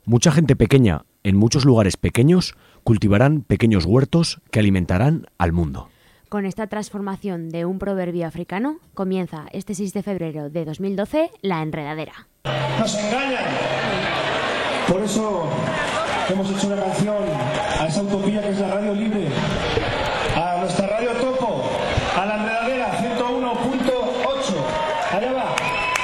Mucha gente pequeña, en muchos lugares pequeños, cultivarán pequeños huertos que alimentarán al mundo. Con esta transformación de un proverbio africano, comienza este 6 de febrero de 2012 La Enredadera. ¡Nos engañan! Por eso hemos hecho una canción a esa utopía que es la radio libre, a nuestra radio topo, a La Enredadera 101.8. Allá va.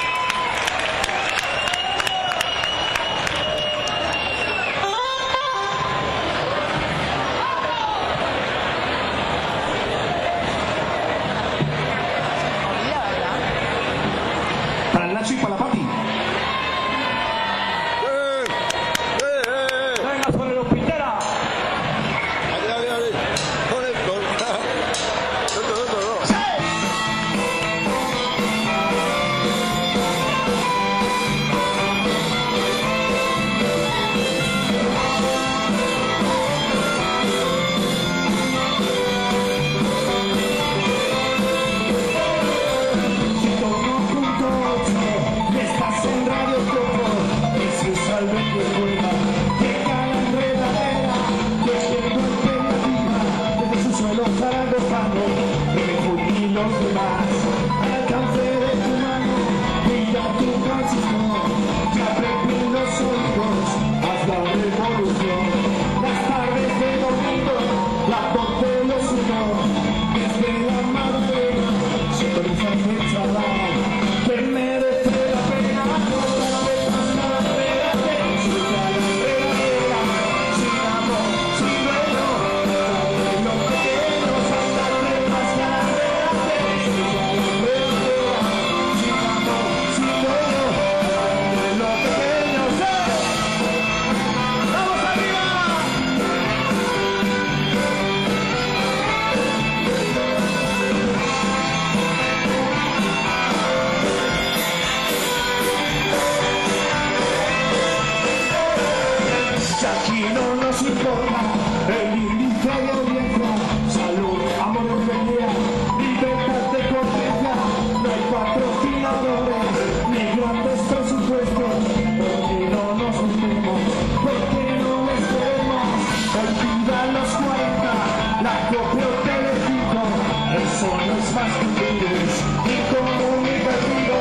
Para el Nacho y para la Papi. Venga, sobre los Pitera. Estás en Radio Topo, eso es algo que juega. Llega la enredadera, cogiendo el peñatina, desde su suelo zaragozano, mejor y los demás. Al alcance de tu mano, mira tu canción, ya prepara los oídos, haz la revolución. Las tardes de domingo, la voz de los unos, desde la madrugada, sintoniza fecha que merece la pena. Otra vez más la enredadera, suelta la enredadera, sin amor, sin duelo, de los pequeños hasta más la enredadera, suelta la enredadera, sin amor, sin duelo, de los pequeños. ¡Vamos arriba! Si aquí no nos importa el índice de audiencia, salud, amor, pelea, libertad de conciencia, no hay patrocinadores ni grandes presupuestos, porque no nos gustemos, porque no les queremos, olvida los 40, la copia o Telecinco, eso no es más que un virus, incomunicativo,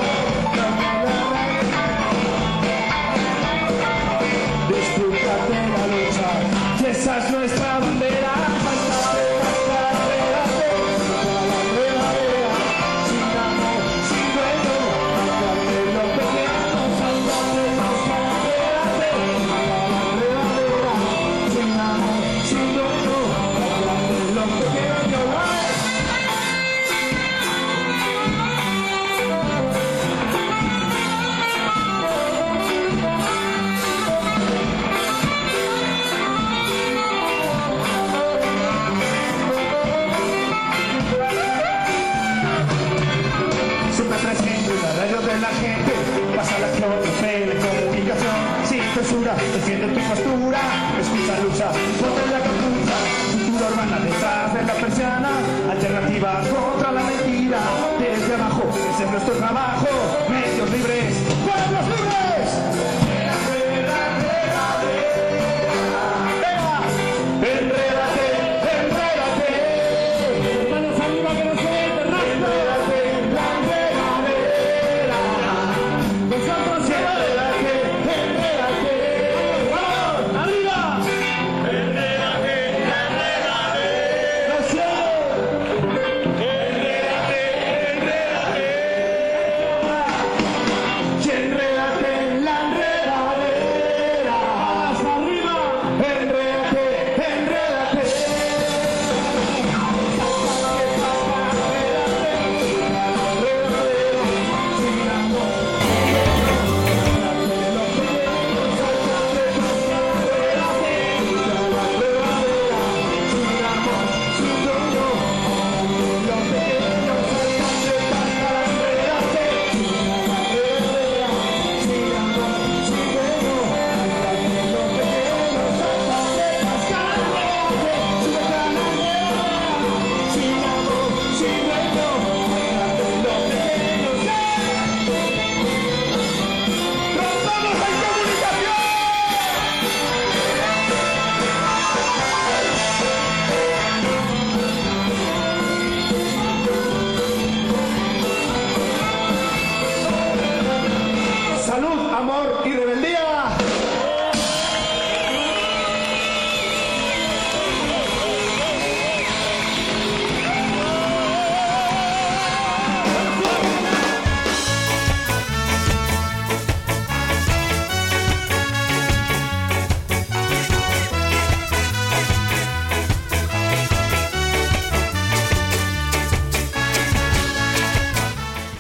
disfrútate la lucha, y esa es nuestra bandera. Falta de la enredadera, sin amor, sin duelo, háblame los pequeños, háblame nuestra enredadera, sin amor, sin duelo, háblame los pequeños. Siempre presente en la radio de la gente, pasa la acción de comunicación, sin censura, defiende tu postura, escucha, lucha, ponte la capucha, cultura urbana detrás de la persiana, alternativa contra la mentira, desde abajo, ese es nuestro trabajo, medios libres, pueblos libres. Enrédate, enrédate, manos arriba que no se enrédate, la enredadera, nosotros enrédate, enrédate, vamos, arriba, enrédate, la enredadera, no sé, enrédate, enrédate.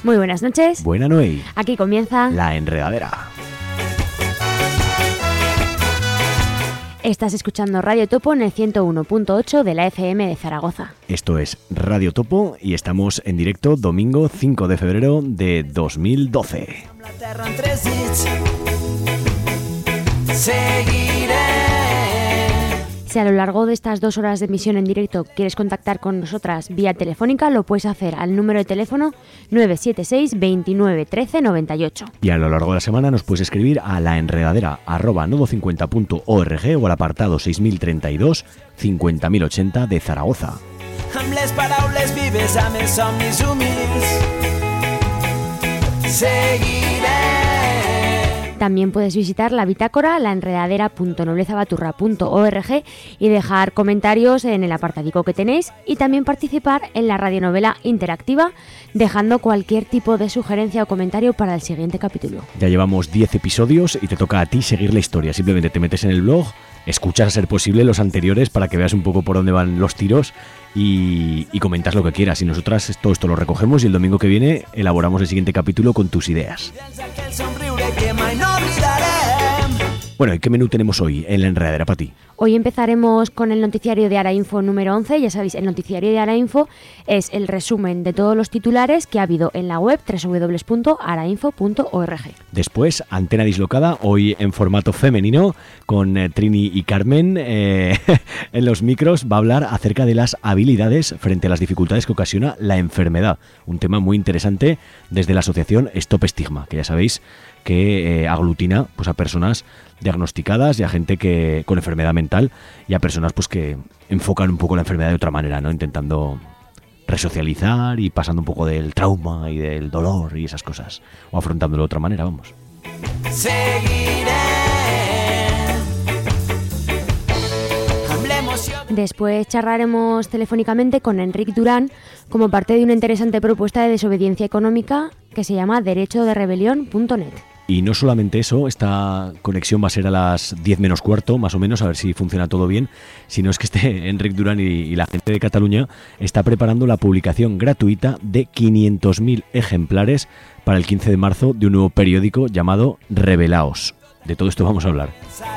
Muy buenas noches. Buena Noé. Aquí comienza La Enredadera. Estás escuchando Radio Topo en el 101.8 de la FM de Zaragoza. Esto es Radio Topo y estamos en directo domingo 5 de febrero de 2012. Si a lo largo de estas 2 horas de emisión en directo quieres contactar con nosotras vía telefónica, lo puedes hacer al número de teléfono 976 29 13 98. Y a lo largo de la semana nos puedes escribir a laenredadera@nodo50.org o al apartado 6032 50080 de Zaragoza. Amb les paraules vives, amb els somnis humils, seguiré. También puedes visitar la bitácora laenredadera.noblezabaturra.org y dejar comentarios en el apartadico que tenéis y también participar en la radionovela interactiva dejando cualquier tipo de sugerencia o comentario para el siguiente capítulo. Ya llevamos 10 episodios y te toca a ti seguir la historia. Simplemente te metes en el blog, escuchas a ser posible los anteriores para que veas un poco por dónde van los tiros y comentas lo que quieras. Y nosotras todo esto lo recogemos y el domingo que viene elaboramos el siguiente capítulo con tus ideas. Bueno, ¿y qué menú tenemos hoy en la enredadera para ti? Hoy empezaremos con el noticiario de Arainfo número 11. Ya sabéis, el noticiario de Arainfo es el resumen de todos los titulares que ha habido en la web www.arainfo.org. Después, Antena Dislocada, hoy en formato femenino, con Trini y Carmen en los micros. Va a hablar acerca de las habilidades frente a las dificultades que ocasiona la enfermedad. Un tema muy interesante desde la asociación Stop Estigma, que ya sabéis que aglutina pues a personas diagnosticadas y a gente que con enfermedad mental y a personas pues que enfocan un poco la enfermedad de otra manera, ¿no? Intentando resocializar y pasando un poco del trauma y del dolor y esas cosas, o afrontándolo de otra manera, vamos. Después charlaremos telefónicamente con Enric Durán como parte de una interesante propuesta de desobediencia económica que se llama derechoderebelión.net. Y no solamente eso, esta conexión va a ser a las 10 menos cuarto, más o menos, a ver si funciona todo bien, sino es que Enric Durán y la gente de Cataluña está preparando la publicación gratuita de 500.000 ejemplares para el 15 de marzo de un nuevo periódico llamado Rebelaos. De todo esto vamos a hablar.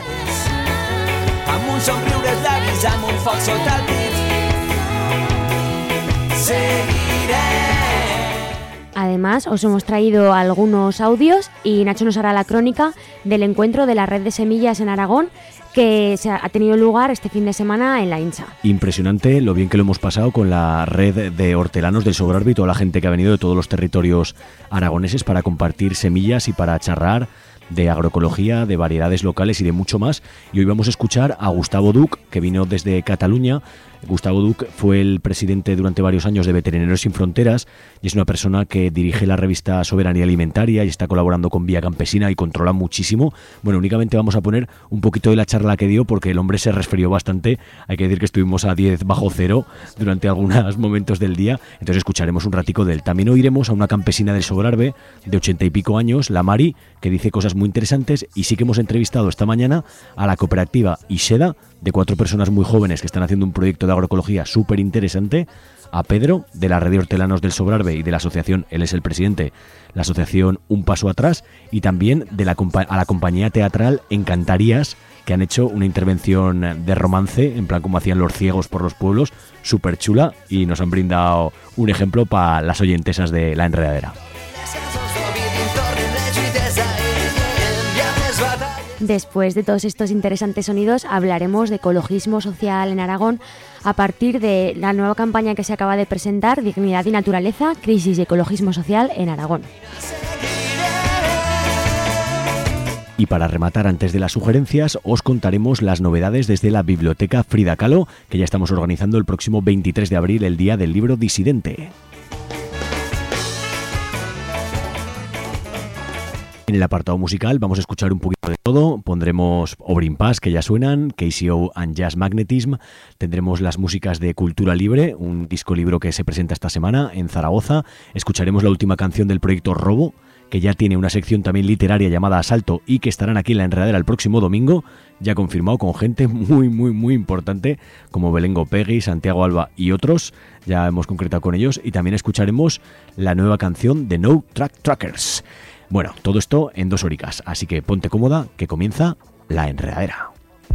Además, os hemos traído algunos audios y Nacho nos hará la crónica del encuentro de la red de semillas en Aragón que ha tenido lugar este fin de semana en la INSA. Impresionante lo bien que lo hemos pasado con la red de hortelanos del Sograrbe y toda la gente que ha venido de todos los territorios aragoneses para compartir semillas y para charlar de agroecología, de variedades locales y de mucho más. Y hoy vamos a escuchar a Gustavo Duc, que vino desde Cataluña. Gustavo Duc fue el presidente durante varios años de Veterinarios Sin Fronteras y es una persona que dirige la revista Soberanía Alimentaria y está colaborando con Vía Campesina y controla muchísimo. Bueno, únicamente vamos a poner un poquito de la charla que dio porque el hombre se resfrió bastante. Hay que decir que estuvimos a 10 bajo cero durante algunos momentos del día. Entonces escucharemos un ratico de él. También oiremos a una campesina del Sograrbe de 80 y pico años, la Mari, que dice cosas muy interesantes. Y sí que hemos entrevistado esta mañana a la cooperativa Iseda, de 4 personas muy jóvenes que están haciendo un proyecto de agroecología súper interesante, a Pedro, de la red de hortelanos del Sograrbe y de la asociación, él es el presidente, la asociación Un Paso Atrás, y también a la compañía teatral Encantarías, que han hecho una intervención de romance, en plan como hacían los ciegos por los pueblos, súper chula, y nos han brindado un ejemplo para las oyentesas de La Enredadera. Después de todos estos interesantes sonidos, hablaremos de ecologismo social en Aragón a partir de la nueva campaña que se acaba de presentar, Dignidad y Naturaleza, Crisis y Ecologismo Social en Aragón. Y para rematar, antes de las sugerencias, os contaremos las novedades desde la Biblioteca Frida Kahlo, que ya estamos organizando el próximo 23 de abril, el Día del Libro Disidente. En el apartado musical vamos a escuchar un poquito de todo. Pondremos Obrin Pass, que ya suenan, KCO and Jazz Magnetism. Tendremos las músicas de Cultura Libre, un disco libro que se presenta esta semana en Zaragoza. Escucharemos la última canción del proyecto Robo, que ya tiene una sección también literaria llamada Asalto y que estarán aquí en La Enredadera el próximo domingo, ya confirmado con gente muy importante como Belén Gopegui, Santiago Alba y otros, ya hemos concretado con ellos, y también escucharemos la nueva canción de No Track Trackers. Bueno, todo esto en 2 horicas, así que ponte cómoda que comienza La Enredadera.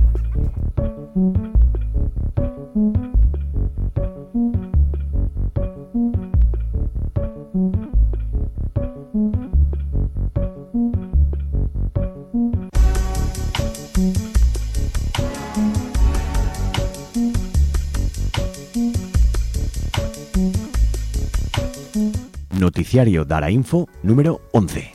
Noticiario Dara Info número 11.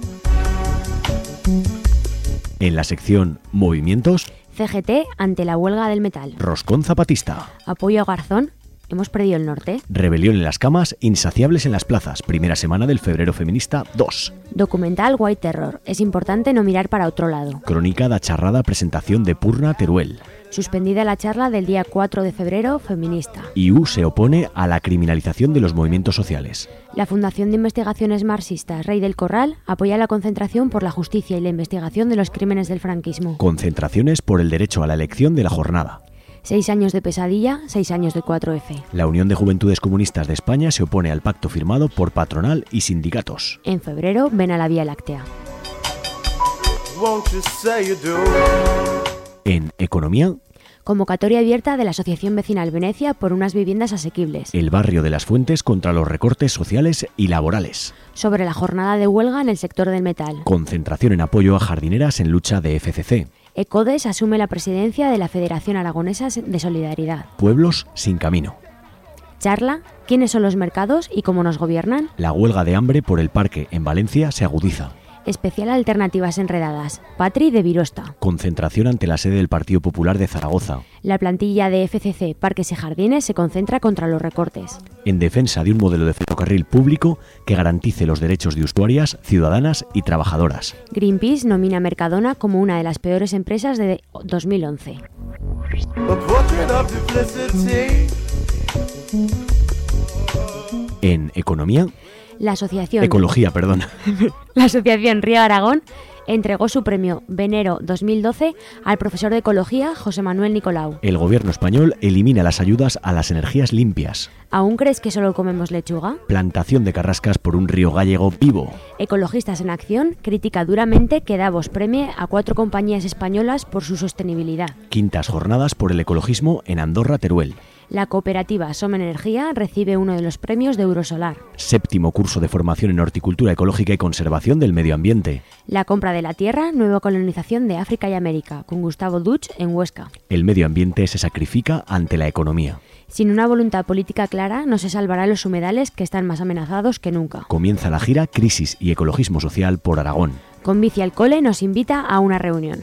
En la sección Movimientos, CGT ante la huelga del metal. Roscón Zapatista. Apoyo a Garzón. Hemos perdido el norte. Rebelión en las camas, insaciables en las plazas. Primera semana del Febrero Feminista 2. Documental White Terror. Es importante no mirar para otro lado. Crónica da charrada presentación de Purna Teruel. Suspendida la charla del día 4 de febrero feminista. IU se opone a la criminalización de los movimientos sociales. La Fundación de Investigaciones Marxistas Rey del Corral apoya la concentración por la justicia y la investigación de los crímenes del franquismo. Concentraciones por el derecho a la elección de la jornada. 6 años de pesadilla, 6 años de 4F. La Unión de Juventudes Comunistas de España se opone al pacto firmado por patronal y sindicatos. En febrero ven a la Vía Láctea. En economía, convocatoria abierta de la Asociación Vecinal Venecia por unas viviendas asequibles. el barrio de las Fuentes contra los recortes sociales y laborales. Sobre la jornada de huelga en el sector del metal. Concentración en apoyo a jardineras en lucha de FCC. ECODES asume la presidencia de la Federación Aragonesa de Solidaridad. Pueblos sin camino. Charla, ¿quiénes son los mercados y cómo nos gobiernan? La huelga de hambre por el parque en Valencia se agudiza. Especial Alternativas Enredadas. Patri de Virosta. Concentración ante la sede del Partido Popular de Zaragoza. La plantilla de FCC Parques y Jardines se concentra contra los recortes. En defensa de un modelo de ferrocarril público que garantice los derechos de usuarias, ciudadanas y trabajadoras. Greenpeace nomina a Mercadona como una de las peores empresas de 2011. En economía, La asociación ecología, perdón. La Asociación Río Aragón entregó su premio Venero 2012 al profesor de Ecología José Manuel Nicolau. El gobierno español elimina las ayudas a las energías limpias. ¿Aún crees que solo comemos lechuga? Plantación de carrascas por un río gallego vivo. Ecologistas en Acción critica duramente que Davos premie a 4 compañías españolas por su sostenibilidad. Quintas jornadas por el ecologismo en Andorra Teruel. La cooperativa Somen Energía recibe uno de los premios de Eurosolar. Séptimo curso de formación en horticultura ecológica y conservación del medio ambiente. La compra de la tierra, nueva colonización de África y América, con Gustavo Duch en Huesca. El medio ambiente se sacrifica ante la economía. Sin una voluntad política clara, no se salvarán los humedales que están más amenazados que nunca. Comienza la gira Crisis y Ecologismo Social por Aragón. Con Bici al Cole nos invita a una reunión.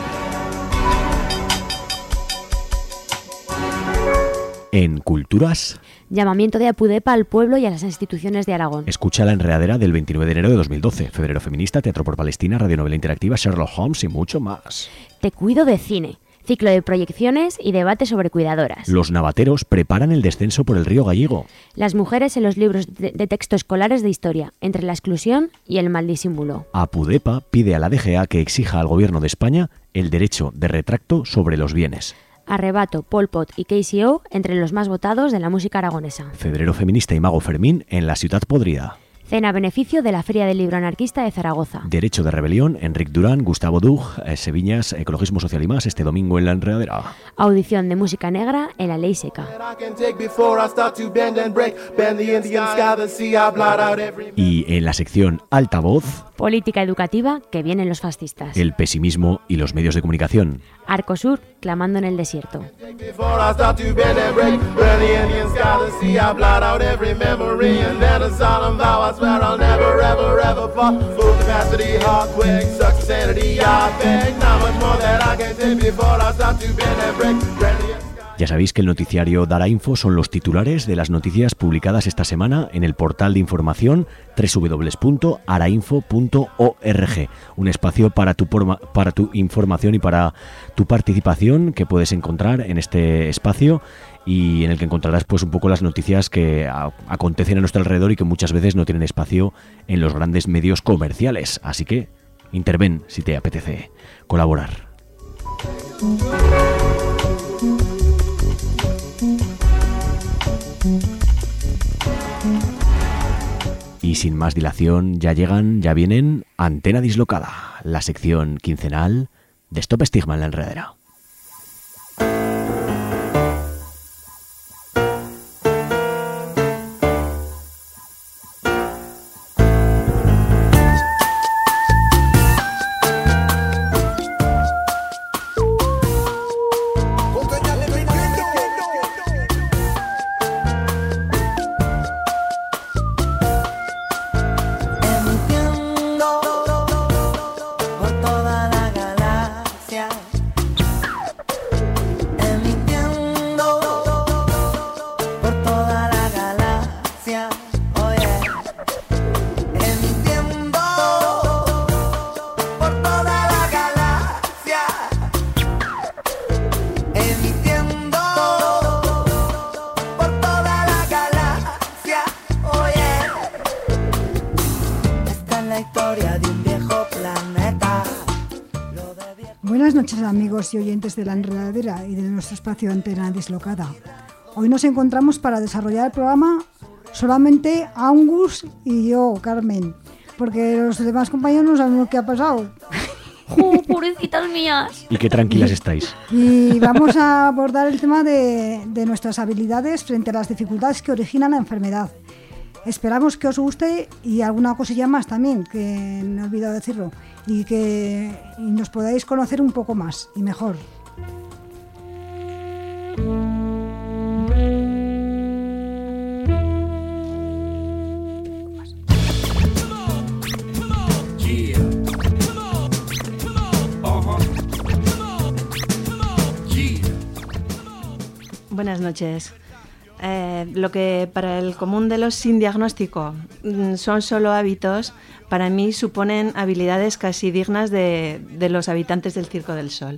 En Culturas, Llamamiento de Apudepa al pueblo y a las instituciones de Aragón. escucha La Enredadera del 29 de enero de 2012, Febrero Feminista, Teatro por Palestina, radionovela interactiva, Sherlock Holmes y mucho más. Te cuido de cine. Ciclo de proyecciones y debate sobre cuidadoras. Los navateros preparan el descenso por el río Gallego. Las mujeres en los libros de texto escolares de historia, entre la exclusión y el mal disimulo. Apudepa pide a la DGA que exija al gobierno de España el derecho de retracto sobre los bienes. Arrebato, Pol Pot y KCO entre los más votados de la música aragonesa. Febrero Feminista y Mago Fermín en la Ciutat Podrida. Cena a beneficio de la Feria del Libro Anarquista de Zaragoza. Derecho de rebelión, Enric Durán, Gustavo Dug, Seviñas, Ecologismo Social y más, este domingo en La Enredadera. Audición de música negra en la Ley Seca. Y en la sección Altavoz, Política educativa, que vienen los fascistas. el pesimismo y los medios de comunicación. Arcosur, clamando en el desierto. Ya sabéis que el noticiario Dara Info son los titulares de las noticias publicadas esta semana en el portal de información www.arainfo.org, un espacio para tu información y para tu participación que puedes encontrar en este espacio y en el que encontrarás pues un poco las noticias que acontecen a nuestro alrededor y que muchas veces no tienen espacio en los grandes medios comerciales. Así que interven si te apetece colaborar. Y sin más dilación, ya vienen Antena Dislocada, la sección quincenal de Stop Estigma en la Enredadera. Buenas noches, amigos y oyentes de La Enredadera y de nuestro espacio Antena Dislocada. Hoy nos encontramos para desarrollar el programa solamente Angus y yo, Carmen, porque los demás compañeros no saben lo que ha pasado. Pobrecitas mías. Y qué tranquilas estáis. Y vamos a abordar el tema de nuestras habilidades frente a las dificultades que originan la enfermedad. Esperamos que os guste y alguna cosilla más también, que no he olvidado decirlo, y que nos podáis conocer un poco más y mejor. Buenas noches. Lo que para el común de los sin diagnóstico son solo hábitos, para mí suponen habilidades casi dignas de los habitantes del Circo del Sol.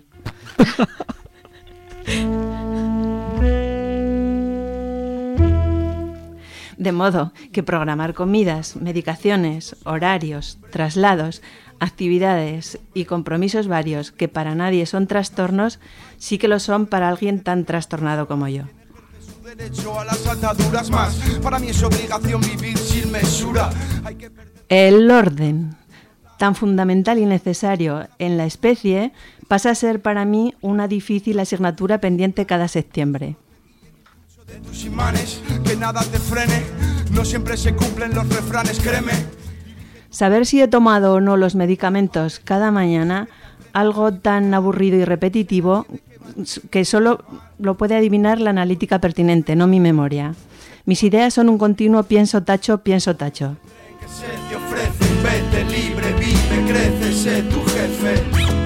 De modo que programar comidas, medicaciones, horarios, traslados, actividades y compromisos varios que para nadie son trastornos, sí que lo son para alguien tan trastornado como yo. Derecho a las ataduras más. Para mí es obligación vivir sin mesura. El orden, tan fundamental y necesario en la especie, pasa a ser para mí una difícil asignatura pendiente cada septiembre. De tus imanes, que nada te frene, no siempre se cumplen los refranes, créeme. Saber si he tomado o no los medicamentos cada mañana, algo tan aburrido y repetitivo que solo lo puede adivinar la analítica pertinente, no mi memoria. Mis ideas son un continuo pienso tacho, pienso tacho. Que se te ofrece, vete libre, vive, crece, sé tu jefe.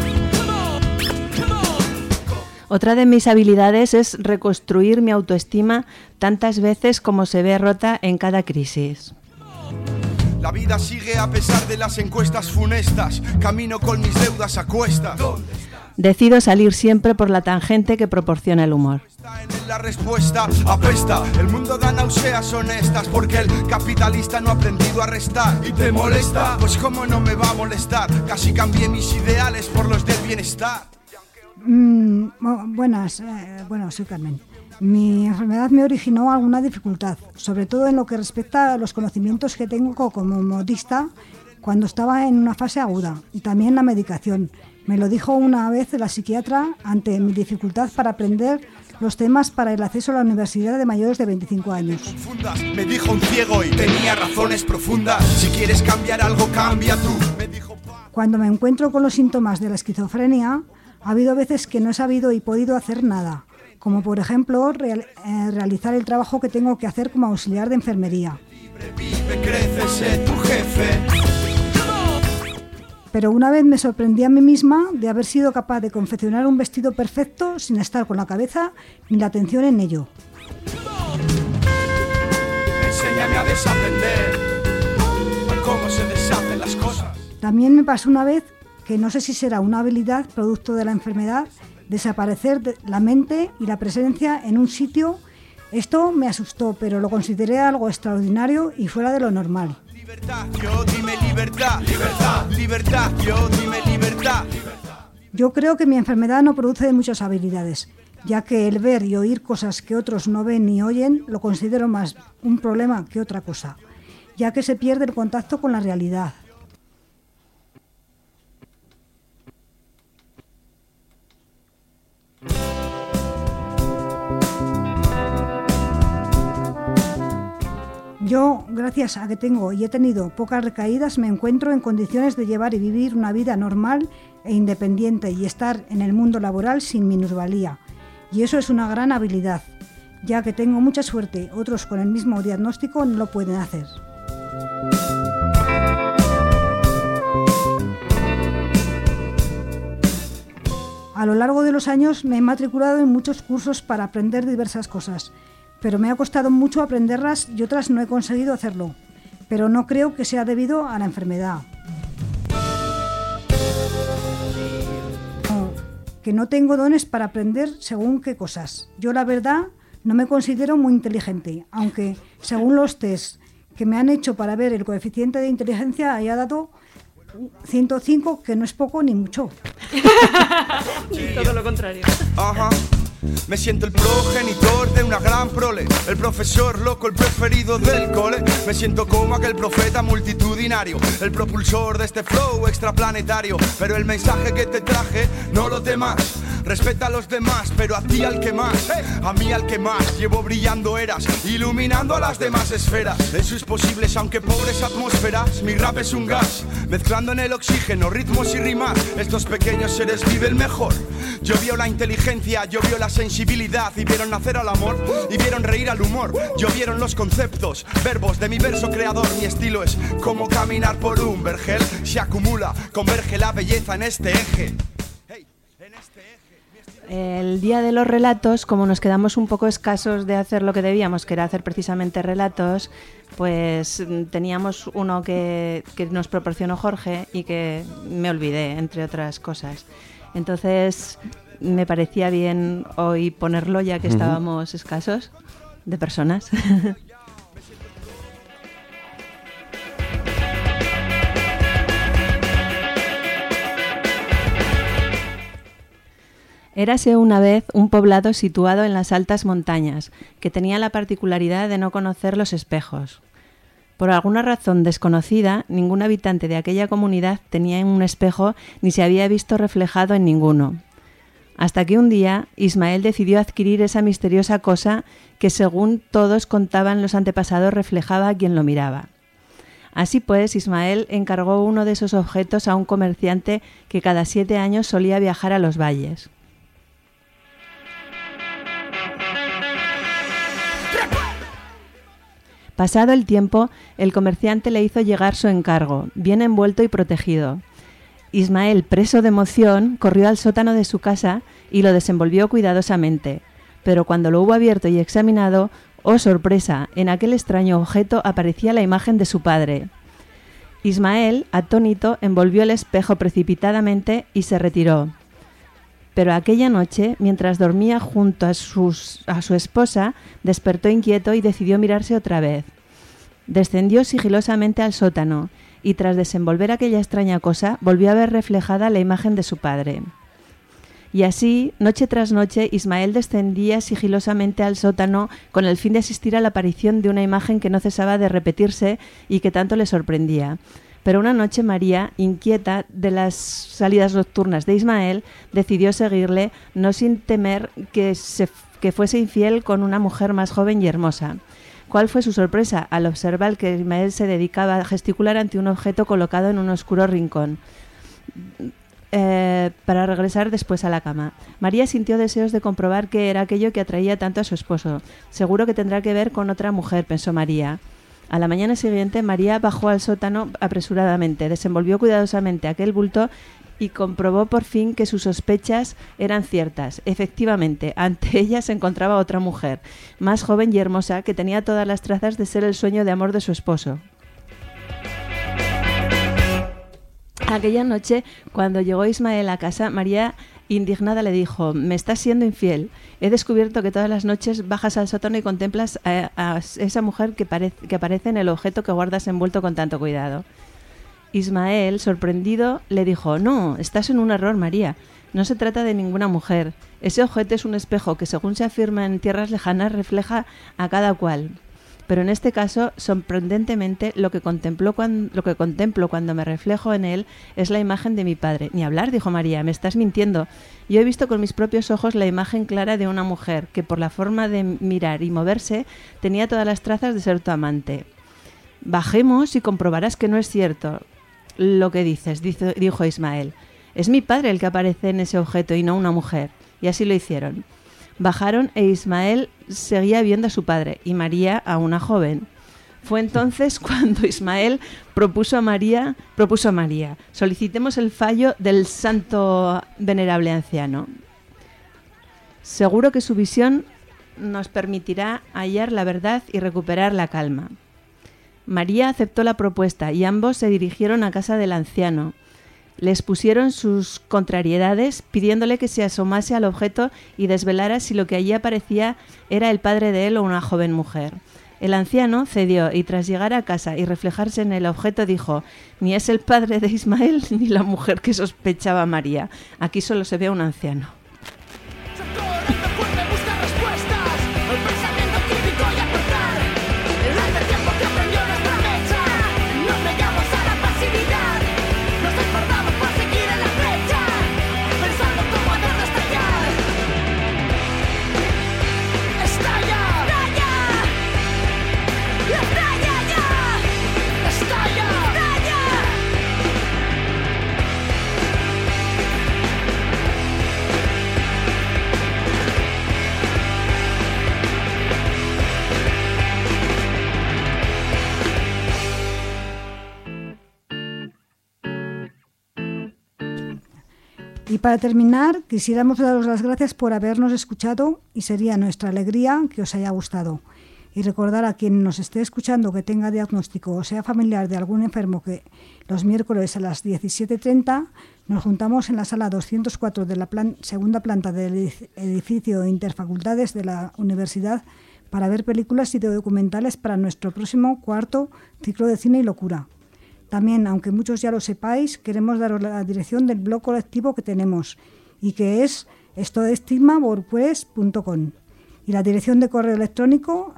Otra de mis habilidades es reconstruir mi autoestima tantas veces como se ve rota en cada crisis. La vida sigue a pesar de las encuestas funestas, camino con mis deudas a cuestas. Decido salir siempre por la tangente que proporciona el humor. En la respuesta apesta, el mundo da náuseas honestas, porque el capitalista no ha aprendido a restar. ¿Y te molesta? Pues cómo no me va a molestar, casi cambié mis ideales por los del bienestar. Bueno, soy Carmen. Mi enfermedad me originó alguna dificultad, sobre todo en lo que respecta a los conocimientos que tengo como modista cuando estaba en una fase aguda, y también la medicación. Me lo dijo una vez la psiquiatra ante mi dificultad para aprender los temas para el acceso a la universidad de mayores de 25 años. Me dijo un ciego y tenía razones profundas. Si quieres cambiar algo, cambia tú. Me dijo... Cuando me encuentro con los síntomas de la esquizofrenia, ha habido veces que no he sabido y podido hacer nada, como por ejemplo realizar el trabajo que tengo que hacer como auxiliar de enfermería. Vive, crece, sé tu jefe. Pero una vez me sorprendí a mí misma de haber sido capaz de confeccionar un vestido perfecto sin estar con la cabeza ni la atención en ello. Enséñame a desaprender, a cómo se deshacen las cosas. También me pasó una vez, que no sé si será una habilidad producto de la enfermedad, desaparecer de la mente y la presencia en un sitio Esto me asustó, pero lo consideré algo extraordinario y fuera de lo normal. Libertad, yo dime libertad, libertad, libertad, yo dime libertad. Yo creo que mi enfermedad no produce de muchas habilidades, ya que el ver y oír cosas que otros no ven ni oyen lo considero más un problema que otra cosa, ya que se pierde el contacto con la realidad. Yo, gracias a que tengo y he tenido pocas recaídas, me encuentro en condiciones de llevar y vivir una vida normal e independiente y estar en el mundo laboral sin minusvalía. Y eso es una gran habilidad, ya que tengo mucha suerte, otros con el mismo diagnóstico no lo pueden hacer. A lo largo de los años me he matriculado en muchos cursos para aprender diversas cosas, pero me ha costado mucho aprenderlas y otras no he conseguido hacerlo, pero no creo que sea debido a la enfermedad. Que no tengo dones para aprender según qué cosas. Yo la verdad no me considero muy inteligente, aunque según los test que me han hecho para ver el coeficiente de inteligencia haya dado 105, que no es poco ni mucho. Todo lo contrario. Ajá. Me siento el progenitor de una gran prole, el profesor loco, el preferido del cole. Me siento como aquel profeta multitudinario, el propulsor de este flow extraplanetario. Pero el mensaje que te traje, no lo temas. Respeta a los demás, pero a ti al que más, a mí al que más. Llevo brillando eras, iluminando a las demás esferas. En sus posibles, aunque pobres atmósferas, mi rap es un gas, mezclando en el oxígeno ritmos y rimas. Estos pequeños seres viven mejor. Yo vio la inteligencia, yo vio la sensibilidad, y vieron nacer al amor, y vieron reír al humor. Yo vieron los conceptos, verbos de mi verso creador. Mi estilo es como caminar por un vergel. Se acumula, converge la belleza en este eje. Hey, en este eje. El día de los relatos, como nos quedamos un poco escasos de hacer lo que debíamos, que era hacer precisamente relatos, pues teníamos uno que nos proporcionó Jorge y que me olvidé, entre otras cosas. Entonces me parecía bien hoy ponerlo, ya que estábamos escasos de personas. Érase una vez un poblado situado en las altas montañas, que tenía la particularidad de no conocer los espejos. Por alguna razón desconocida, ningún habitante de aquella comunidad tenía un espejo ni se había visto reflejado en ninguno. Hasta que un día Ismael decidió adquirir esa misteriosa cosa que, según todos contaban los antepasados, reflejaba a quien lo miraba. Así pues, Ismael encargó uno de esos objetos a un comerciante que cada 7 años solía viajar a los valles. Pasado el tiempo, el comerciante le hizo llegar su encargo, bien envuelto y protegido. Ismael, preso de emoción, corrió al sótano de su casa y lo desenvolvió cuidadosamente. Pero cuando lo hubo abierto y examinado, ¡oh sorpresa!, en aquel extraño objeto aparecía la imagen de su padre. Ismael, atónito, envolvió el espejo precipitadamente y se retiró. Pero aquella noche, mientras dormía junto a su esposa, despertó inquieto y decidió mirarse otra vez. Descendió sigilosamente al sótano y, tras desenvolver aquella extraña cosa, volvió a ver reflejada la imagen de su padre. Y así, noche tras noche, Ismael descendía sigilosamente al sótano con el fin de asistir a la aparición de una imagen que no cesaba de repetirse y que tanto le sorprendía. Pero una noche María, inquieta de las salidas nocturnas de Ismael, decidió seguirle, no sin temer que fuese infiel con una mujer más joven y hermosa. ¿Cuál fue su sorpresa al observar que Ismael se dedicaba a gesticular ante un objeto colocado en un oscuro rincón, para regresar después a la cama? María sintió deseos de comprobar qué era aquello que atraía tanto a su esposo. Seguro que tendrá que ver con otra mujer, pensó María. A la mañana siguiente, María bajó al sótano apresuradamente, desenvolvió cuidadosamente aquel bulto y comprobó por fin que sus sospechas eran ciertas. Efectivamente, ante ella se encontraba otra mujer, más joven y hermosa, que tenía todas las trazas de ser el sueño de amor de su esposo. Aquella noche, cuando llegó Ismael a casa, María Indignada le dijo: me estás siendo infiel. He descubierto que todas las noches bajas al sótano y contemplas a esa mujer que aparece en el objeto que guardas envuelto con tanto cuidado. Ismael, sorprendido, le dijo: no, estás en un error, María. No se trata de ninguna mujer. Ese objeto es un espejo que, según se afirma en tierras lejanas, refleja a cada cual. Pero en este caso, sorprendentemente, lo que contemplo cuando me reflejo en él es la imagen de mi padre. Ni hablar, dijo María, me estás mintiendo. Yo he visto con mis propios ojos la imagen clara de una mujer que, por la forma de mirar y moverse, tenía todas las trazas de ser tu amante. Bajemos y comprobarás que no es cierto lo que dices, dijo Ismael. Es mi padre el que aparece en ese objeto y no una mujer. Y así lo hicieron. Bajaron e Ismael seguía viendo a su padre y María a una joven. Fue entonces cuando Ismael propuso a María, solicitemos el fallo del santo venerable anciano. Seguro que su visión nos permitirá hallar la verdad y recuperar la calma. María aceptó la propuesta y ambos se dirigieron a casa del anciano. Les pusieron sus contrariedades, pidiéndole que se asomase al objeto y desvelara si lo que allí aparecía era el padre de él o una joven mujer. El anciano cedió y, tras llegar a casa y reflejarse en el objeto, dijo: ni es el padre de Ismael ni la mujer que sospechaba María. Aquí solo se ve a un anciano. Y para terminar, quisiéramos daros las gracias por habernos escuchado y sería nuestra alegría que os haya gustado. Y recordar a quien nos esté escuchando que tenga diagnóstico o sea familiar de algún enfermo que los miércoles a las 17:30 nos juntamos en la sala 204 de la segunda planta del edificio Interfacultades de la Universidad para ver películas y documentales para nuestro próximo cuarto ciclo de cine y locura. También, aunque muchos ya lo sepáis, queremos daros la dirección del blog colectivo que tenemos y que es estodoestigma.wordpress.com y la dirección de correo electrónico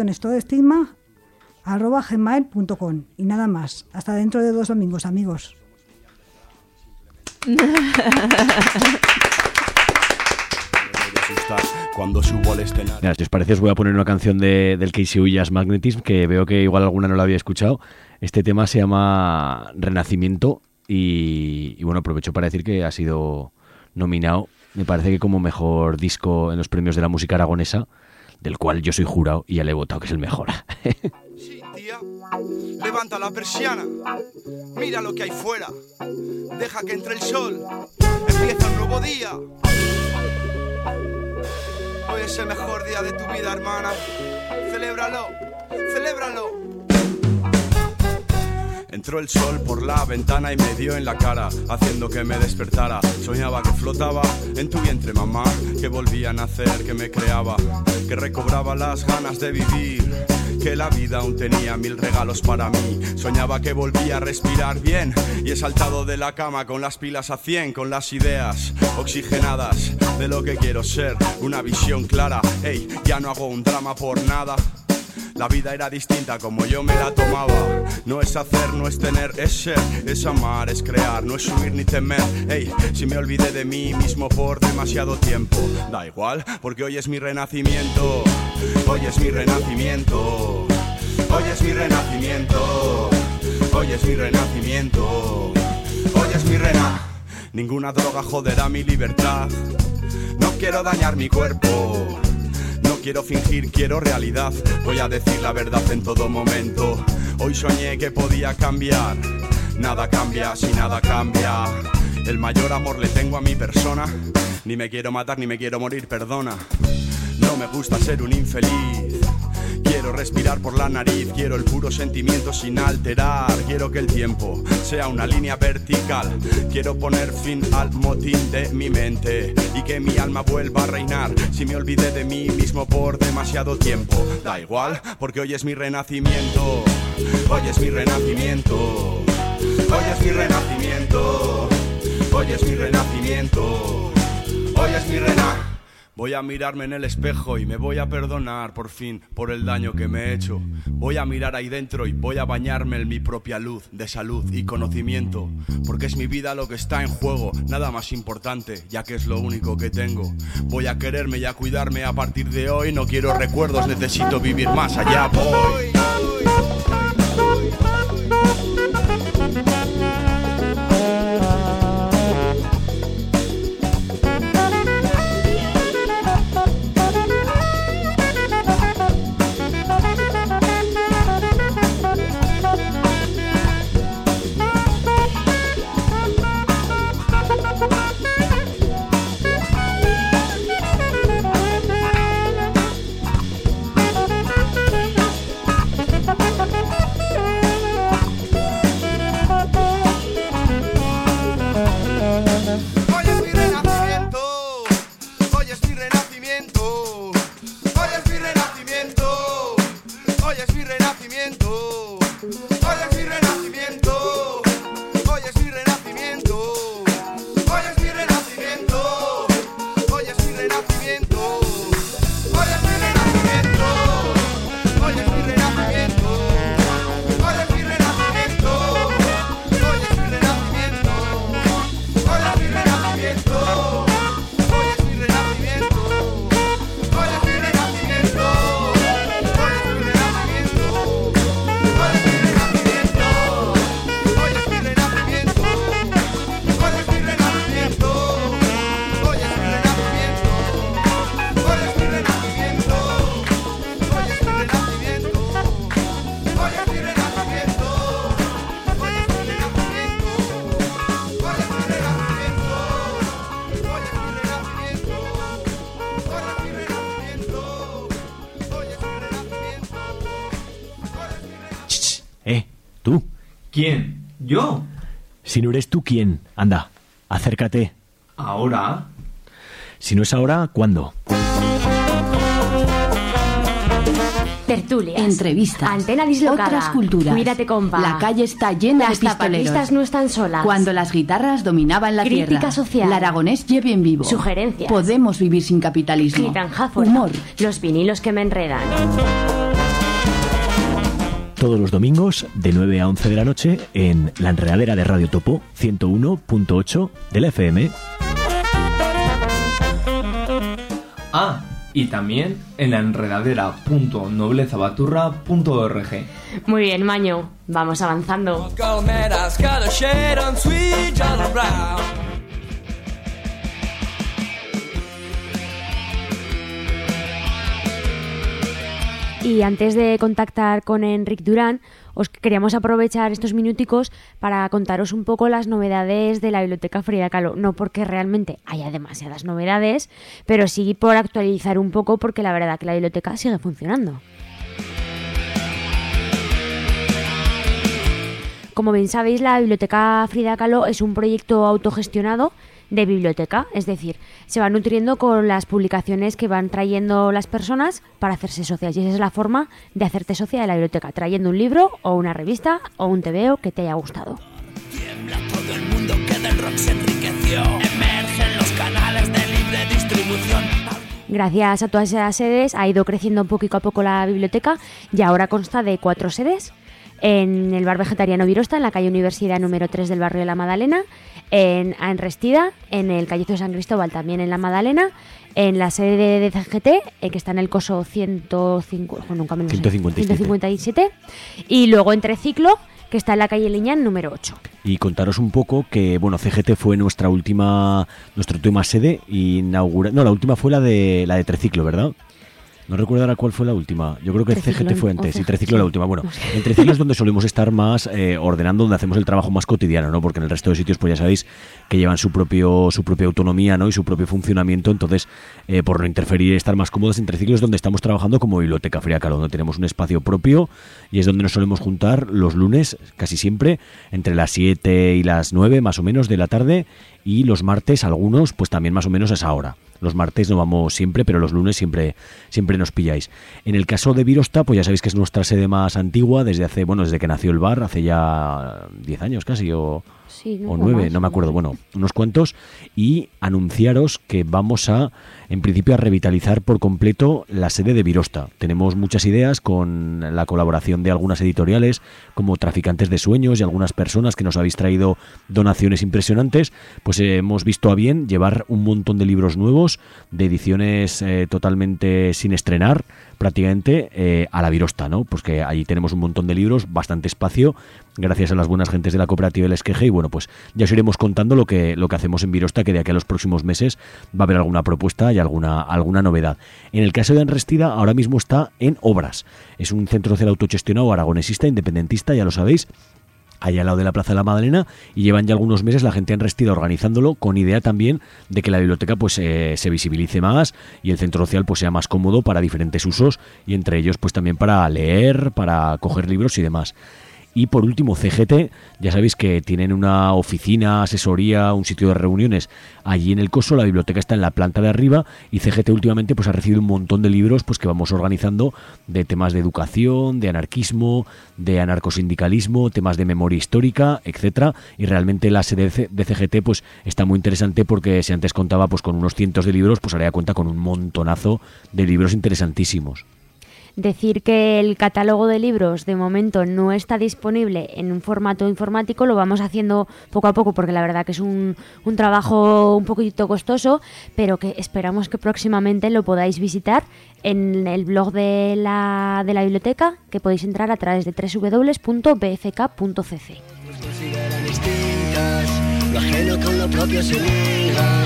asociacionestodoestigma@gmail.com. Y nada más. Hasta dentro de 2 domingos, amigos. Cuando subo al escenario. Mira, si os parece, os voy a poner una canción del Casey Ullas Magnetism, que veo que igual alguna no la había escuchado. Este tema se llama Renacimiento y bueno, aprovecho para decir que ha sido nominado, me parece que como mejor disco en los premios de la música aragonesa, del cual yo soy jurado y ya le he votado que es el mejor. Sí, tía, levanta la persiana, mira lo que hay fuera, deja que entre el sol, empieza un nuevo día. Hoy es el mejor día de tu vida, hermana. Celébralo, celébralo. Entró el sol por la ventana y me dio en la cara, haciendo que me despertara. Soñaba que flotaba en tu vientre, mamá, que volvía a nacer, que me creaba, que recobraba las ganas de vivir, que la vida aún tenía 1000 regalos para mí. Soñaba que volvía a respirar bien y he saltado de la cama con las pilas a 100, con las ideas oxigenadas de lo que quiero ser, una visión clara. Ey, ya no hago un drama por nada. La vida era distinta como yo me la tomaba. No es hacer, no es tener, es ser, es amar, es crear, no es huir ni temer. Ey, si me olvidé de mí mismo por demasiado tiempo, da igual, porque hoy es mi renacimiento. Hoy es mi renacimiento. Hoy es mi renacimiento. Hoy es mi renacimiento. Hoy es mi Ninguna droga joderá mi libertad. No quiero dañar mi cuerpo. No quiero fingir, quiero realidad. Voy a decir la verdad en todo momento. Hoy soñé que podía cambiar. Nada cambia si nada cambia. El mayor amor le tengo a mi persona. Ni me quiero matar ni me quiero morir, perdona. No me gusta ser un infeliz. Quiero Quiero respirar por la nariz, quiero el puro sentimiento sin alterar. Quiero que el tiempo sea una línea vertical. Quiero poner fin al motín de mi mente y que mi alma vuelva a reinar. Si me olvidé de mí mismo por demasiado tiempo, da igual, porque hoy es mi renacimiento. Hoy es mi renacimiento. Hoy es mi renacimiento. Hoy es mi renacimiento. Hoy es mi renacimiento. Voy a mirarme en el espejo y me voy a perdonar por fin por el daño que me he hecho. Voy a mirar ahí dentro y voy a bañarme en mi propia luz de salud y conocimiento. Porque es mi vida lo que está en juego, nada más importante, ya que es lo único que tengo. Voy a quererme y a cuidarme a partir de hoy. No quiero recuerdos, necesito vivir más allá. Voy. ¿Tú? ¿Quién? ¿Yo? Si no eres tú, ¿quién? Anda, acércate. ¿Ahora? Si no es ahora, ¿cuándo? Tertulias, entrevistas, antena dislocada, otras culturas. Mírate, compa. La calle está llena Las de pistoleros. zapatistas no están solas. Cuando las guitarras dominaban la Crítica tierra. social. La Aragonés lleve bien vivo. Sugerencias. Podemos vivir sin capitalismo. Gitanjáfora. Humor. Los vinilos que me enredan. Todos los domingos de 9 a 11 de la noche en La Enredadera de Radio Topo 101.8 de la FM. Ah, y también en laenredadera.noblezabaturra.org. Muy bien, Maño. Vamos avanzando. Y antes de contactar con Enric Durán, os queríamos aprovechar estos minuticos para contaros un poco las novedades de la Biblioteca Frida Kahlo. No porque realmente haya demasiadas novedades, pero sí por actualizar un poco, porque la verdad que la biblioteca sigue funcionando. Como bien sabéis, la Biblioteca Frida Kahlo es un proyecto autogestionado de biblioteca, es decir, se va nutriendo con las publicaciones que van trayendo las personas para hacerse socias, y esa es la forma de hacerte socia de la biblioteca, trayendo un libro o una revista o un TVO que te haya gustado. Tiembla todo el mundo que del rock se enriqueció. Emergen los canales de libre distribución. Gracias a todas esas sedes ha ido creciendo poquito a poco la biblioteca y ahora consta de 4 sedes. En el Bar Vegetariano Virosta, en la calle Universidad número 3 del barrio de La Madalena, en Enrestida, en el Callezo de San Cristóbal, también en La Madalena, en la sede de CGT, que está en el Coso 157, y luego en Treciclo, que está en la calle Liñán número 8. Y contaros un poco que, bueno, CGT fue nuestra última sede inaugurada. No, la última fue la de Treciclo, ¿verdad? No recuerdo ahora cuál fue la última. Yo creo que Triciclo, CGT fue antes y Triciclo sí. la última. Bueno, en Triciclo es donde solemos estar más ordenando, donde hacemos el trabajo más cotidiano, ¿no? Porque en el resto de sitios, pues ya sabéis que llevan su propia autonomía, ¿no? Y su propio funcionamiento. Entonces, por no interferir y estar más cómodos, en Triciclo es donde estamos trabajando como Biblioteca Friaca, donde tenemos un espacio propio y es donde nos solemos juntar los lunes, casi siempre, entre las 7 y las 9 más o menos de la tarde, y los martes algunos, pues también más o menos a esa hora. Los martes no vamos siempre, pero los lunes siempre nos pilláis. En el caso de Birosta, pues ya sabéis que es nuestra sede más antigua, desde que nació el bar, hace ya 10 años casi, o 9, no me acuerdo, bueno, unos cuantos, y anunciaros que vamos en principio, a revitalizar por completo la sede de Birosta. Tenemos muchas ideas con la colaboración de algunas editoriales, como Traficantes de Sueños y algunas personas que nos habéis traído donaciones impresionantes, pues hemos visto a bien llevar un montón de libros nuevos, de ediciones totalmente sin estrenar, prácticamente a la Birosta, ¿no? Pues que allí tenemos un montón de libros, bastante espacio, gracias a las buenas gentes de la cooperativa del Esqueje, y bueno, pues ya os iremos contando lo que hacemos en Birosta, que de aquí a los próximos meses va a haber alguna propuesta y alguna novedad. En el caso de Enrestida, ahora mismo está en obras. Es un centro social autogestionado aragonesista, independentista, ya lo sabéis, allá al lado de la Plaza de la Magdalena, y llevan ya algunos meses la gente Enrestida organizándolo, con idea también de que la biblioteca pues se visibilice más y el centro social pues sea más cómodo para diferentes usos, y entre ellos pues también para leer, para coger libros y demás. Y por último, CGT, ya sabéis que tienen una oficina, asesoría, un sitio de reuniones allí en el Coso. La biblioteca está en la planta de arriba, y CGT últimamente pues ha recibido un montón de libros pues que vamos organizando, de temas de educación, de anarquismo, de anarcosindicalismo, temas de memoria histórica, etcétera. Y realmente la sede de CGT pues está muy interesante, porque si antes contaba pues con unos cientos de libros, pues ahora ya cuenta con un montonazo de libros interesantísimos. Decir que el catálogo de libros de momento no está disponible en un formato informático, lo vamos haciendo poco a poco, porque la verdad que es un trabajo un poquito costoso, pero que esperamos que próximamente lo podáis visitar en el blog de la biblioteca, que podéis entrar a través de www.bfk.cc. Lo ajeno con lo propio se liga.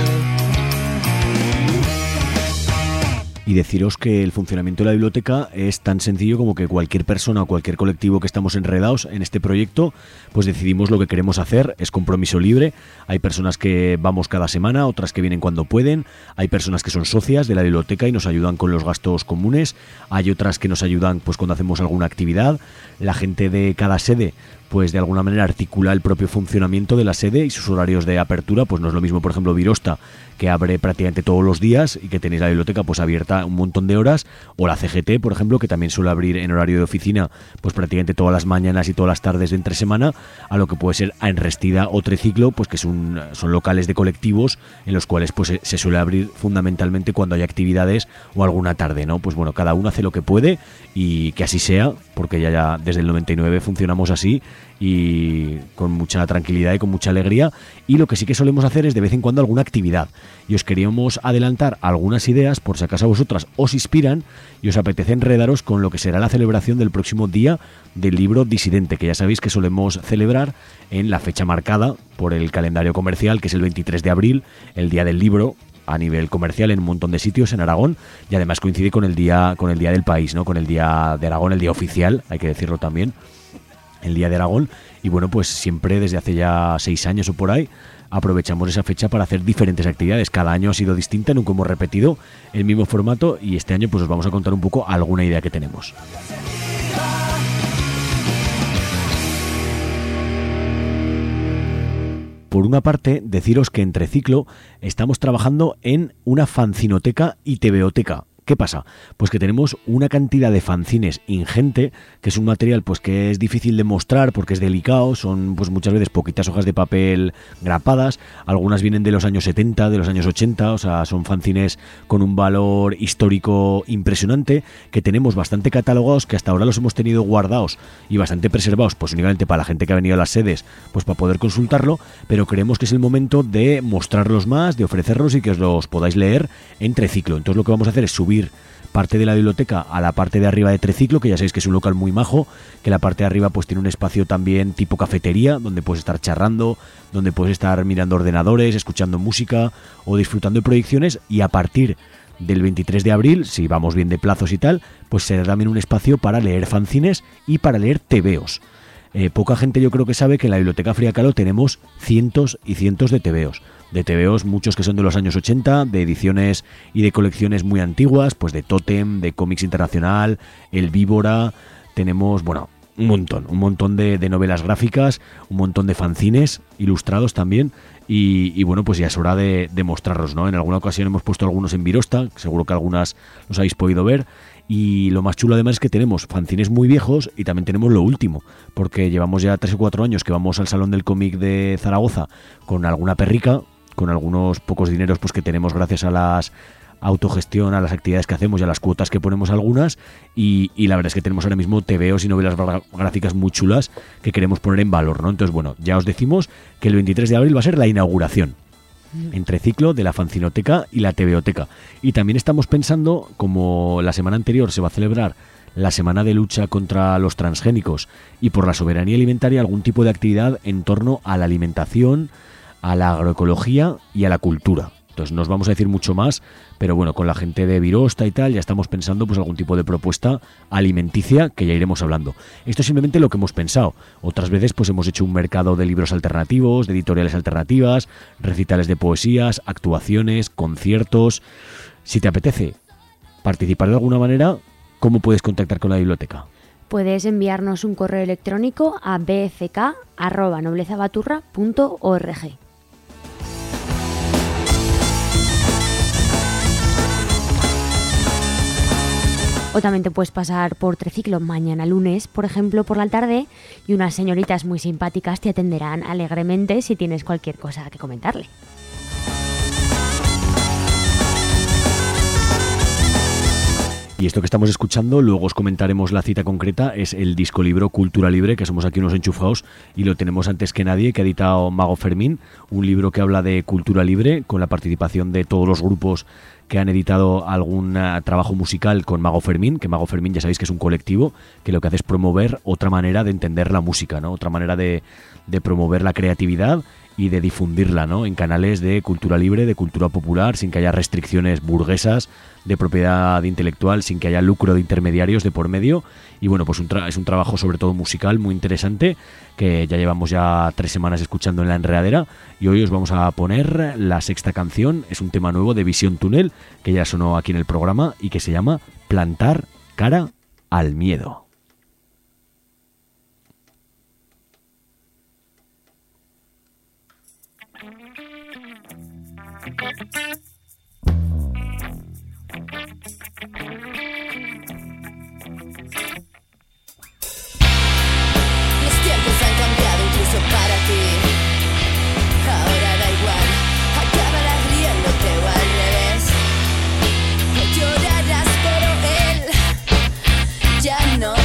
Y deciros que el funcionamiento de la biblioteca es tan sencillo como que cualquier persona o cualquier colectivo que estamos enredados en este proyecto, pues decidimos lo que queremos hacer, es compromiso libre. Hay personas que vamos cada semana, otras que vienen cuando pueden, hay personas que son socias de la biblioteca y nos ayudan con los gastos comunes, hay otras que nos ayudan pues cuando hacemos alguna actividad. La gente de cada sede pues de alguna manera articula el propio funcionamiento de la sede y sus horarios de apertura. Pues no es lo mismo, por ejemplo, Birosta, que abre prácticamente todos los días y que tenéis la biblioteca pues abierta un montón de horas, o la CGT, por ejemplo, que también suele abrir en horario de oficina pues prácticamente todas las mañanas y todas las tardes de entre semana, a lo que puede ser a Enrestida o Triciclo, pues que son locales de colectivos en los cuales pues se suele abrir fundamentalmente cuando hay actividades o alguna tarde, ¿no? Pues bueno, cada uno hace lo que puede, y que así sea, porque ya desde el 99 funcionamos así, y con mucha tranquilidad y con mucha alegría. Y lo que sí que solemos hacer es de vez en cuando alguna actividad, y os queríamos adelantar algunas ideas por si acaso a vosotras os inspiran y os apetece enredaros con lo que será la celebración del próximo día del libro disidente, que ya sabéis que solemos celebrar en la fecha marcada por el calendario comercial, que es el 23 de abril, el día del libro a nivel comercial en un montón de sitios en Aragón, y además coincide con el día del país, ¿no? Con el día de Aragón, el día oficial, hay que decirlo también, el Día de Aragón. Y bueno, pues siempre desde hace ya 6 años o por ahí aprovechamos esa fecha para hacer diferentes actividades. Cada año ha sido distinta, nunca hemos repetido el mismo formato, y este año pues os vamos a contar un poco alguna idea que tenemos. Por una parte, deciros que en Triciclo estamos trabajando en una fanzinoteca y tebeoteca. ¿Qué pasa? Pues que tenemos una cantidad de fanzines ingente, que es un material pues que es difícil de mostrar porque es delicado, son pues muchas veces poquitas hojas de papel grapadas, algunas vienen de los años 70, de los años 80, o sea, son fanzines con un valor histórico impresionante, que tenemos bastante catalogados, que hasta ahora los hemos tenido guardados y bastante preservados, pues únicamente para la gente que ha venido a las sedes, pues para poder consultarlo, pero creemos que es el momento de mostrarlos más, de ofrecerlos y que os los podáis leer en Triciclo. Entonces lo que vamos a hacer es subir parte de la biblioteca a la parte de arriba de Triciclo, que ya sabéis que es un local muy majo, que la parte de arriba pues tiene un espacio también tipo cafetería, donde puedes estar charrando, donde puedes estar mirando ordenadores, escuchando música o disfrutando de proyecciones, y a partir del 23 de abril, si vamos bien de plazos y tal, pues será también un espacio para leer fanzines y para leer tebeos. Poca gente yo creo que sabe que en la Biblioteca Frida Kahlo tenemos cientos y cientos de tebeos. De tebeos, muchos que son de los años 80, de ediciones y de colecciones muy antiguas, pues de Totem, de Cómics Internacional, El Víbora, tenemos, bueno, un montón de novelas gráficas, un montón de fanzines ilustrados también, y bueno, pues ya es hora de mostrarlos, ¿no? En alguna ocasión hemos puesto algunos en Virosta, seguro que algunas los habéis podido ver, y lo más chulo además es que tenemos fanzines muy viejos y también tenemos lo último, porque llevamos ya 3 o 4 años que vamos al Salón del Cómic de Zaragoza con alguna perrica, con algunos pocos dineros pues que tenemos gracias a las autogestión, a las actividades que hacemos y a las cuotas que ponemos algunas, y la verdad es que tenemos ahora mismo tebeos y novelas gráficas muy chulas que queremos poner en valor, ¿no? Entonces, bueno, ya os decimos que el 23 de abril va a ser la inauguración entre ciclo de la fanzinoteca y la tebeoteca, y también estamos pensando, como la semana anterior se va a celebrar la semana de lucha contra los transgénicos y por la soberanía alimentaria, algún tipo de actividad en torno a la alimentación, a la agroecología y a la cultura. Entonces no os vamos a decir mucho más, pero bueno, con la gente de Virosta y tal ya estamos pensando pues algún tipo de propuesta alimenticia que ya iremos hablando. Esto es simplemente lo que hemos pensado. Otras veces pues hemos hecho un mercado de libros alternativos, de editoriales alternativas, recitales de poesías, actuaciones, conciertos. Si te apetece participar de alguna manera, ¿cómo puedes contactar con la biblioteca? Puedes enviarnos un correo electrónico a bfk@noblezabaturra.org. O también te puedes pasar por Triciclo mañana lunes, por ejemplo, por la tarde, y unas señoritas muy simpáticas te atenderán alegremente si tienes cualquier cosa que comentarle. Y esto que estamos escuchando, luego os comentaremos la cita concreta, es el disco libro Cultura Libre, que somos aquí unos enchufados y lo tenemos antes que nadie, que ha editado Mago Fermín, un libro que habla de cultura libre, con la participación de todos los grupos que han editado algún trabajo musical con Mago Fermín, que Mago Fermín ya sabéis que es un colectivo que lo que hace es promover otra manera de entender la música, ¿no? Otra manera de promover la creatividad y de difundirla, ¿no? En canales de cultura libre, de cultura popular, sin que haya restricciones burguesas de propiedad intelectual, sin que haya lucro de intermediarios de por medio. Y bueno, pues es un trabajo sobre todo musical muy interesante, que ya llevamos ya 3 semanas escuchando en La Enredadera, y hoy os vamos a poner la 6ª canción. Es un tema nuevo de Visión Túnel, que ya sonó aquí en el programa y que se llama Plantar cara al miedo. Los tiempos han cambiado incluso para ti. Ahora da igual, acabarás riéndote o al revés. No llorarás, pero él ya no.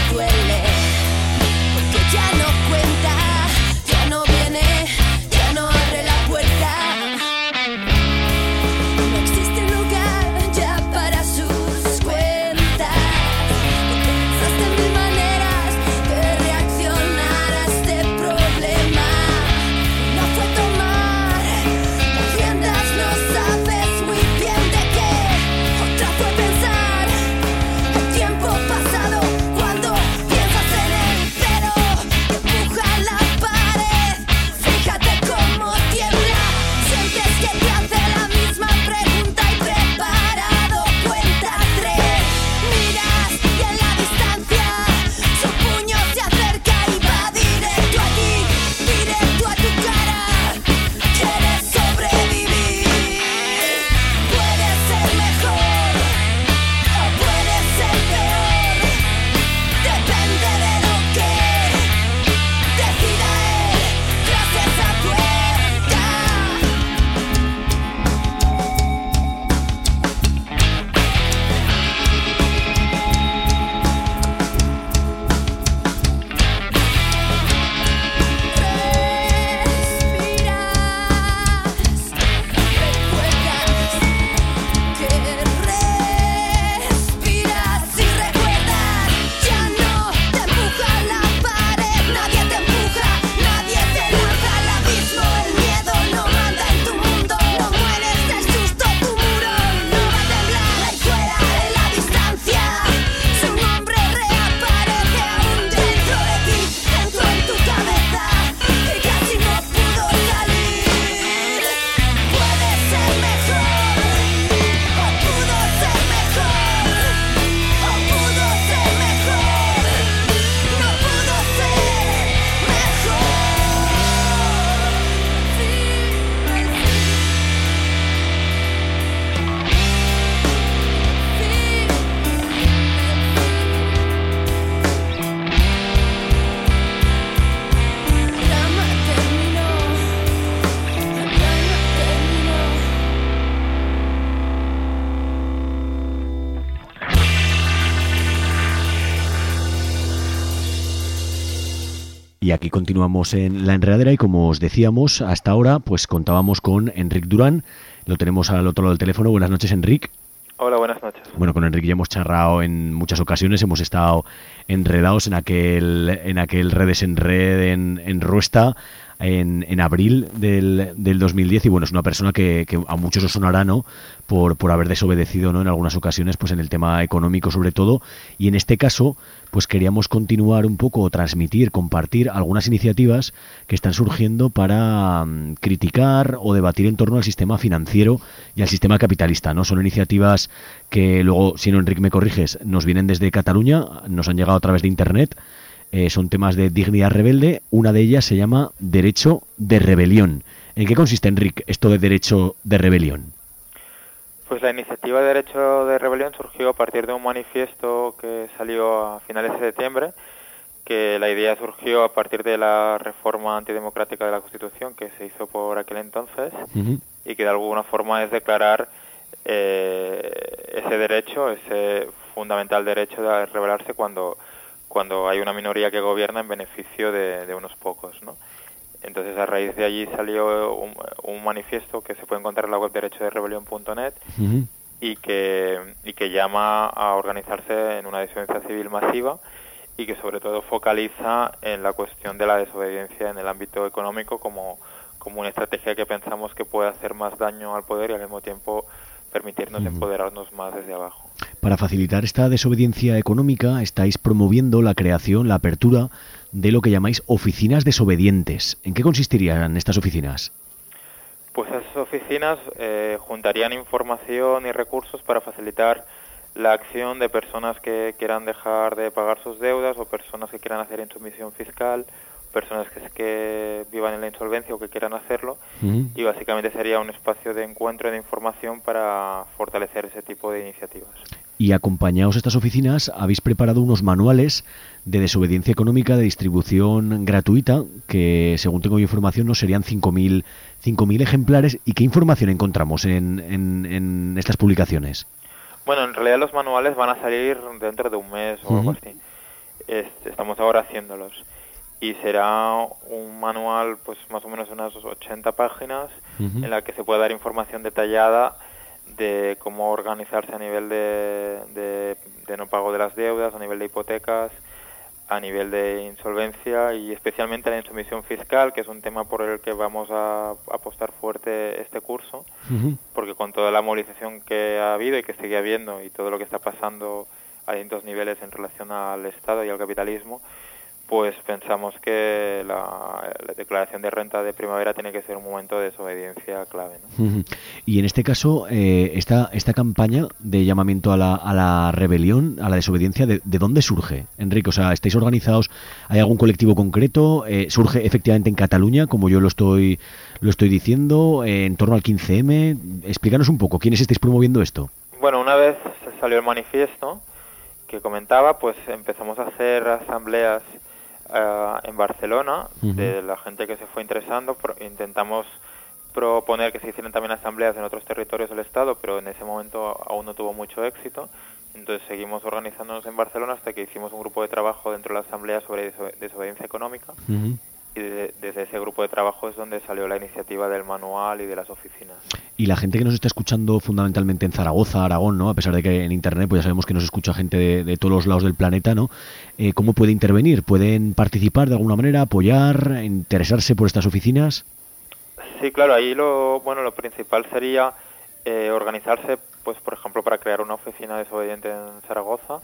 Y aquí continuamos en La Enredadera y como os decíamos, hasta ahora pues contábamos con Enric Durán, lo tenemos al otro lado del teléfono. Buenas noches, Enric. Hola, buenas noches. Bueno, con Enric ya hemos charrado en muchas ocasiones, hemos estado enredados en aquel Redes en Red en Ruesta en abril del 2010 y bueno, es una persona que a muchos os sonará, ¿no? Por haber desobedecido, ¿no? En algunas ocasiones, pues en el tema económico sobre todo, y en este caso pues queríamos continuar un poco, transmitir, compartir algunas iniciativas que están surgiendo para criticar o debatir en torno al sistema financiero y al sistema capitalista, ¿no? Son iniciativas que luego, si no, Enric, me corriges, nos vienen desde Cataluña, nos han llegado a través de Internet. Son temas de dignidad rebelde. Una de ellas se llama Derecho de Rebelión. ¿En qué consiste, Enric, esto de Derecho de Rebelión? Pues la iniciativa de Derecho de Rebelión surgió a partir de un manifiesto que salió a finales de septiembre, que la idea surgió a partir de la reforma antidemocrática de la Constitución que se hizo por aquel entonces y que de alguna forma es declarar ese derecho, ese fundamental derecho de rebelarse cuando hay una minoría que gobierna en beneficio de unos pocos, ¿no? Entonces, a raíz de allí salió un manifiesto que se puede encontrar en la web derechoderebelión.net y que llama a organizarse en una desobediencia civil masiva y que sobre todo focaliza en la cuestión de la desobediencia en el ámbito económico como una estrategia que pensamos que puede hacer más daño al poder y al mismo tiempo permitirnos empoderarnos más desde abajo. Para facilitar esta desobediencia económica, estáis promoviendo la creación, la apertura de lo que llamáis oficinas desobedientes. ¿En qué consistirían estas oficinas? Pues esas oficinas juntarían información y recursos para facilitar la acción de personas que quieran dejar de pagar sus deudas o personas que quieran hacer insumisión fiscal, personas que vivan en la insolvencia o que quieran hacerlo, y básicamente sería un espacio de encuentro y de información para fortalecer ese tipo de iniciativas. Y acompañados a estas oficinas, habéis preparado unos manuales de desobediencia económica de distribución gratuita, que según tengo información no serían 5.000 ejemplares. ¿Y qué información encontramos en estas publicaciones? Bueno, en realidad los manuales van a salir dentro de un mes o algo así. Estamos ahora haciéndolos. Y será un manual, pues más o menos unas 80 páginas, en la que se puede dar información detallada de cómo organizarse a nivel de no pago de las deudas, a nivel de hipotecas, a nivel de insolvencia y especialmente la insumisión fiscal, que es un tema por el que vamos a apostar fuerte este curso, porque con toda la movilización que ha habido y que sigue habiendo y todo lo que está pasando a distintos niveles en relación al Estado y al capitalismo, pues pensamos que la declaración de renta de primavera tiene que ser un momento de desobediencia clave, ¿no? Y en este caso, esta campaña de llamamiento a la rebelión, a la desobediencia, ¿de dónde surge, Enrique? O sea, ¿estáis organizados? ¿Hay algún colectivo concreto? ¿Surge efectivamente en Cataluña, como yo lo estoy diciendo, en torno al 15M? Explícanos un poco, ¿quiénes estáis promoviendo esto? Bueno, una vez salió el manifiesto que comentaba, pues empezamos a hacer asambleas en Barcelona, de la gente que se fue interesando. Intentamos proponer que se hicieran también asambleas en otros territorios del Estado, pero en ese momento aún no tuvo mucho éxito. Entonces seguimos organizándonos en Barcelona hasta que hicimos un grupo de trabajo dentro de la asamblea sobre desobediencia económica. Y desde ese grupo de trabajo es donde salió la iniciativa del manual y de las oficinas. Y la gente que nos está escuchando fundamentalmente en Zaragoza, Aragón, ¿no? A pesar de que en Internet pues ya sabemos que nos escucha gente de todos los lados del planeta, ¿no? ¿Cómo puede intervenir? ¿Pueden participar de alguna manera, apoyar, interesarse por estas oficinas? Sí, claro, ahí lo principal sería organizarse, pues por ejemplo, para crear una oficina desobediente en Zaragoza.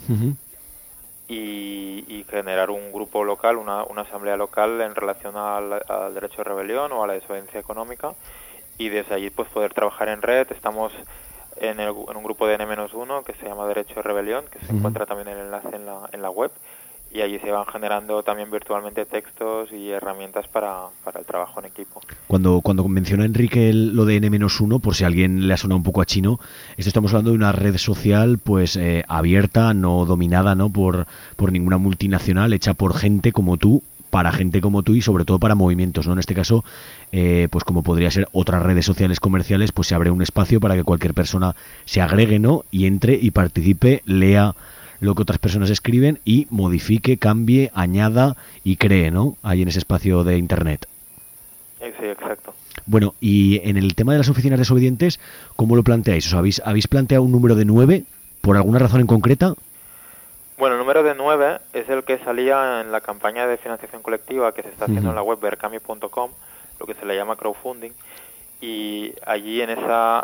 Y generar un grupo local, una asamblea local en relación al derecho de rebelión o a la desobediencia económica, y desde allí pues poder trabajar en red. Estamos en un grupo de N-1 que se llama Derecho de Rebelión, que se encuentra también el enlace en la web, y allí se van generando también virtualmente textos y herramientas para el trabajo en equipo. Cuando menciona Enrique lo de N-1, por si a alguien le ha sonado un poco a chino, estamos hablando de una red social pues abierta, no dominada, ¿no? por ninguna multinacional, hecha por gente como tú, para gente como tú y sobre todo para movimientos, ¿no? En este caso, pues como podría ser otras redes sociales comerciales, pues se abre un espacio para que cualquier persona se agregue, ¿no? Y entre y participe, lea lo que otras personas escriben y modifique, cambie, añada y cree, ¿no? Ahí en ese espacio de Internet. Sí, exacto. Bueno, y en el tema de las oficinas desobedientes, ¿cómo lo planteáis? ¿Os habéis planteado un número de 9 por alguna razón en concreta? Bueno, el número de 9 es el que salía en la campaña de financiación colectiva que se está haciendo en la web berkami.com, lo que se le llama crowdfunding, y allí en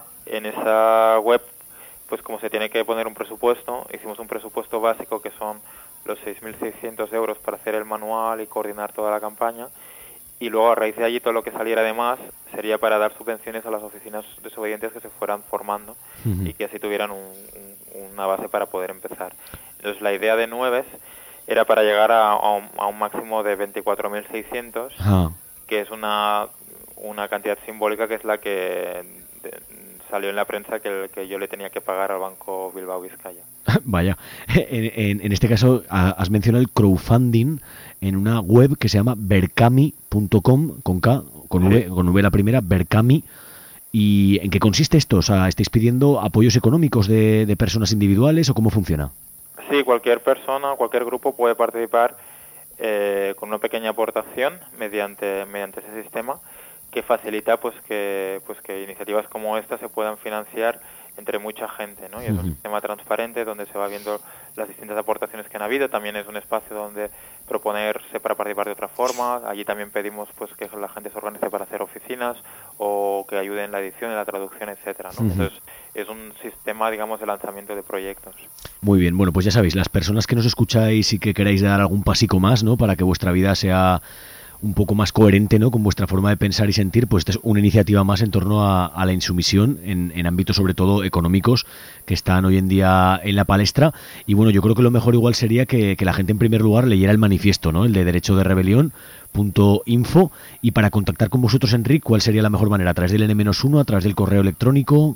esa web, pues como se tiene que poner un presupuesto, hicimos un presupuesto básico que son los 6.600 euros para hacer el manual y coordinar toda la campaña, y luego a raíz de allí todo lo que saliera de más sería para dar subvenciones a las oficinas desobedientes que se fueran formando y que así tuvieran una base para poder empezar. Entonces la idea de 9 era para llegar a un máximo de 24.600, que es una cantidad simbólica, que es la que salió en la prensa que yo le tenía que pagar al Banco Bilbao Vizcaya. Vaya, en este caso has mencionado el crowdfunding en una web que se llama berkami.com, con K, con V la primera, Berkami. ¿Y en qué consiste esto? O sea, ¿estáis pidiendo apoyos económicos de personas individuales o cómo funciona? Sí, cualquier persona, cualquier grupo puede participar con una pequeña aportación mediante ese sistema, que facilita pues que iniciativas como esta se puedan financiar entre mucha gente, ¿no? Y es un sistema transparente donde se va viendo las distintas aportaciones que han habido. También es un espacio donde proponerse para participar de otra forma. Allí también pedimos pues que la gente se organice para hacer oficinas o que ayude en la edición, en la traducción, etcétera, ¿no? Entonces es un sistema, digamos, de lanzamiento de proyectos. Muy bien, bueno, pues ya sabéis, las personas que nos escucháis y que queráis dar algún pasico más, ¿no? Para que vuestra vida sea un poco más coherente, ¿no? Con vuestra forma de pensar y sentir, pues esta es una iniciativa más en torno a la insumisión en ámbitos sobre todo económicos que están hoy en día en la palestra. Y bueno, yo creo que lo mejor igual sería que la gente en primer lugar leyera el manifiesto, ¿no? El de Derecho de Rebelión.info. Y para contactar con vosotros, Enric, ¿cuál sería la mejor manera? ¿A través del N-1, a través del correo electrónico?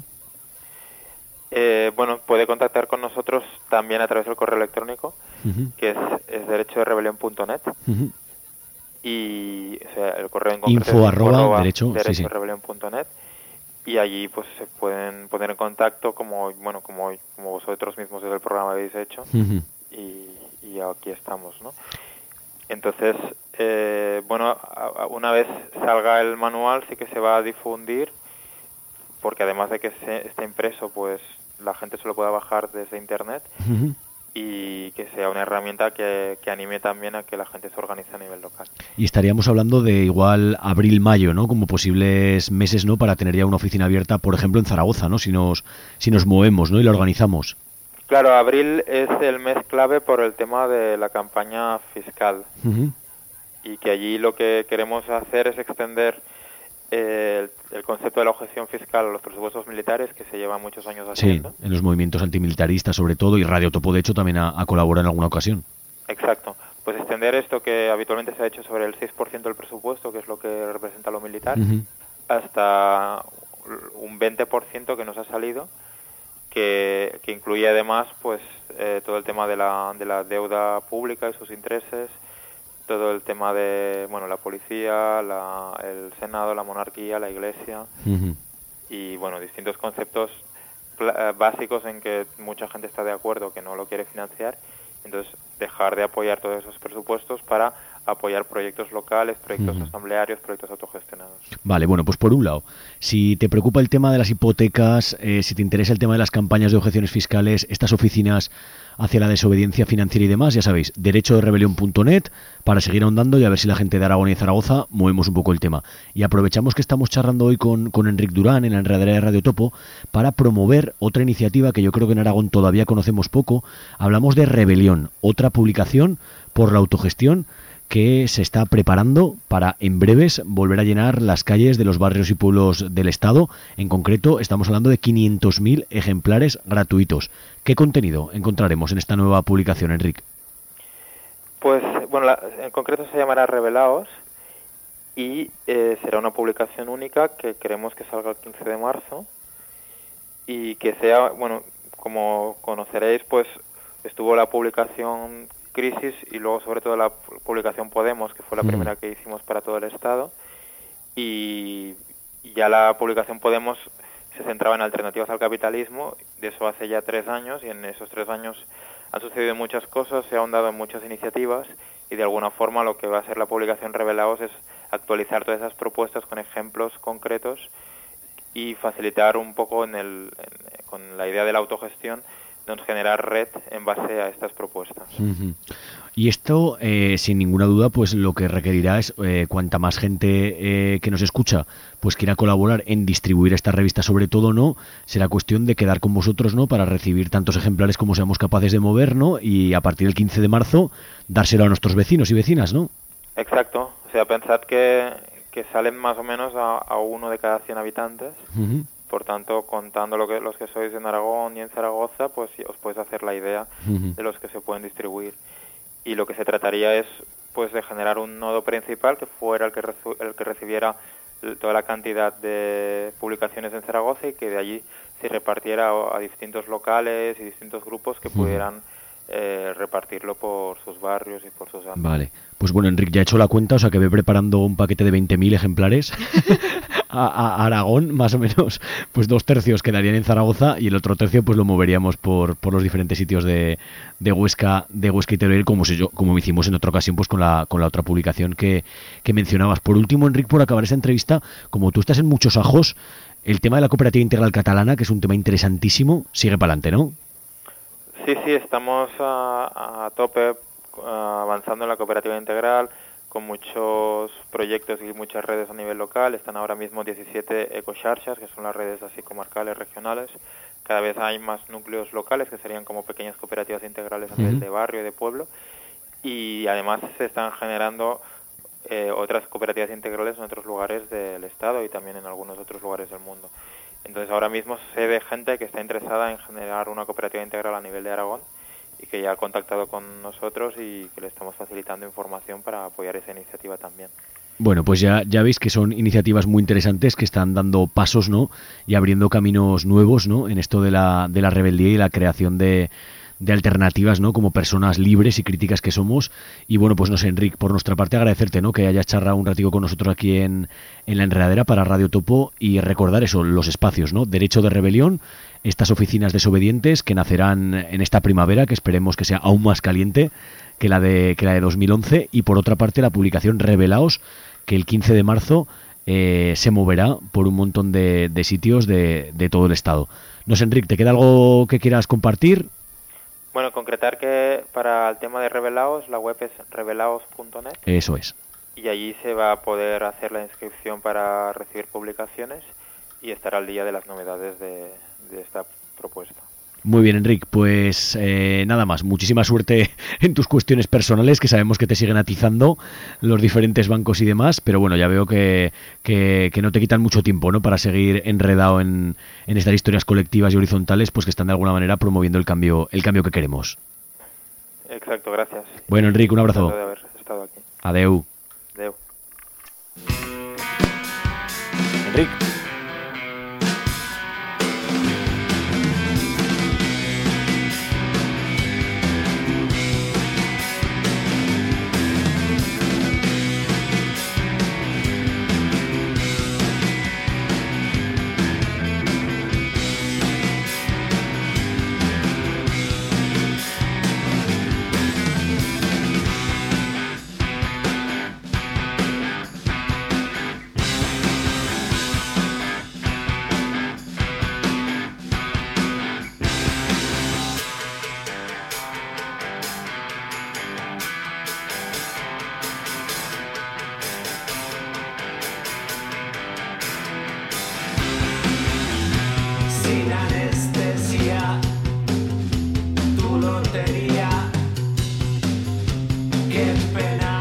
Bueno, puede contactar con nosotros también a través del correo electrónico, que es derechoderebelión.net. Y o sea, el correo en concreto info @ derechoderebelión.net, y allí pues se pueden poner en contacto como vosotros mismos desde el programa habéis hecho, y aquí estamos, ¿no? Entonces una vez salga el manual sí que se va a difundir, porque además de que esté impreso, pues la gente se lo pueda bajar desde internet y que sea una herramienta que anime también a que la gente se organice a nivel local. Y estaríamos hablando de igual abril-mayo, ¿no? Como posibles meses, ¿no? Para tener ya una oficina abierta, por ejemplo, en Zaragoza, ¿no? Si nos movemos, ¿no? Y la organizamos. Claro, abril es el mes clave por el tema de la campaña fiscal. Y que allí lo que queremos hacer es extender el concepto de la objeción fiscal a los presupuestos militares, que se lleva muchos años haciendo. Sí, en los movimientos antimilitaristas sobre todo, y Radio Topo de hecho también ha colaborado en alguna ocasión. Exacto, pues extender esto que habitualmente se ha hecho sobre el 6% del presupuesto, que es lo que representa lo militar, hasta un 20% que nos ha salido, que incluye además pues todo el tema de la deuda pública y sus intereses, todo el tema de la policía, el Senado, la monarquía, la Iglesia, y distintos conceptos básicos en que mucha gente está de acuerdo que no lo quiere financiar. Entonces dejar de apoyar todos esos presupuestos para apoyar proyectos locales, proyectos asamblearios, proyectos autogestionados. Vale, bueno, pues por un lado, si te preocupa el tema de las hipotecas, si te interesa el tema de las campañas de objeciones fiscales, estas oficinas hacia la desobediencia financiera y demás, ya sabéis, derechoderebelión.net, para seguir ahondando y a ver si la gente de Aragón y Zaragoza movemos un poco el tema. Y aprovechamos que estamos charlando hoy con Enric Durán en la enredadera de Radio Topo para promover otra iniciativa que yo creo que en Aragón todavía conocemos poco. Hablamos de Rebelión, otra publicación por la autogestión que se está preparando para en breves volver a llenar las calles de los barrios y pueblos del Estado. En concreto, estamos hablando de 500.000 ejemplares gratuitos. ¿Qué contenido encontraremos en esta nueva publicación, Enric? Pues, en concreto se llamará Rebelaos y será una publicación única que queremos que salga el 15 de marzo y que sea, como conoceréis, pues estuvo la publicación Crisis y luego sobre todo la publicación Podemos, que fue la primera que hicimos para todo el Estado, y ya la publicación Podemos se centraba en alternativas al capitalismo, de eso hace ya 3 años, y en esos 3 años han sucedido muchas cosas, se ha ahondado en muchas iniciativas y de alguna forma lo que va a hacer la publicación Revelaos es actualizar todas esas propuestas con ejemplos concretos y facilitar un poco con la idea de la autogestión, de generar red en base a estas propuestas. Uh-huh. Y esto, sin ninguna duda, pues lo que requerirá es cuanta más gente que nos escucha, pues quiera colaborar en distribuir esta revista, sobre todo, ¿no? Será cuestión de quedar con vosotros, ¿no? Para recibir tantos ejemplares como seamos capaces de mover, ¿no? Y a partir del 15 de marzo dárselo a nuestros vecinos y vecinas, ¿no? Exacto. O sea, pensad que salen más o menos a 1 de cada 100 habitantes. Uh-huh. Por tanto, contando los que sois en Aragón y en Zaragoza, pues os podéis hacer la idea uh-huh. de los que se pueden distribuir. Y lo que se trataría es pues de generar un nodo principal que fuera el que recibiera toda la cantidad de publicaciones en Zaragoza y que de allí se repartiera a distintos locales y distintos grupos que pudieran repartirlo por sus barrios y por sus ámbitos. Vale, pues bueno, Enric, ya he hecho la cuenta, o sea que ve preparando un paquete de 20.000 ejemplares a Aragón, más o menos, pues 2/3 quedarían en Zaragoza y el otro tercio pues lo moveríamos por los diferentes sitios de Huesca y Teruel, como hicimos en otra ocasión pues con la otra publicación que mencionabas. Por último, Enric, por acabar esta entrevista, como tú estás en muchos ajos, el tema de la cooperativa integral catalana, que es un tema interesantísimo, sigue para adelante, ¿no? Sí, estamos a tope avanzando en la cooperativa integral con muchos proyectos y muchas redes a nivel local. Están ahora mismo 17 ecocharchas, que son las redes así comarcales, regionales. Cada vez hay más núcleos locales, que serían como pequeñas cooperativas integrales a nivel de barrio y de pueblo. Y además se están generando otras cooperativas integrales en otros lugares del Estado y también en algunos otros lugares del mundo. Entonces ahora mismo sé de gente que está interesada en generar una cooperativa integral a nivel de Aragón y que ya ha contactado con nosotros y que le estamos facilitando información para apoyar esa iniciativa también. Bueno, pues ya veis que son iniciativas muy interesantes que están dando pasos, ¿no? Y abriendo caminos nuevos, ¿no? En esto de la rebeldía y la creación de alternativas, ¿no? Como personas libres y críticas que somos. Y bueno, pues no sé, Enric, por nuestra parte agradecerte, ¿no? Que hayas charlado un ratico con nosotros aquí en La Enredadera para Radio Topo y recordar eso, los espacios, ¿no? Derecho de Rebelión, estas oficinas desobedientes que nacerán en esta primavera, que esperemos que sea aún más caliente que la de 2011. Y por otra parte la publicación Revelaos, que el 15 de marzo se moverá por un montón de sitios de todo el estado. No sé, Enric, ¿te queda algo que quieras compartir? Bueno, concretar que para el tema de Revelaos, la web es revelaos.net. Eso es. Y allí se va a poder hacer la inscripción para recibir publicaciones y estar al día de las novedades de esta propuesta. Muy bien, Enric, pues nada más, muchísima suerte en tus cuestiones personales, que sabemos que te siguen atizando los diferentes bancos y demás, pero bueno, ya veo que no te quitan mucho tiempo, ¿no? Para seguir enredado en estas historias colectivas y horizontales, pues que están de alguna manera promoviendo el cambio que queremos. Exacto, gracias. Bueno, Enric, un abrazo. De haber estado aquí. Adeu. Adeu. Enric. Sin anestesia, tu lotería, qué pena.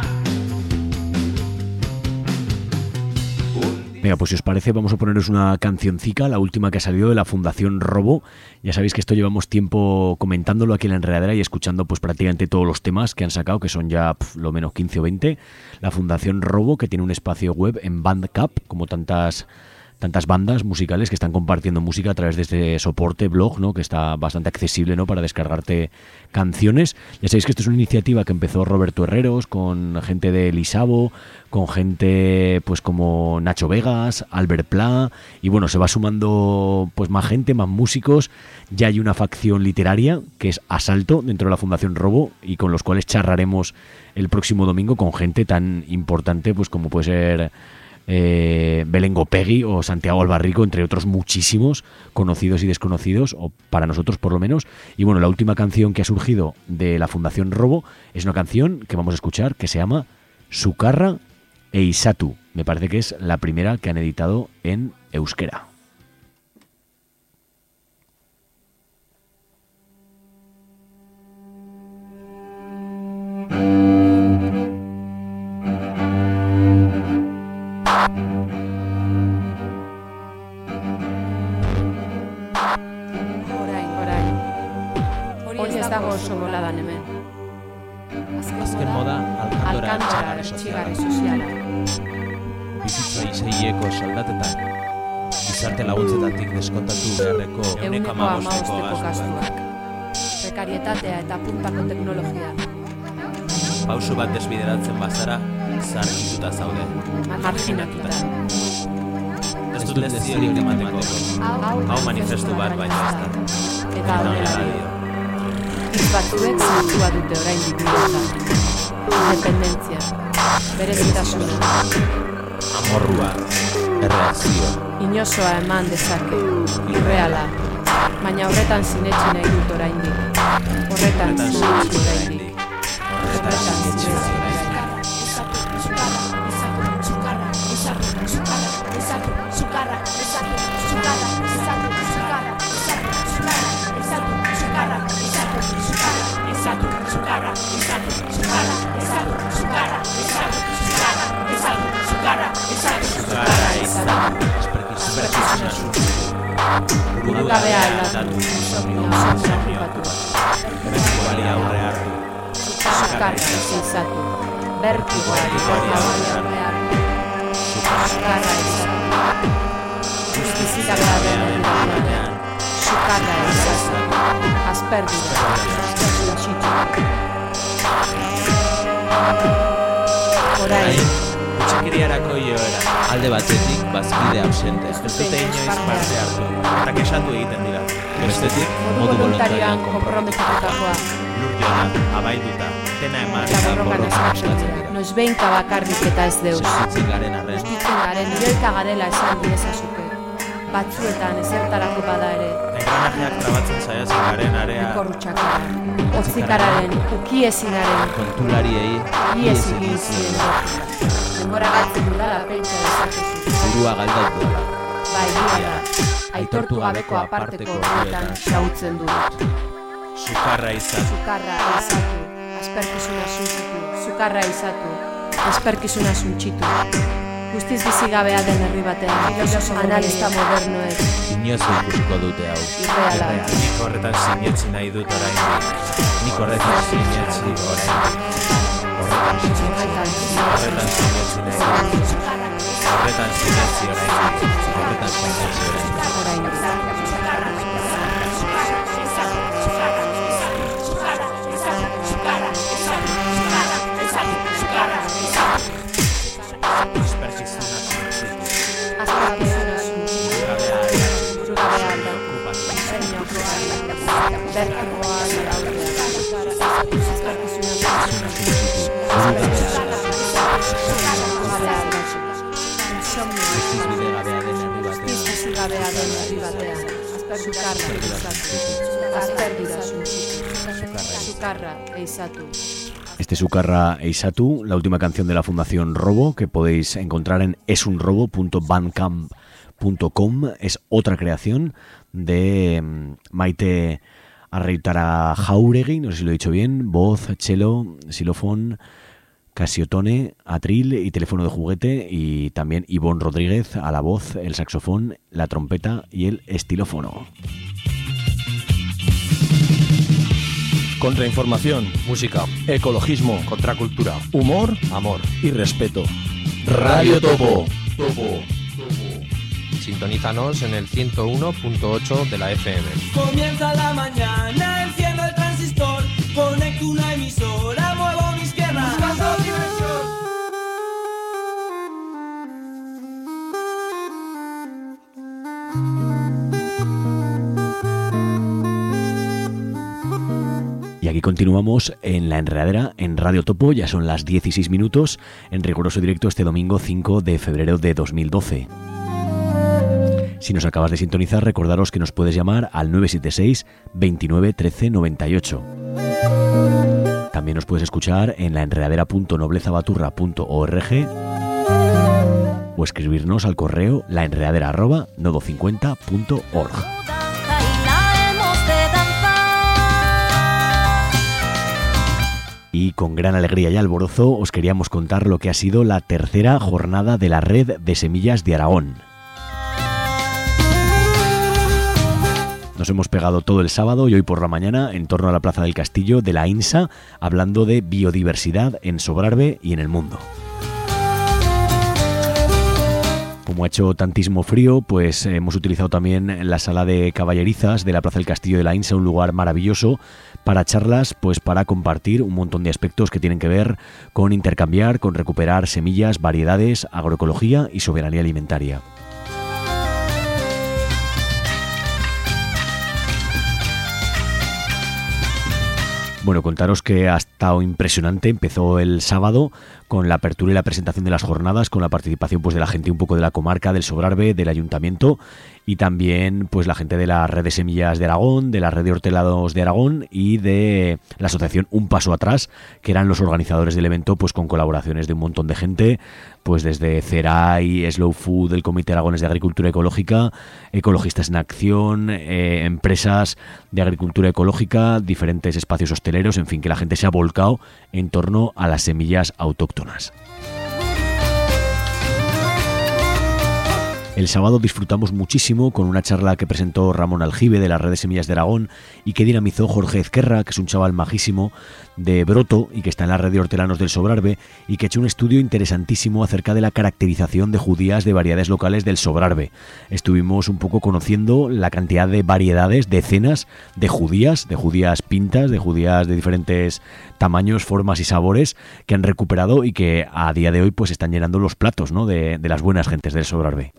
Venga, pues si os parece vamos a poneros una cancioncica, la última que ha salido de la Fundación Robo. Ya sabéis que esto llevamos tiempo comentándolo aquí en La Enredadera y escuchando pues prácticamente todos los temas que han sacado, que son ya lo menos 15 o 20. La Fundación Robo, que tiene un espacio web en Bandcamp, como tantas tantas bandas musicales que están compartiendo música a través de este soporte blog, ¿no? Que está bastante accesible, ¿no? Para descargarte canciones. Ya sabéis que esto es una iniciativa que empezó Roberto Herreros con gente de Lisabo, con gente pues como Nacho Vegas, Albert Pla, y bueno, se va sumando pues más gente, más músicos. Ya hay una facción literaria que es Asalto dentro de la Fundación Robo y con los cuales charlaremos el próximo domingo con gente tan importante pues como puede ser Belén Gopegui o Santiago Albarrico, entre otros muchísimos conocidos y desconocidos, o para nosotros por lo menos. Y bueno, la última canción que ha surgido de la Fundación Robo es una canción que vamos a escuchar que se llama Sukarra e Isatu. Me parece que es la primera que han editado en euskera. Hori ez dago oso boladan hemen. Azken moda Alkandora etxigare soziala. Bizitza iseieko soldatetan, gizarte laguntzetatik deskontatu beharreko 115 gastuak. Prekarietatea eta puntako teknologia. Pauso bat desbideratzen bazara, zaharkituta zaude. Marginatuta. Ez dut leziorik emateko. Hau manifestu bat baino ez da. Eta horrela dio. Hitz batzuek zentzua dute oraindik niretzat. Independentzia, berezitasuna, amorrua, erreakzio. Inozoa eman dezake, irreala, baina horretan sinetsi nahi dut oraindik. Horretan sinetsi oraindik. Horretan sinetsi oraindik. Burugabea aldatu, insomnio bertikoari aurre hartu. Sukarra izatu, bertikoari aurre hartu. Sukarra izatu, justizia den batean. Sukarra izatu, asperbida, txitxik. Orain, Txikiriarako joera, alde batetik bazkide ausente. Ez dute inoiz parte hartu, eta kexatu egiten dira. Bestetik, modu voluntarioan konprometitutakoa. Lur joan, abaiduta, dena eman eta borroka oskatzen dira. Noiz behinka bakarrik eta ez deus. Sentitzen garen arren. Sentitzen garen, milioika garela esan diezazuke. Batzuetan ezertarako bada ere. Engranajeak trabatzen saiatzen garen area. Ikorrutxakara, otzikararen, ukiezinaren. Kontulariei, iezin ziren. Denbora batzen dudala pentsa dezakezu. Burua galdatu dela. Bai, dira, aitortu gabeko aparteko horretan xautzen dut. Sukarra izatu. Sukarra izatu, asperkizuna suntxitu. Sukarra izatu, asperkizuna suntxitu. Guztiz bizigabea den herri batean, analista modernoek. Inozu ikusiko dute hau. Irreala. Nik horretan sinetsi nahi dut oraindik. Nik horretan sinetsi oraindik. Horretan sinetsi nahi dut. Horretan sinetsi oraindik. Horretan sinetsi oraindik. Este Sukarra e Isatu, la última canción de la Fundación Robo, que podéis encontrar en esunrobo.bandcamp.com, es otra creación de Maite Arreitara Jauregui, no sé si lo he dicho bien, voz, cello, xilofón, casiotone, atril y teléfono de juguete, y también Ivonne Rodríguez a la voz, el saxofón, la trompeta y el estilófono. Contrainformación, música, ecologismo, contracultura, humor, amor y respeto. Radio Topo. Sintonízanos en el 101.8 de la FM. Comienza la mañana, enciendo el transistor, conecto una emisora, muevo mis piernas, buscando diversión. Y aquí continuamos en La Enredadera, en Radio Topo, ya son las 16 minutos, en riguroso directo este domingo 5 de febrero de 2012. Si nos acabas de sintonizar, recordaros que nos puedes llamar al 976 29 13 98. También nos puedes escuchar en laenredadera.noblezabaturra.org o escribirnos al correo laenredadera@nodo50.org. Y con gran alegría y alborozo os queríamos contar lo que ha sido la tercera jornada de la Red de Semillas de Aragón. Nos hemos pegado todo el sábado y hoy por la mañana en torno a la Plaza del Castillo de la INSA, hablando de biodiversidad en Sobrarbe y en el mundo. Como ha hecho tantísimo frío, pues hemos utilizado también la sala de caballerizas de la Plaza del Castillo de la INSA, un lugar maravilloso para charlas, pues para compartir un montón de aspectos que tienen que ver con intercambiar, con recuperar semillas, variedades, agroecología y soberanía alimentaria. Bueno, contaros que ha estado impresionante. Empezó el sábado con la apertura y la presentación de las jornadas, con la participación pues de la gente un poco de la comarca, del Sobrarbe, del Ayuntamiento y también pues la gente de la Red de Semillas de Aragón, de la Red de Hortelados de Aragón y de la asociación Un Paso Atrás, que eran los organizadores del evento, pues con colaboraciones de un montón de gente, pues desde CERAI, Slow Food, el Comité Aragonés de Agricultura Ecológica, Ecologistas en Acción, empresas de agricultura ecológica, diferentes espacios hosteleros, en fin, que la gente se ha volcado en torno a las semillas autóctonas. El sábado disfrutamos muchísimo con una charla que presentó Ramón Aljibe de la Red de Semillas de Aragón y que dinamizó Jorge Ezquerra, que es un chaval majísimo de Broto y que está en la Red de Hortelanos del Sobrarbe y que ha hecho un estudio interesantísimo acerca de la caracterización de judías de variedades locales del Sobrarbe. Estuvimos un poco conociendo la cantidad de variedades, decenas de judías pintas, de judías de diferentes tamaños, formas y sabores que han recuperado y que a día de hoy pues están llenando los platos, ¿no?, de las buenas gentes del Sobrarbe.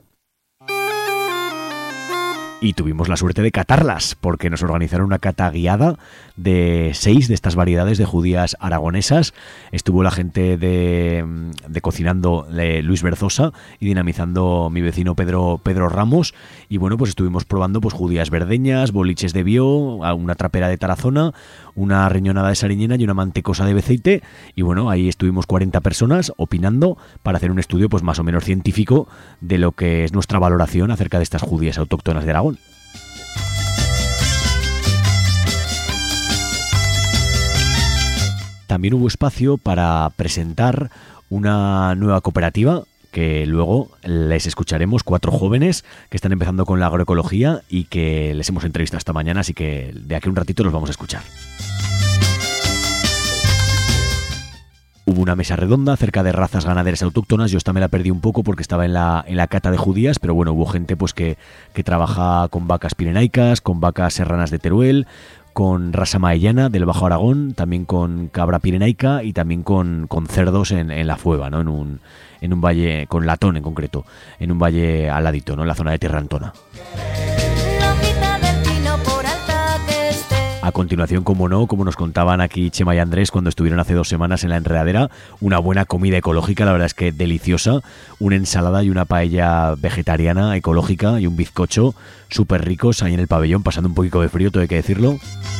Y tuvimos la suerte de catarlas, porque nos organizaron una cata guiada de 6 de estas variedades de judías aragonesas. Estuvo la gente de Cocinando, Luis Berzosa, y dinamizando mi vecino Pedro Ramos. Y bueno, pues estuvimos probando pues judías verdeñas, boliches de bio, una trapera de Tarazona, una riñonada de sariñena y una mantecosa de Beceite. Y bueno, ahí estuvimos 40 personas opinando para hacer un estudio pues más o menos científico de lo que es nuestra valoración acerca de estas judías autóctonas de Aragón. También hubo espacio para presentar una nueva cooperativa que luego les escucharemos, 4 jóvenes que están empezando con la agroecología y que les hemos entrevistado esta mañana, así que de aquí a un ratito los vamos a escuchar. Hubo una mesa redonda acerca de razas ganaderas autóctonas. Yo esta me la perdí un poco porque estaba en la cata de judías, pero bueno, hubo gente pues que trabaja con vacas pirenaicas, con vacas serranas de Teruel, con raza maellana del Bajo Aragón, también con cabra pirenaica y también con cerdos en la Fueva, ¿no?, en un valle, con latón en concreto, en un valle al ladito, ¿no?, en la zona de Tierra Antona. A continuación, como no, como nos contaban aquí Chema y Andrés cuando estuvieron hace 2 semanas en La Enredadera, una buena comida ecológica, la verdad es que deliciosa, una ensalada y una paella vegetariana ecológica y un bizcocho súper ricos ahí en el pabellón, pasando un poquito de frío, todo hay que decirlo.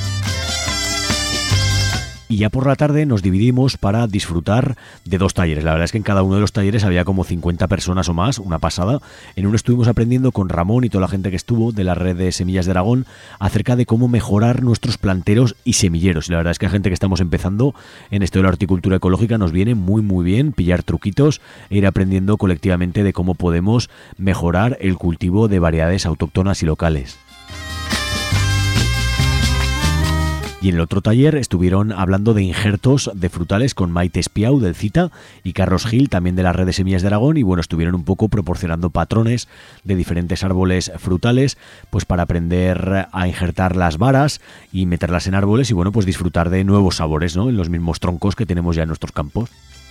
Y ya por la tarde nos dividimos para disfrutar de 2 talleres. La verdad es que en cada uno de los talleres había como 50 personas o más, una pasada. En uno estuvimos aprendiendo con Ramón y toda la gente que estuvo de la Red de Semillas de Aragón acerca de cómo mejorar nuestros planteros y semilleros. Y la verdad es que a gente que estamos empezando en esto de la horticultura ecológica nos viene muy muy bien pillar truquitos e ir aprendiendo colectivamente de cómo podemos mejorar el cultivo de variedades autóctonas y locales. Y en el otro taller estuvieron hablando de injertos de frutales con Maite Espiau del CITA y Carlos Gil, también de la Red de Semillas de Aragón, y bueno, estuvieron un poco proporcionando patrones de diferentes árboles frutales, pues para aprender a injertar las varas y meterlas en árboles y bueno, pues disfrutar de nuevos sabores, ¿no?, en los mismos troncos que tenemos ya en nuestros campos.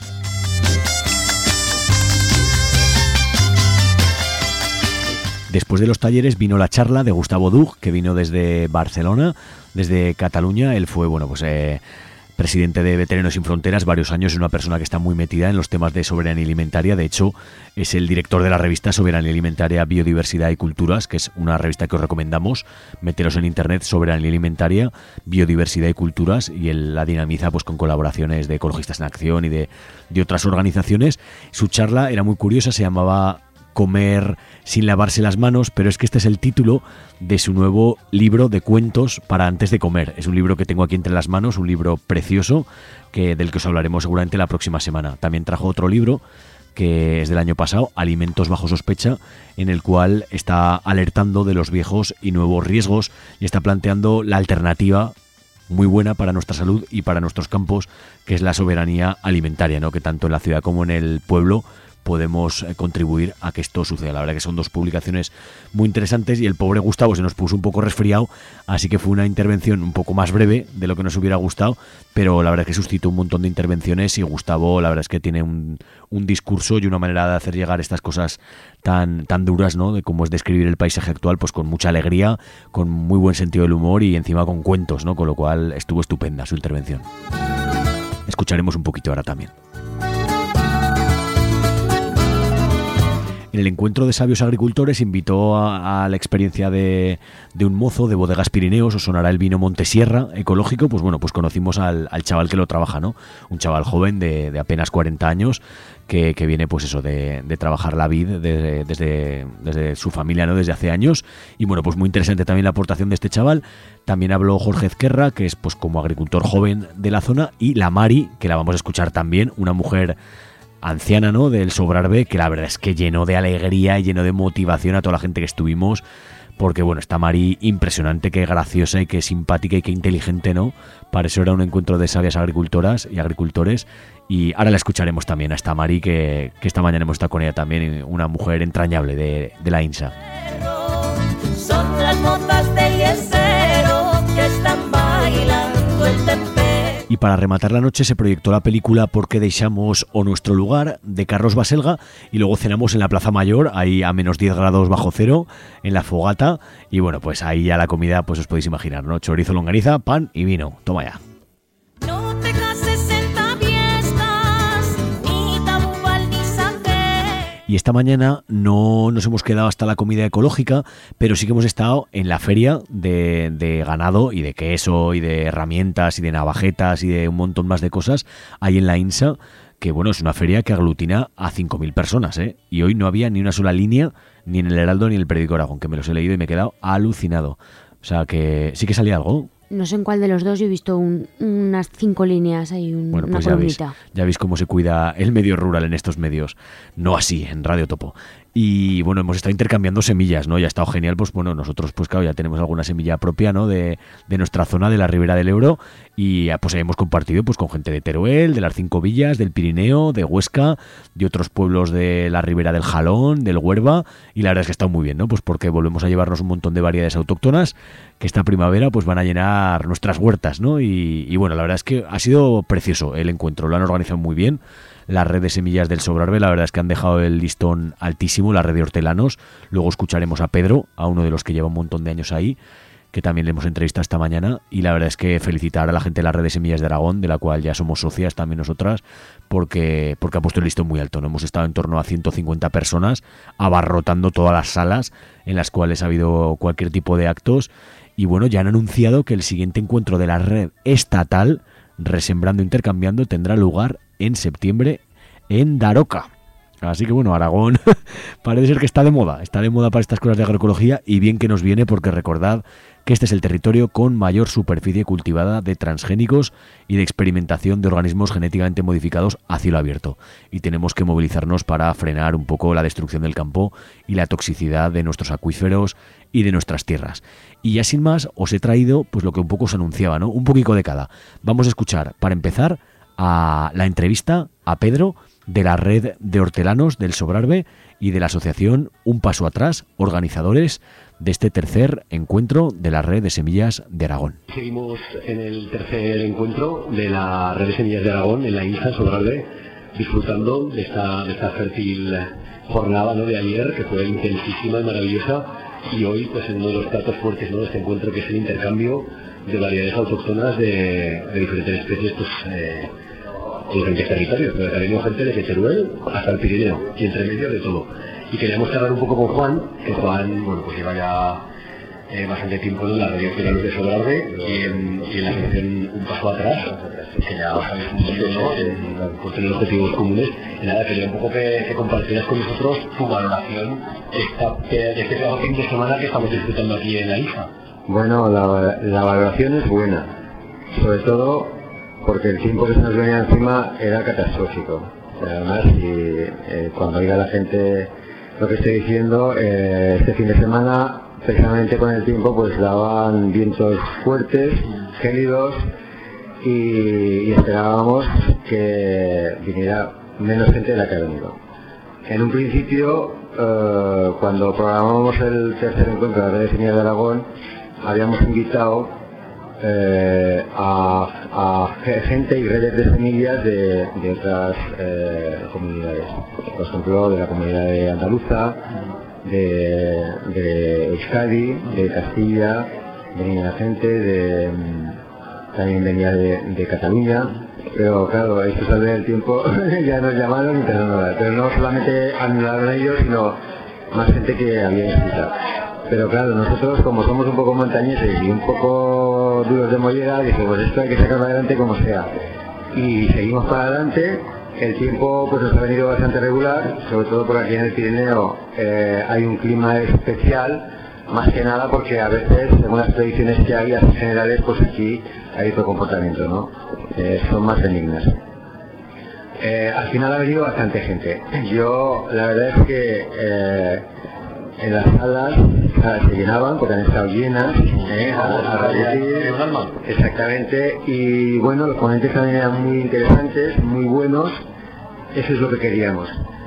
Después de los talleres vino la charla de Gustavo Dug, que vino desde Barcelona, desde Cataluña. Él fue, bueno, pues presidente de Veteranos Sin Fronteras varios años, es una persona que está muy metida en los temas de soberanía alimentaria. De hecho, es el director de la revista Soberanía Alimentaria, Biodiversidad y Culturas, que es una revista que os recomendamos. Meteros en internet, Soberanía Alimentaria, Biodiversidad y Culturas, y él la dinamiza pues con colaboraciones de Ecologistas en Acción y de otras organizaciones. Su charla era muy curiosa, se llamaba Comer sin lavarse las manos, pero es que este es el título de su nuevo libro de cuentos para antes de comer. Es un libro que tengo aquí entre las manos, un libro precioso del que os hablaremos seguramente la próxima semana. También trajo otro libro que es del año pasado, Alimentos bajo sospecha, en el cual está alertando de los viejos y nuevos riesgos y está planteando la alternativa muy buena para nuestra salud y para nuestros campos, que es la soberanía alimentaria, ¿no?, que tanto en la ciudad como en el pueblo podemos contribuir a que esto suceda. La verdad que son dos publicaciones muy interesantes y el pobre Gustavo se nos puso un poco resfriado, así que fue una intervención un poco más breve de lo que nos hubiera gustado, pero la verdad es que suscitó un montón de intervenciones y Gustavo la verdad es que tiene un discurso y una manera de hacer llegar estas cosas tan duras, ¿no?, de cómo es describir el paisaje actual, pues con mucha alegría, con muy buen sentido del humor y encima con cuentos, ¿no?, con lo cual estuvo estupenda su intervención. Escucharemos un poquito ahora también. En el encuentro de sabios agricultores invitó a la experiencia de un mozo de Bodegas Pirineos. Os sonará el vino Montesierra ecológico. Pues bueno, pues conocimos al chaval que lo trabaja, ¿no? Un chaval joven de apenas 40 años que viene pues eso de trabajar la vid desde su familia, ¿no?, desde hace años. Y bueno, pues muy interesante también la aportación de este chaval. También habló Jorge Ezquerra, que es pues como agricultor joven de la zona, y la Mari, que la vamos a escuchar también, una mujer anciana, ¿no?, del Sobrarbe, que la verdad es que llenó de alegría y llenó de motivación a toda la gente que estuvimos, porque bueno, esta Mari impresionante, que graciosa y que simpática y que inteligente, ¿no? Para eso era un encuentro de sabias agricultoras y agricultores, y ahora la escucharemos también a esta Mari, que esta mañana hemos estado con ella también, una mujer entrañable de la INSA. Son las mozas del yesero que están bailando el tempe. Y para rematar la noche se proyectó la película ¿Por qué deixamos o nuestro lugar?, de Carlos Baselga, y luego cenamos en la Plaza Mayor, ahí a menos 10 grados bajo cero, en la fogata, y bueno, pues ahí ya la comida, pues os podéis imaginar, ¿no? Chorizo, longaniza, pan y vino. Toma ya. No te cases en fiestas, ni tabúbal ni sangre. Y esta mañana no nos hemos quedado hasta la comida ecológica, pero sí que hemos estado en la feria de ganado y de queso y de herramientas y de navajetas y de un montón más de cosas ahí en la INSA, que bueno, es una feria que aglutina a 5.000 personas, ¿eh? Y hoy no había ni una sola línea, ni en el Heraldo ni en el Periódico Aragón, que me los he leído y me he quedado alucinado. O sea que sí que salía algo. No sé en cuál de los dos, yo he visto unas 5 líneas ahí, bueno, una pues columnita. Ya veis cómo se cuida el medio rural en estos medios, no así en Radio Topo. Y bueno, hemos estado intercambiando semillas, ¿no? Ya ha estado genial, pues bueno, nosotros pues claro, ya tenemos alguna semilla propia, ¿no?, de nuestra zona, de la Ribera del Ebro, y pues hemos compartido pues con gente de Teruel, de las 5 Villas, del Pirineo, de Huesca, de otros pueblos de la Ribera del Jalón, del Huerva, y la verdad es que está muy bien, ¿no? Pues porque volvemos a llevarnos un montón de variedades autóctonas que esta primavera pues van a llenar nuestras huertas, ¿no? Y bueno, la verdad es que ha sido precioso el encuentro, lo han organizado muy bien. La red de semillas del Sobrarbe, la verdad es que han dejado el listón altísimo, la red de hortelanos. Luego escucharemos a Pedro, a uno de los que lleva un montón de años ahí, que también le hemos entrevistado esta mañana, y la verdad es que felicitar a la gente de la red de semillas de Aragón, de la cual ya somos socias también nosotras, porque ha puesto el listón muy alto, ¿no? Hemos estado en torno a 150 personas abarrotando todas las salas en las cuales ha habido cualquier tipo de actos, y bueno, ya han anunciado que el siguiente encuentro de la red estatal, Resembrando Intercambiando, tendrá lugar en septiembre en Daroca. Así que bueno, Aragón parece ser que está de moda para estas cosas de agroecología, y bien que nos viene, porque recordad que este es el territorio con mayor superficie cultivada de transgénicos y de experimentación de organismos genéticamente modificados a cielo abierto. Y tenemos que movilizarnos para frenar un poco la destrucción del campo y la toxicidad de nuestros acuíferos y de nuestras tierras. Y ya sin más, os he traído pues lo que un poco os anunciaba, ¿no? Un poquito de cada. Vamos a escuchar, para empezar, a la entrevista a Pedro de la Red de Hortelanos del Sobrarbe y de la asociación Un Paso Atrás, organizadores de este tercer encuentro de la Red de Semillas de Aragón. Seguimos en el tercer encuentro de la Red de Semillas de Aragón en la INSA Sobrarbe, disfrutando de esta fértil jornada, ¿no?, de ayer, que fue intensísima y maravillosa, y hoy pues en uno de los platos fuertes, ¿no?, de este encuentro, que es el intercambio de variedades autóctonas de diferentes especies, pues en diferentes territorios. Pero tenemos gente desde Teruel hasta el Pirineo y entre medio de todo. Y queríamos charlar un poco con Juan, que Juan, bueno, pues lleva ya bastante tiempo en la Radio Hortelanos de Sobrarbe y en la asociación Un Paso Atrás, que ya sabéis mucho, ¿no?, por tener objetivos comunes. Y nada, quería un poco que compartieras con nosotros tu valoración de este fin de semana que estamos disfrutando aquí en la IFA. Bueno, la valoración es buena, sobre todo porque el tiempo que se nos venía encima era catastrófico. Además, y cuando oiga la gente lo que estoy diciendo, este fin de semana, precisamente con el tiempo, pues daban vientos fuertes, gélidos, y esperábamos que viniera menos gente de la que ha venido. En un principio, cuando programamos el tercer encuentro de la Red de Semillas de Aragón, habíamos invitado a gente y redes de semillas de otras comunidades, por ejemplo de la comunidad de andaluza, de Euskadi, de Castilla, venía gente también venía de Cataluña, pero claro, esto sale del tiempo, ya nos llamaron y pero no solamente anularon ellos, sino más gente que había invitado. Pero claro, nosotros como somos un poco montañeses y un poco duros de mollera, dijimos, pues esto hay que sacarlo adelante como sea. Y seguimos para adelante. El tiempo pues nos ha venido bastante regular, sobre todo por aquí en el Pirineo hay un clima especial, más que nada porque a veces, según las predicciones que hay generales, pues aquí hay otro comportamiento, ¿no? Son más benignas. Al final ha venido bastante gente. Yo, la verdad es que en las salas se llenaban porque han estado llenas, exactamente, y bueno, los ponentes también eran muy interesantes, muy buenos, eso es lo que queríamos.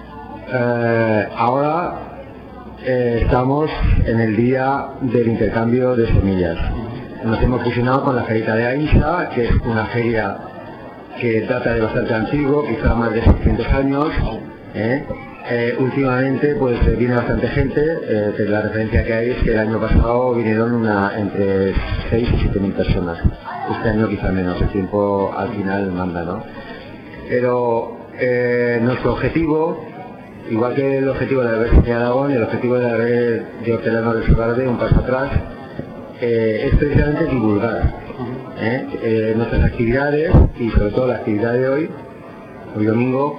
Ahora estamos en el día del intercambio de semillas. Nos hemos fusionado con la Ferita de Ainsa, que es una feria que data de bastante antiguo, quizá más de 600 años. Últimamente pues viene bastante gente, la referencia que hay es que el año pasado vinieron entre 6 y 7.000 personas. Este año quizá menos, el tiempo al final manda, ¿no? Pero nuestro objetivo, igual que el objetivo de la Red de Aragón y el objetivo de la Red de Hortelanos del Sobrarbe, Un Paso Atrás, es precisamente divulgar nuestras actividades y sobre todo la actividad de hoy domingo,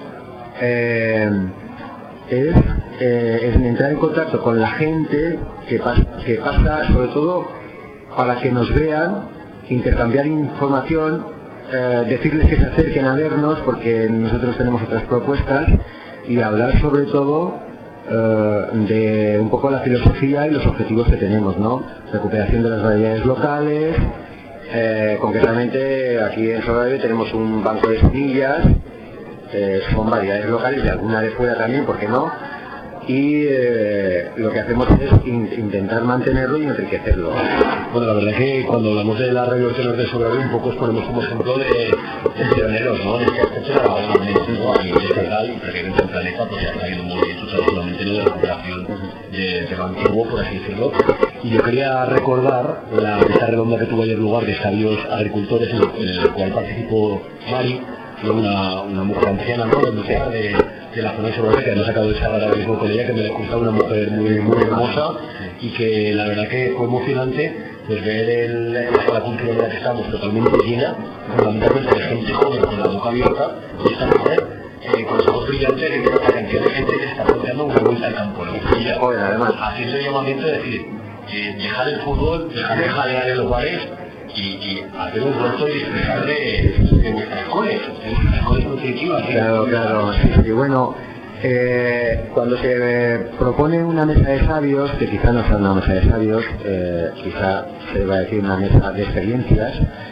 es entrar en contacto con la gente que pasa, sobre todo para que nos vean, intercambiar información, decirles que se acerquen a vernos porque nosotros tenemos otras propuestas y hablar sobre todo de un poco la filosofía y los objetivos que tenemos, ¿no? Recuperación de las variedades locales, concretamente aquí en Sobrarbe tenemos un banco de semillas. Son variedades locales y alguna de fuera también, ¿por qué no? Y lo que hacemos es intentar mantenerlo y enriquecerlo. Bueno, la verdad es que cuando hablamos de la Red de Hortelanos de Sobrarbe un poco os ponemos como ejemplo de pioneros, ¿no? En este aspecto de la a nivel estatal y prácticamente en el planeta, pues ya está habiendo movimientos tradicionalmente de recuperación de lo antiguo, por así decirlo. Y yo quería recordar la mesa redonda que tuvo ayer lugar de sabios agricultores, en el cual participó Mari, una mujer anciana, ¿no?, de la zona de Sobrarbe, que además acabo de charlar ahora mismo con ella, que me resulta una mujer muy, muy hermosa y que la verdad que fue emocionante pues ver la cultura en la que estamos totalmente llena, fundamentalmente de gente joven con la boca abierta, y esta mujer con los ojos brillantes y la cantidad de gente que está planteando una vuelta al campo, ¿no? Y joven, además, haciendo el llamamiento de decir, dejar el fútbol, dejar de jalear en los bares y hacer un rostro y disfrutar de vuestras coles nutritivas. Claro, sí, bueno, cuando se propone una mesa de sabios, que quizá no sea una mesa de sabios, quizá se va a decir una mesa de experiencias,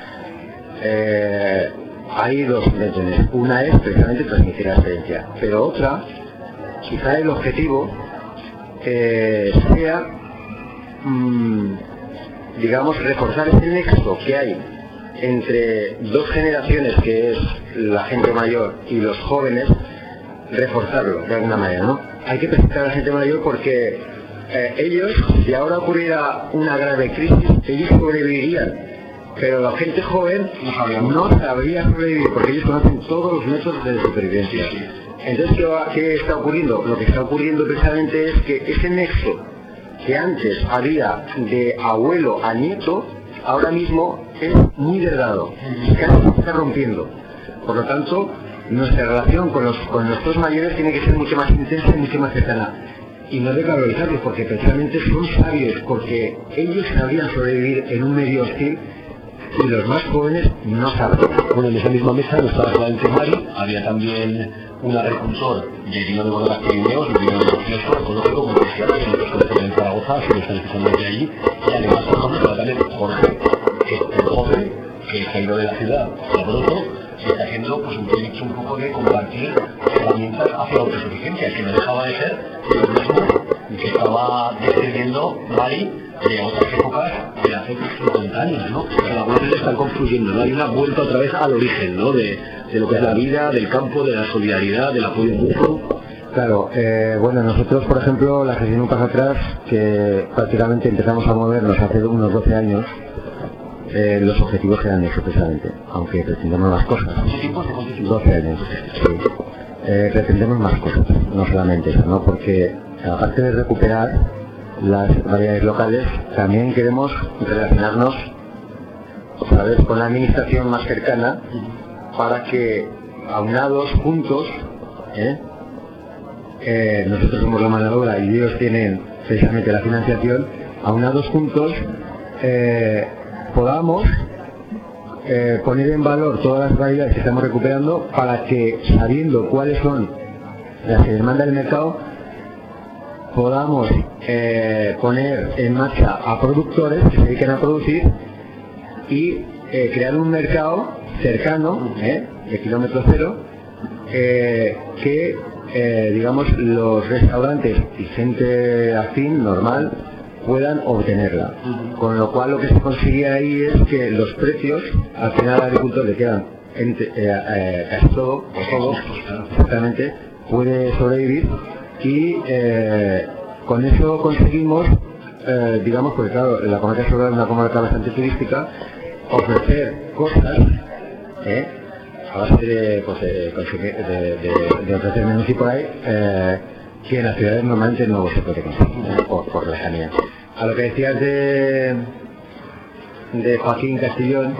hay dos intenciones. Una es precisamente transmitir la experiencia, pero otra, quizá el objetivo sea, digamos, reforzar ese nexo que hay entre dos generaciones, que es la gente mayor y los jóvenes, reforzarlo de alguna manera, ¿no? Hay que presentar a la gente mayor porque ellos, si ahora ocurriera una grave crisis, ellos sobrevivirían, pero la gente joven no sabría sobrevivir porque ellos conocen todos los métodos de supervivencia. Entonces, ¿qué está ocurriendo? Lo que está ocurriendo precisamente es que ese nexo que antes había de abuelo a nieto, ahora mismo es muy delgado, casi se está rompiendo. Por lo tanto, nuestra relación con nuestros mayores tiene que ser mucho más intensa y mucho más cercana. Y no desvalorizarlos, porque precisamente son sabios, porque ellos sabían sobrevivir en un medio hostil y los más jóvenes no saben. Bueno, en esa misma mesa no estaba solamente Mari, había también un agricultor de vino de Bodegas Pirineos, un vino de proceso ecológico, como decía, que nosotros conocemos en Zaragoza, si lo están escuchando desde allí, y además, por ejemplo, estaba también Jorge, que es el joven que se ha ido de la ciudad de pronto, se está haciendo pues un proyecto un poco de compartir herramientas hacia la autosuficiencia, que no dejaba de ser lo mismo que estaba describiendo Mari de otras épocas de hace 50 años, ¿no? O sea, las cosas están confluyendo, ¿no? Hay una vuelta otra vez al origen, ¿no? De lo que es la vida, del campo, de la solidaridad, del apoyo mutuo. Claro, bueno, nosotros, por ejemplo, la gestión un paso atrás, que prácticamente empezamos a movernos hace unos 12 años, los objetivos eran eso precisamente, aunque pretendemos más cosas. 12 años, sí. Pretendemos más cosas, no solamente eso, ¿no? Porque aparte de recuperar las variedades locales, también queremos relacionarnos, ¿sabes?, con la administración más cercana para que, aunados, juntos, nosotros somos la mano de obra y ellos tienen precisamente la financiación, aunados juntos, podamos poner en valor todas las variedades que estamos recuperando para que, sabiendo cuáles son las que demanda el mercado, podamos poner en marcha a productores que se dediquen a producir y crear un mercado cercano, de kilómetro cero, que digamos los restaurantes y gente afín, normal, puedan obtenerla. Con lo cual lo que se consigue ahí es que los precios, al final al agricultor le quedan casi todo, o todo, exactamente, puede sobrevivir y con eso conseguimos, digamos, porque claro, la comarca Sobrarbe es una comarca bastante turística, ofrecer cosas, a base de ofrecer menús y por ahí, que en las ciudades normalmente no se puede conseguir, por lejanía. A lo que decías de Joaquín Castellón,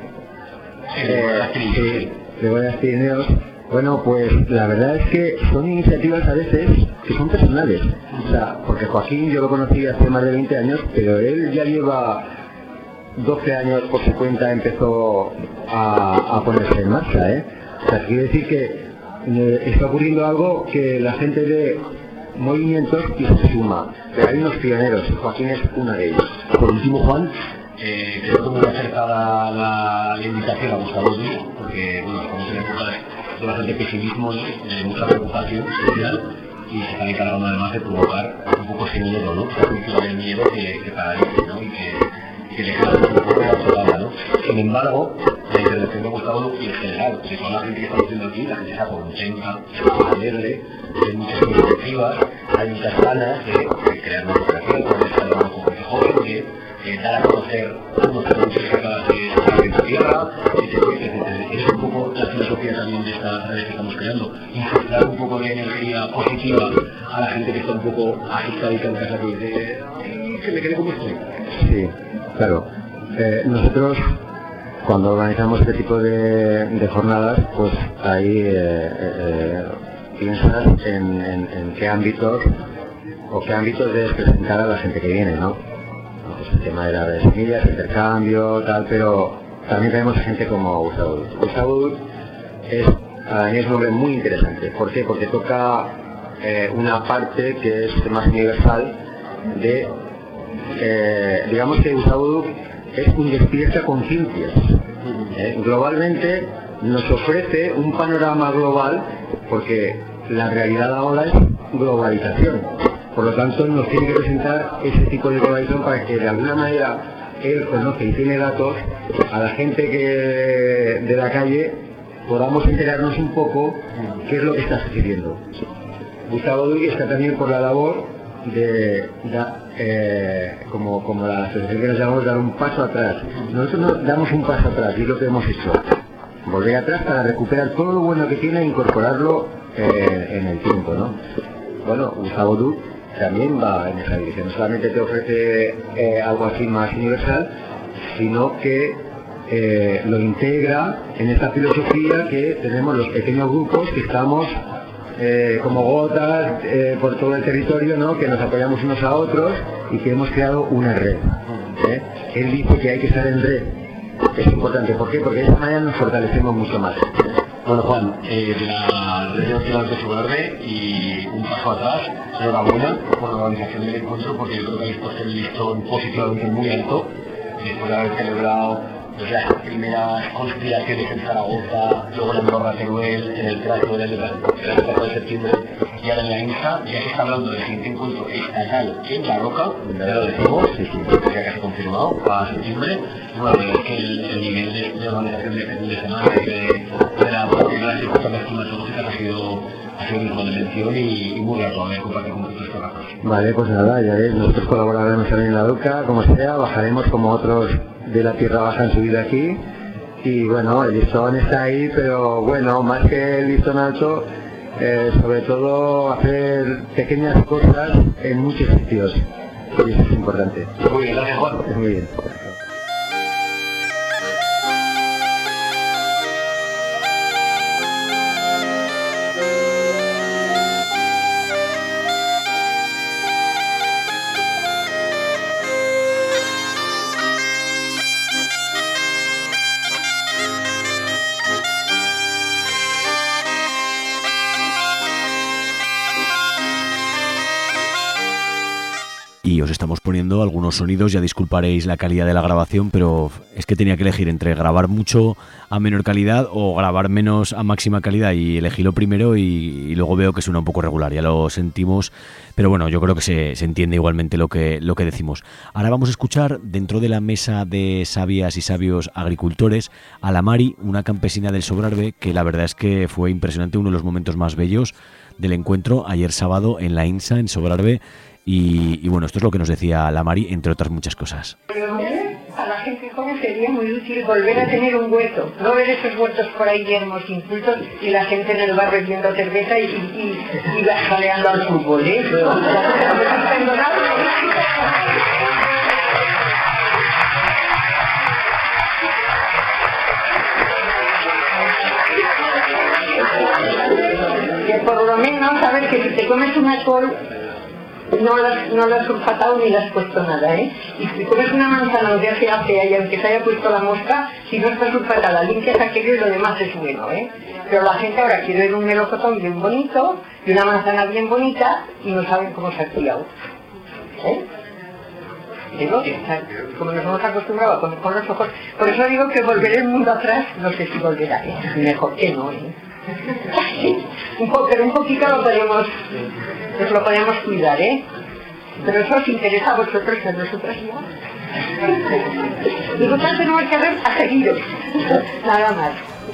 de Bodegas Pirineos, bueno, pues la verdad es que son iniciativas a veces que son personales. O sea, porque Joaquín yo lo conocí hace más de 20 años, pero él ya lleva 12 años por su cuenta, empezó a ponerse en marcha, O sea, quiere decir que está ocurriendo algo que la gente ve movimientos y se suma. Pero hay unos pioneros, Joaquín es uno de ellos. Por último, Juan, creo que muy acertada la invitación a buscarlos, porque bueno, estamos en época de bastante pesimismo, de mucha preocupación social, y se están encargando además de provocar un poco ese miedo, ¿no? Esa cultura del miedo que paralice, ¿no? Y que le queda un poco la soledad, ¿no? Sin embargo, la intervención me ha gustado y en general, de toda la gente que está haciendo aquí, la gente está contenta, alegre, hay muchas iniciativas, hay muchas ganas de crear una cooperación, de estar con gente joven, de dar a conocer unos productos de la tierra, es un poco la filosofía también de estas redes que estamos creando, infectar un poco de energía positiva a la gente que está un poco agitada en casa, que dice, que me quede como estoy. Sí, claro. Nosotros, cuando organizamos este tipo de jornadas, pues ahí piensas en qué ámbitos o qué ámbitos debes presentar a la gente que viene, ¿no? tema de las redes semillas, intercambio, tal, pero también tenemos a gente como Gustavo Dud. Gustavo Dud es un hombre muy interesante. ¿Por qué? Porque toca una parte que es más universal de, digamos que Gustavo Dud es un despierta conciencias. Globalmente nos ofrece un panorama global, porque la realidad ahora es globalización. Por lo tanto, nos tiene que presentar ese tipo de globalización para que de alguna manera él conoce y tiene datos a la gente que de la calle podamos enterarnos un poco qué es lo que está sucediendo. Gustavo Dud está también por la labor de como la asociación que nos llamamos dar un paso atrás. Nosotros no damos un paso atrás y es lo que hemos hecho. Volver atrás para recuperar todo lo bueno que tiene e incorporarlo en el tiempo, ¿no? Bueno, Gustavo Dud también va en esa dirección. No solamente te ofrece algo así más universal, sino que lo integra en esta filosofía que tenemos los pequeños grupos que estamos como gotas por todo el territorio, ¿no? Que nos apoyamos unos a otros y que hemos creado una red. Él dice que hay que estar en red. Es importante. ¿Por qué? Porque de esa manera nos fortalecemos mucho más. Bueno, Juan, de la Red de Ciudadanos de Sobrarbe y un paso atrás, enhorabuena por la organización del encuentro, porque yo creo que habéis puesto el listón positivamente muy alto, después de haber celebrado las primeras conspiraciones en Zaragoza, luego en Andorra, Teruel, en el tráfico del 4 de septiembre y ahora en la INSA. Ya se está hablando del siguiente encuentro estatal en La Roca, ya lo decimos, ya casi confirmado, para septiembre. Bueno, es que el nivel de organización de este fin de semana y de las circunstancias climatológicas ha sido digno de mención y muy grato haber compartido con vosotros estos ratos. Vale, pues nada, ya ves, nosotros colaboraremos también en La Roca, como sea, bajaremos como otros de la Tierra Baja han subido aquí y bueno, el listón está ahí, pero bueno, más que el listón alto, sobre todo hacer pequeñas cosas en muchos sitios y eso es importante. Muy bien, gracias Juan. Muy bien. Y os estamos poniendo algunos sonidos, ya disculparéis la calidad de la grabación, pero es que tenía que elegir entre grabar mucho a menor calidad o grabar menos a máxima calidad y elegí lo primero y luego veo que suena un poco regular, ya lo sentimos, pero bueno, yo creo que se entiende igualmente lo que decimos. Ahora vamos a escuchar dentro de la mesa de sabias y sabios agricultores a la Mari, una campesina del Sobrarbe, que la verdad es que fue impresionante, uno de los momentos más bellos del encuentro ayer sábado en la INSA, en Sobrarbe. Y bueno, esto es lo que nos decía la Mari, entre otras muchas cosas. A la gente joven sería muy útil volver a tener un huerto, no ver esos huertos por ahí yermos, incultos, y la gente en el bar bebiendo cerveza y jaleando al fútbol, ¿eh? Que por lo menos, a ver, que si te comes una col, no la has sulfatado ni le has puesto nada, ¿eh? Y si comes una manzana aunque sea fea y aunque se haya puesto la mosca, si no está sulfatada, limpias aquello y lo demás es bueno, ¿eh? Pero la gente ahora quiere ver un melocotón bien bonito y una manzana bien bonita y no saben cómo se ha criado, ¿eh? Digo, como nos hemos acostumbrado a comer con los ojos, por eso digo que volver el mundo atrás, no sé si volverá, ¿eh? Mejor que no, ¿eh? Sí, pero un poquito nos lo podemos cuidar, ¿eh? Pero eso os interesa a vosotros y a nosotros no. Nosotros tenemos que ver a seguiros, nada más.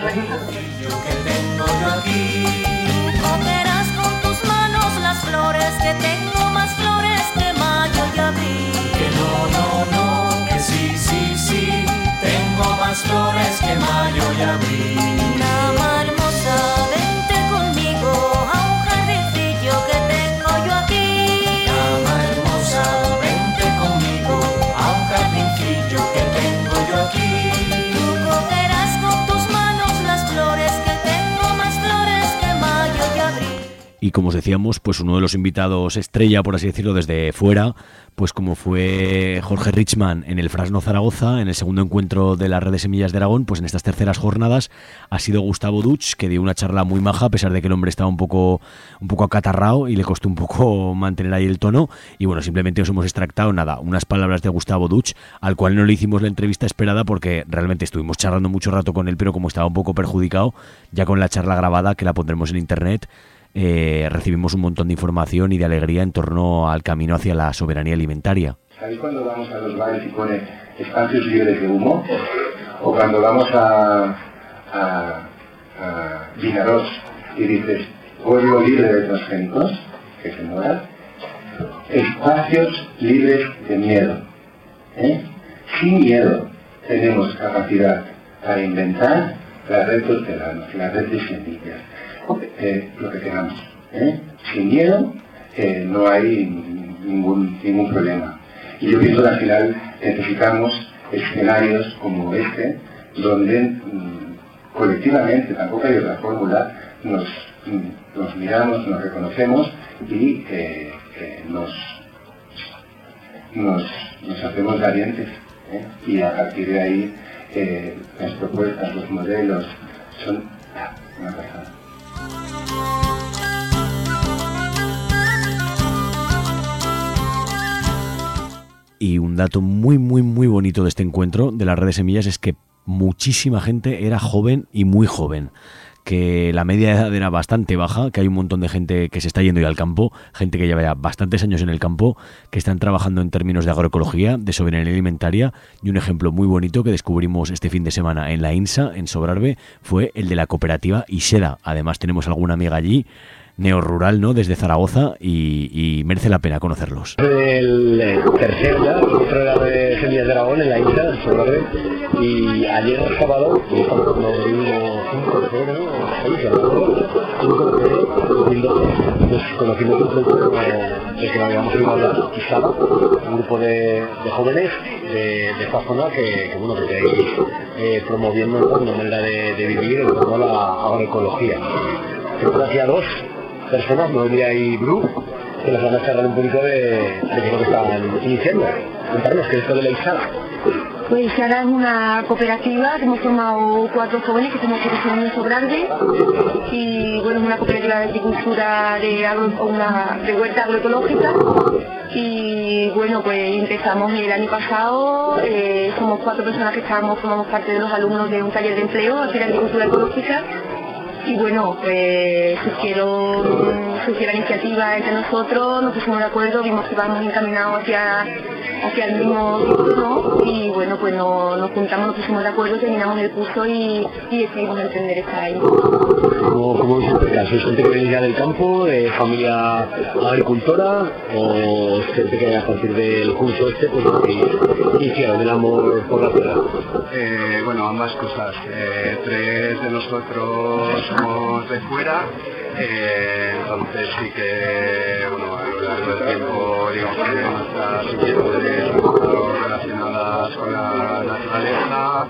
Cogerás con tus manos las flores, que tengo más flores que mayo y abril. Que no, que sí, tengo más flores que mayo y abril. Dama hermosa, vente conmigo a un jardincillo que tengo yo aquí. Dama hermosa, vente conmigo a un jardincillo que tengo yo aquí. Tú cogerás con tus manos las flores, que tengo más flores que mayo y abril. Y y como os decíamos, pues uno de los invitados estrella, por así decirlo, desde fuera, pues como fue Jorge Richman en el Frasno Zaragoza, en el segundo encuentro de la Red de Semillas de Aragón, pues en estas terceras jornadas ha sido Gustavo Duch, que dio una charla muy maja, a pesar de que el hombre estaba un poco acatarrado y le costó un poco mantener ahí el tono. Y bueno, simplemente os hemos extractado unas palabras de Gustavo Duch, al cual no le hicimos la entrevista esperada porque realmente estuvimos charlando mucho rato con él, pero como estaba un poco perjudicado, ya con la charla grabada, que la pondremos en internet, recibimos un montón de información y de alegría en torno al camino hacia la soberanía alimentaria. ¿Sabéis cuando vamos a los bares y pone espacios libres de humo? O cuando vamos a Vinaroz y dices pueblo libre de transgénicos, que se muera, espacios libres de miedo. Sin miedo tenemos capacidad para inventar la red de hortelanos, la red de semillas, lo que queramos. Sin miedo no hay ningún problema. Y yo pienso que al final necesitamos escenarios como este, donde colectivamente, tampoco hay otra fórmula, nos miramos, nos reconocemos y nos hacemos valientes. Y a partir de ahí las propuestas, los modelos son una pasada. Y un dato muy bonito de este encuentro de la Red de Semillas es que muchísima gente era joven y muy joven, que la media de edad era bastante baja, que hay un montón de gente que se está yendo ya al campo, gente que lleva ya bastantes años en el campo, que están trabajando en términos de agroecología, de soberanía alimentaria, y un ejemplo muy bonito que descubrimos este fin de semana en la INSA, en Sobrarbe, fue el de la cooperativa Iseda. Además tenemos alguna amiga allí, neorrural, ¿no?, desde Zaragoza, y merece la pena conocerlos. El tercer ya, encuentro de Semillas de Aragón en la INSA, en Sobrarbe, y ayer sábado, nos vimos 5 de febrero, 2012, nos conocimos un producto de que habíamos ido a hablar, Isada, un grupo de jóvenes de esta zona que queréis promoviendo una manera de vivir en torno a la agroecología. Tengo aquí a dos personas, Noelia y Bru, que nos van a charlar un poquito de qué es lo que están iniciando. Contarnos qué es esto de la Isada. Pues Isada es una cooperativa que hemos formado 4 jóvenes que somos en Sobrarbe, y bueno, es una cooperativa de agricultura de huerta agroecológica. Y bueno, pues empezamos el año pasado, somos 4 personas que formamos parte de los alumnos de un taller de empleo aquí de agricultura ecológica. Y bueno, pues surgió la iniciativa entre nosotros, nos pusimos de acuerdo, vimos que íbamos encaminados hacia el mismo curso, y bueno, pues nos juntamos, nos pusimos de acuerdo, terminamos el curso y decidimos emprender esta iniciativa. ¿Cómo es el caso? ¿Es gente que viene ya del campo, de familia agricultora, o es gente que a partir del curso pues iniciaron el amor por la tierra? Bueno, ambas cosas. 3 de nosotros somos de fuera, entonces sí que, bueno, a lo largo del tiempo, digamos que nuestras inquietudes un poco relacionadas con la naturaleza,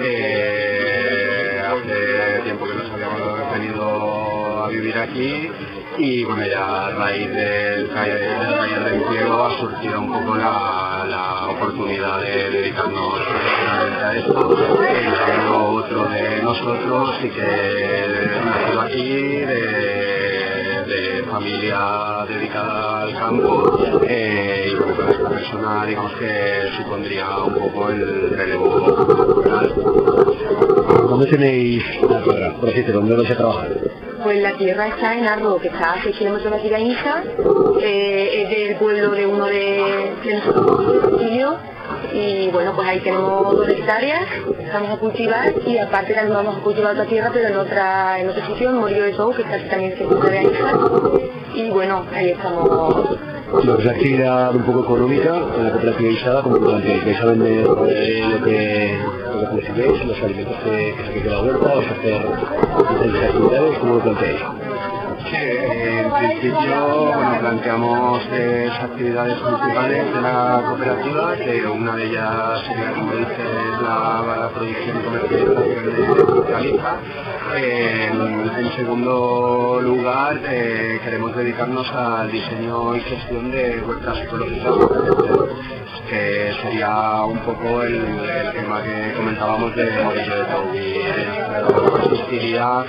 hace tiempo que nos habíamos venido a vivir aquí, y bueno, ya a raíz del taller de empleo ha surgido un poco la oportunidad de dedicarnos profesionalmente a esto. Otro de nosotros sí que nacido aquí, de familia dedicada al campo, y bueno, con esta persona digamos que supondría un poco el relevo natural. ¿Dónde tenéis la tierra? Por decirte, ¿dónde vais a trabajar? Pues la tierra está en Arro, que está a 6 kilómetros de aquí de Insa, es del pueblo de uno de nosotros, y bueno, pues ahí tenemos 2 hectáreas, vamos a cultivar, y aparte también vamos a cultivar otra tierra, pero en otro sitio, en Morillo de Tou, que está aquí también cerca de Insa, y bueno, ahí estamos. Lo que es la actividad un poco económica en la cooperativa Isada, como planteáis, vais a vender lo que necesitéis, los alimentos que saquéis de la huerta, os hacer diferentes actividades, ¿cómo lo planteáis? Sí, en principio, bueno, planteamos 3 actividades principales de la cooperativa, que una de ellas sería, como dices, la producción y comercialización de hortalizas. En segundo lugar, queremos dedicarnos al diseño y gestión de huertas ecológicas, que sería un poco el tema que comentábamos de Morillo de Pau. Consistiría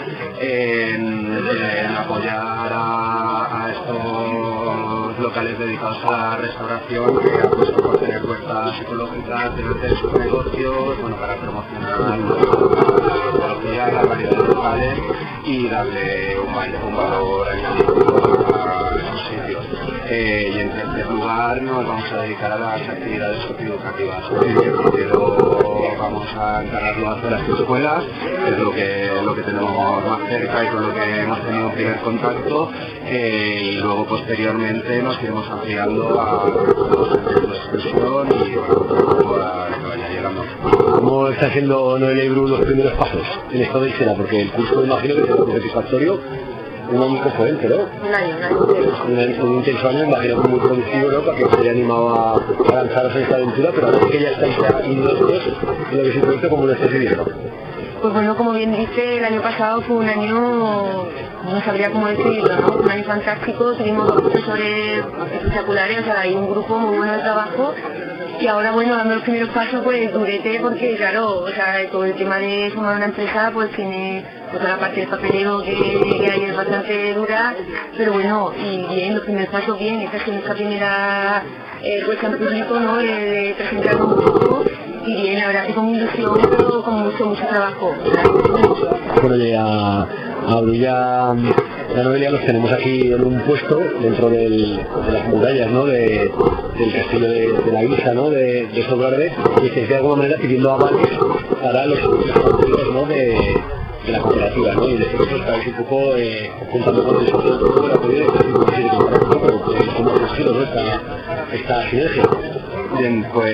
en apoyar a estos locales dedicados a la restauración que apuestan por tener huertas ecológicas delante de sus negocios, bueno, para promocionar la ecología, las variedades locales y darle un valor añadido a esos sitios. Y en tercer lugar nos vamos a dedicar a las actividades socioeducativas. Primero vamos a encargarnos de las escuelas, que es lo que tenemos más cerca y con lo que hemos tenido un primer contacto, y luego posteriormente nos iremos ampliando a los centros de exclusión y bueno, a lo que vaya llegando. ¿Cómo está haciendo Noelia y Bru los primeros pasos en esta odisea? Porque el curso imagino que será muy satisfactorio. Un año que fue, ¿no? Un intenso año, imagino que muy productivo, ¿no? Para que os haya animado a lanzaros en esta aventura, pero ahora que ya estáis inmersos en lo que es el proyecto, ¿cómo lo estáis viviendo? Pues bueno, como bien dice, el año pasado fue un año, no sabría cómo decirlo, ¿no? Un año fantástico, tuvimos dos profesores espectaculares, o sea, hay un grupo muy bueno de trabajo. Y ahora, bueno, dando los primeros pasos, pues durete, porque claro, o sea, todo el tema de formar una empresa, pues tiene toda la parte del papeleo que hay es bastante dura, pero bueno, y bien, los primeros pasos bien, esta es nuestra primera puesta en público, ¿no? De presentarlo un poco, y bien, la verdad que con ilusión, pero con mucho trabajo. Bueno, ya a Bru y a Noelia los tenemos aquí en un puesto dentro de las murallas, ¿no? Del castillo de la Guisa, ¿no? De Sobrarbe, y estáis de alguna manera pidiendo avales para los partidos, ¿no? de la cooperativa, ¿no? Y después estáis un poco contando con el socio de la cooperativa, pero ¿cómo ha sido, ¿no? esta sinergia? Bien, pues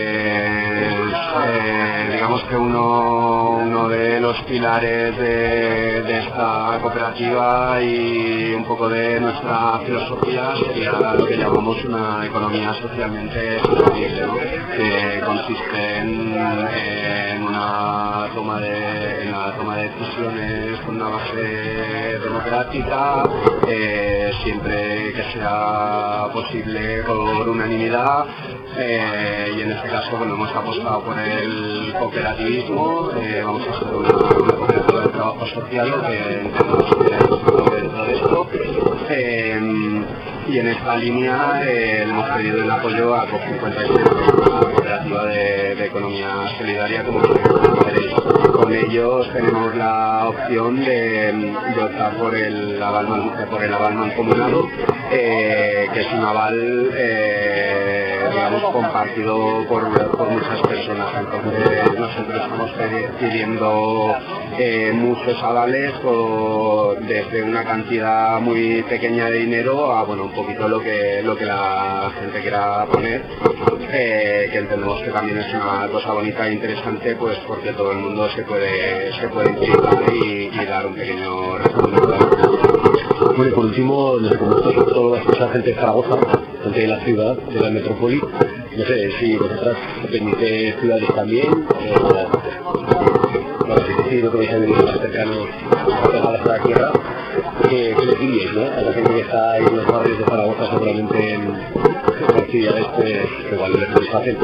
digamos que uno de los pilares de esta cooperativa y un poco de nuestra filosofía sería lo que llamamos una economía socialmente sostenible, ¿no? Que consiste en la toma de decisiones con una base democrática, siempre que sea posible por unanimidad. Y en este caso, bueno, hemos apostado por el cooperativismo, vamos a hacer una cooperativa de trabajo social, lo que entendemos que es dentro de esto. Y en esta línea hemos pedido el apoyo a COP56, una cooperativa de economía solidaria, como veréis. Con ellos tenemos la opción de optar por el aval mancomunado, que es un aval digamos compartido por muchas personas. Entonces nosotros estamos pidiendo muchos avales desde una cantidad muy pequeña de dinero a bueno un poquito lo que la gente quiera poner, que entendemos que también es una cosa bonita e interesante, pues porque todo el mundo se puede implicar y dar un pequeño respaldo. Bueno, y por último, no sé cómo está toda la gente de Zaragoza, gente de la ciudad, de la metrópoli. No sé si vosotras dependéis ciudades también. Bueno, sí, lo que vais a venir más cercanos a la tierra. ¿Qué les diríais, no? A la gente que está en los barrios de Zaragoza, seguramente en actividades que igual les satisfacen.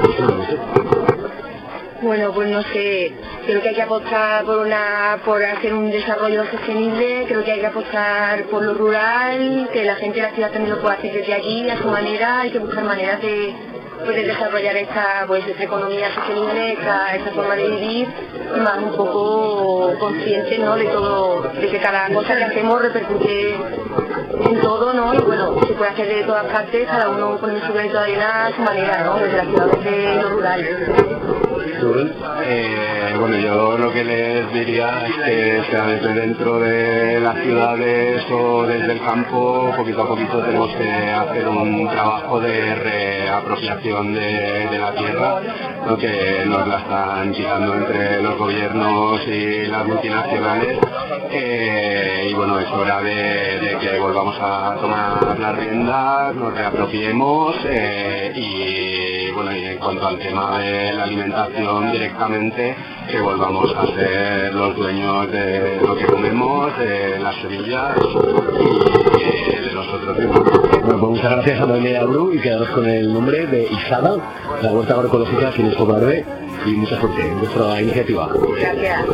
Bueno, pues no sé, creo que hay que apostar por hacer un desarrollo sostenible, creo que hay que apostar por lo rural, que la gente de la ciudad también lo pueda hacer desde allí, a su manera, hay que buscar maneras de desarrollar esta economía sostenible, esta forma de vivir, más un poco consciente, ¿no? de que cada cosa que hacemos repercute en todo, ¿no? Y bueno, se puede hacer de todas partes, cada uno pone su granito de arena a su manera, ¿no? Desde la ciudad, desde lo rural. Bueno, yo lo que les diría es que sea desde dentro de las ciudades o desde el campo, poquito a poquito tenemos que hacer un trabajo de reapropiación de la tierra, ¿no? Que nos la están quitando entre los gobiernos y las multinacionales, y bueno, es hora de que volvamos a tomar las riendas, nos reapropiemos y bueno, y en cuanto al tema de la alimentación directamente, que volvamos a ser los dueños de lo que comemos, de las semillas y de nosotros mismos. Bueno, pues muchas gracias a Noelia Bru y quedaros con el nombre de Isada, la huerta agroecológica aquí en Sobrarbe, y mucha suerte en vuestra iniciativa. Gracias.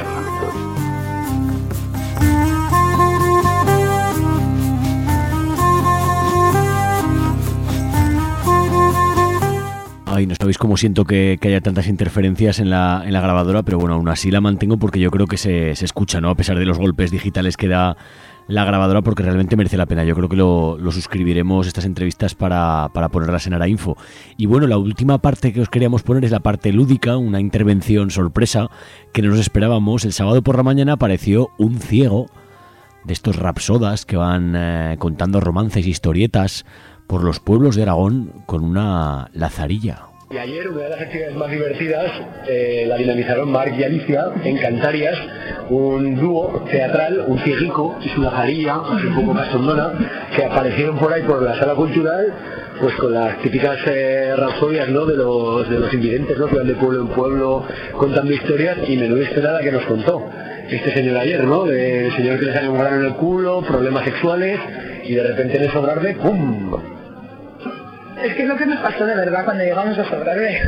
Ay, no sabéis cómo siento que haya tantas interferencias en la grabadora, pero bueno, aún así la mantengo porque yo creo que se escucha, ¿no? A pesar de los golpes digitales que da la grabadora, porque realmente merece la pena. Yo creo que lo suscribiremos, estas entrevistas, para ponerlas en Arainfo. Y bueno, la última parte que os queríamos poner es la parte lúdica, una intervención sorpresa que no nos esperábamos. El sábado por la mañana apareció un ciego de estos rapsodas que van contando romances, historietas por los pueblos de Aragón con una lazarilla. Y ayer una de las actividades más divertidas la dinamizaron Marc y Alicia en Canarias, un dúo teatral, un cieguico y su lazarilla, un poco cachondona, que aparecieron por ahí por la sala cultural, pues con las típicas rapsodias, ¿no?, de los invidentes, ¿no?, que van de pueblo en pueblo contando historias, y menuda historia la que nos contó este señor ayer, ¿no?, del señor que le salió un grano en el culo, problemas sexuales, y de repente en el Sobrarbe, ¡pum!, Es que es lo que nos pasó de verdad cuando llegamos a Sobrarbe.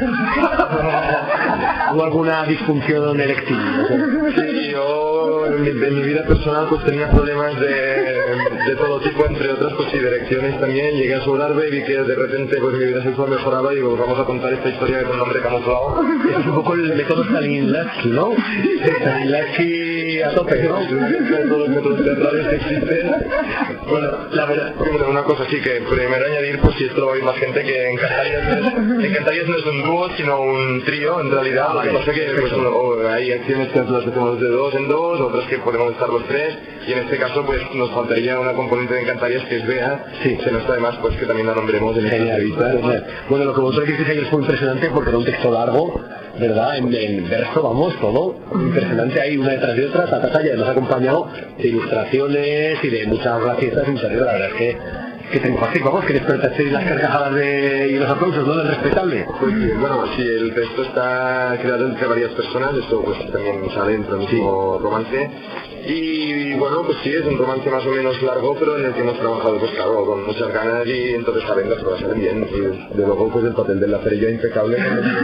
¿Hubo alguna disfunción eréctil? Sí, yo en mi vida personal pues tenía problemas de todo tipo, entre otras pues y de erecciones también. Llegué a Sobrarbe y vi que de repente pues mi vida sexual mejoraba y digo, vamos a contar esta historia con un nombre camuflado. Es un poco el método Stanislavski, ¿no? Stanislavski a tope, ¿no? Todos los métodos teatrales que existen. Bueno, la verdad, una cosa sí que primero añadir, pues si esto lo va a oír más gente, que en Canarias no es un dúo sino un trío en realidad. Lo que pasa que pues, hay acciones que las hacemos de dos en dos, otras que podemos estar los tres, y en este caso pues nos faltaría una componente de Canarias que es Bea. Sí. Se nos está además pues que también la nombremos en esta entrevista. Bueno, lo que vosotros dijisteis ayer fue impresionante porque era un texto largo, ¿verdad? En verso, vamos, todo impresionante ahí, una detrás de otra, y además acompañado de ilustraciones y de muchas gracietas interiores. La verdad es que triunfasteis, vamos, que despertasteis las carcajadas y los aplausos, ¿no?, del respetable. Pues bueno, si el texto está creado entre varias personas, esto pues también sale dentro del mismo romance. Y bueno, pues sí, es un romance más o menos largo, pero en el que hemos trabajado pues claro, con muchas ganas, y entonces saben las cosas salen bien. Y de luego pues el papel del lazarillo impecable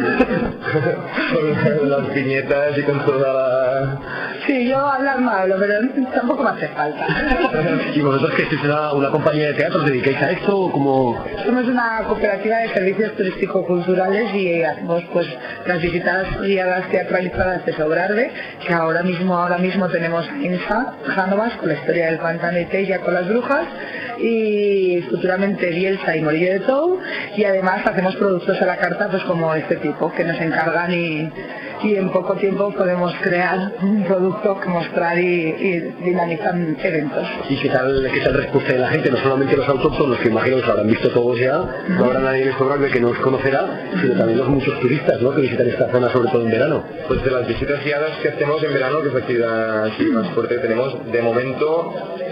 con las viñetas y con toda la... Sí, yo hablar malo, pero tampoco me hace falta. ¿Y vosotros que sois una compañía de teatro, os dedicáis a esto o cómo? Somos una cooperativa de servicios turístico-culturales y hacemos pues las visitas guiadas teatralizadas de Sobrarbe, que ahora mismo tenemos Insa, Jánovas, con la historia del pantano y Teia con las brujas, y futuramente Bielsa y Morillo de Tou, y además hacemos productos a la carta pues como este tipo, que nos encargan y en poco tiempo podemos crear un producto que mostrar y dinamizar eventos. ¿Y qué tal respuesta de la gente? No solamente los autóctonos, que imagino que lo habrán visto todos ya, no habrá nadie en Sobrarbe que nos conocerá, sino también los muchos turistas, ¿no?, que visitan esta zona, sobre todo en verano. Pues de las visitas guiadas que hacemos en verano, que es la actividad así más fuerte que tenemos, de momento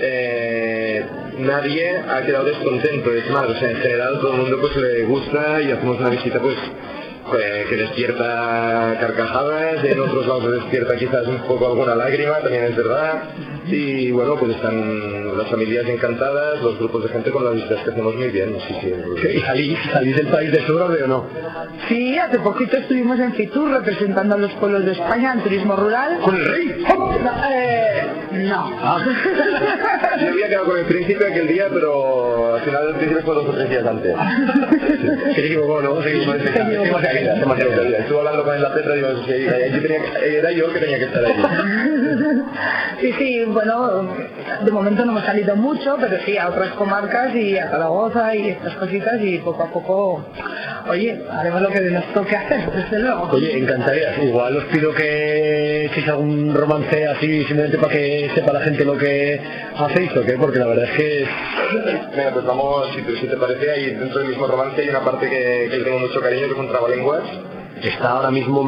nadie ha quedado descontento. Es más, o sea, en general todo el mundo pues le gusta, y hacemos una visita pues que despierta carcajadas, en otros lados despierta quizás un poco alguna lágrima, también es verdad. Y bueno, pues están las familias encantadas, los grupos de gente con las visitas que hacemos muy bien. ¿Y salís del país de Sobrarbe o no? Sí, hace poquito estuvimos en Fitur representando a los pueblos de España en turismo rural. ¿Con el rey? No. Yo había quedado con el príncipe aquel día, pero al final el príncipe fue 2 o 3 días antes. Se equivocó, ¿no? Estuve hablando con la Petra y digo, era yo el que tenía que estar ahí. Sí, bueno, de momento no hemos salido mucho, pero sí a otras comarcas y a Zaragoza y estas cositas, y poco a poco, oye, haremos lo que nos toque hacer, desde luego. Oye, encantaría, igual os pido que echéis algún romance así simplemente para que sepa la gente lo que hacéis, ¿o qué? Porque la verdad es que... Venga, pues vamos, si te parece, ahí dentro del mismo romance hay una parte que le tengo mucho cariño, que son trabalenguas. está ahora mismo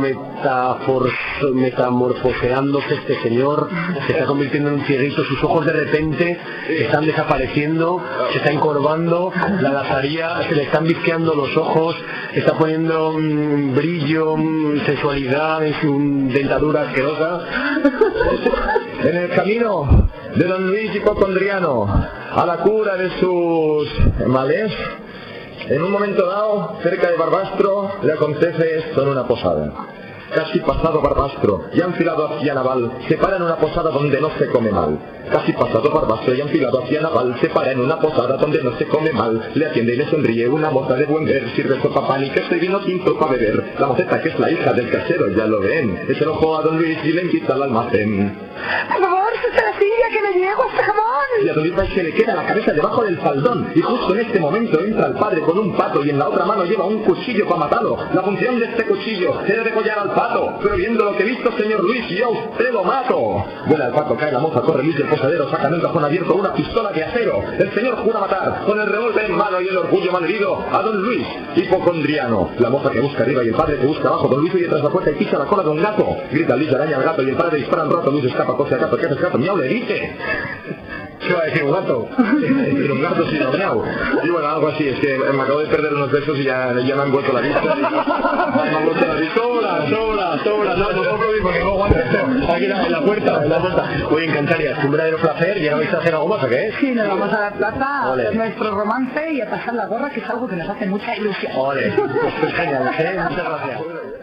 metamorfoseándose este señor, se está convirtiendo en un cieguito, sus ojos de repente están desapareciendo, se está encorvando, la lazaría, se le están bizqueando los ojos, está poniendo brillo, sensualidad en su dentadura asquerosa. En el camino de don Luis Hipocondriano a la cura de sus males, en un momento dado, cerca de Barbastro, le acontece esto en una posada. Casi pasado Barbastro, ya enfilado hacia Naval, se para en una posada donde no se come mal. Casi pasado Barbastro, ya enfilado hacia Naval, se para en una posada donde no se come mal. Le atiende y le sonríe una moza de buen ver, sirve sopa pan y queso y vino tinto para beber. La moceta, que es la hija del casero, ya lo ven, echa el ojo a don Luis y le invita al almacén. Por favor, Cecilia, que le llego este jamón. Y a don Luis se le queda la cabeza debajo del faldón, y justo en este momento entra el padre con un pato y en la otra mano lleva un cuchillo para matarlo. La función de este cuchillo era degollar al pato, pero viendo lo que he visto, señor Luis, yo a usted lo mato. Vuela el pato, cae la moza, corre Luis del posadero, saca en un cajón abierto una pistola de acero. El señor jura matar, con el revólver en mano y el orgullo malherido, a don Luis Hipocondriano. La moza que busca arriba y el padre que busca abajo, don Luis huye tras la puerta y pisa la cola de un gato. Grita Luis, araña al gato y el padre dispara un rato. Luis escapa, coge a gato, ¿qué haces gato? Miau, le dice. ¿Qué va a decir un gato? Un gato sin miau. Y bueno, algo así, es que me acabo de perder unos besos y ya me han vuelto la vista. Me han vuelto la vista. Sobra, no puedo ir porque no aguanto esto. Aquí en la puerta. Voy en Canarias, un verdadero placer. ¿Ya no vais a hacer algo más o qué? Sí, nos vamos a la plaza a hacer nuestro romance y a pasar la gorra, que es algo que nos hace mucha ilusión. Ole, pues genial, muchas gracias.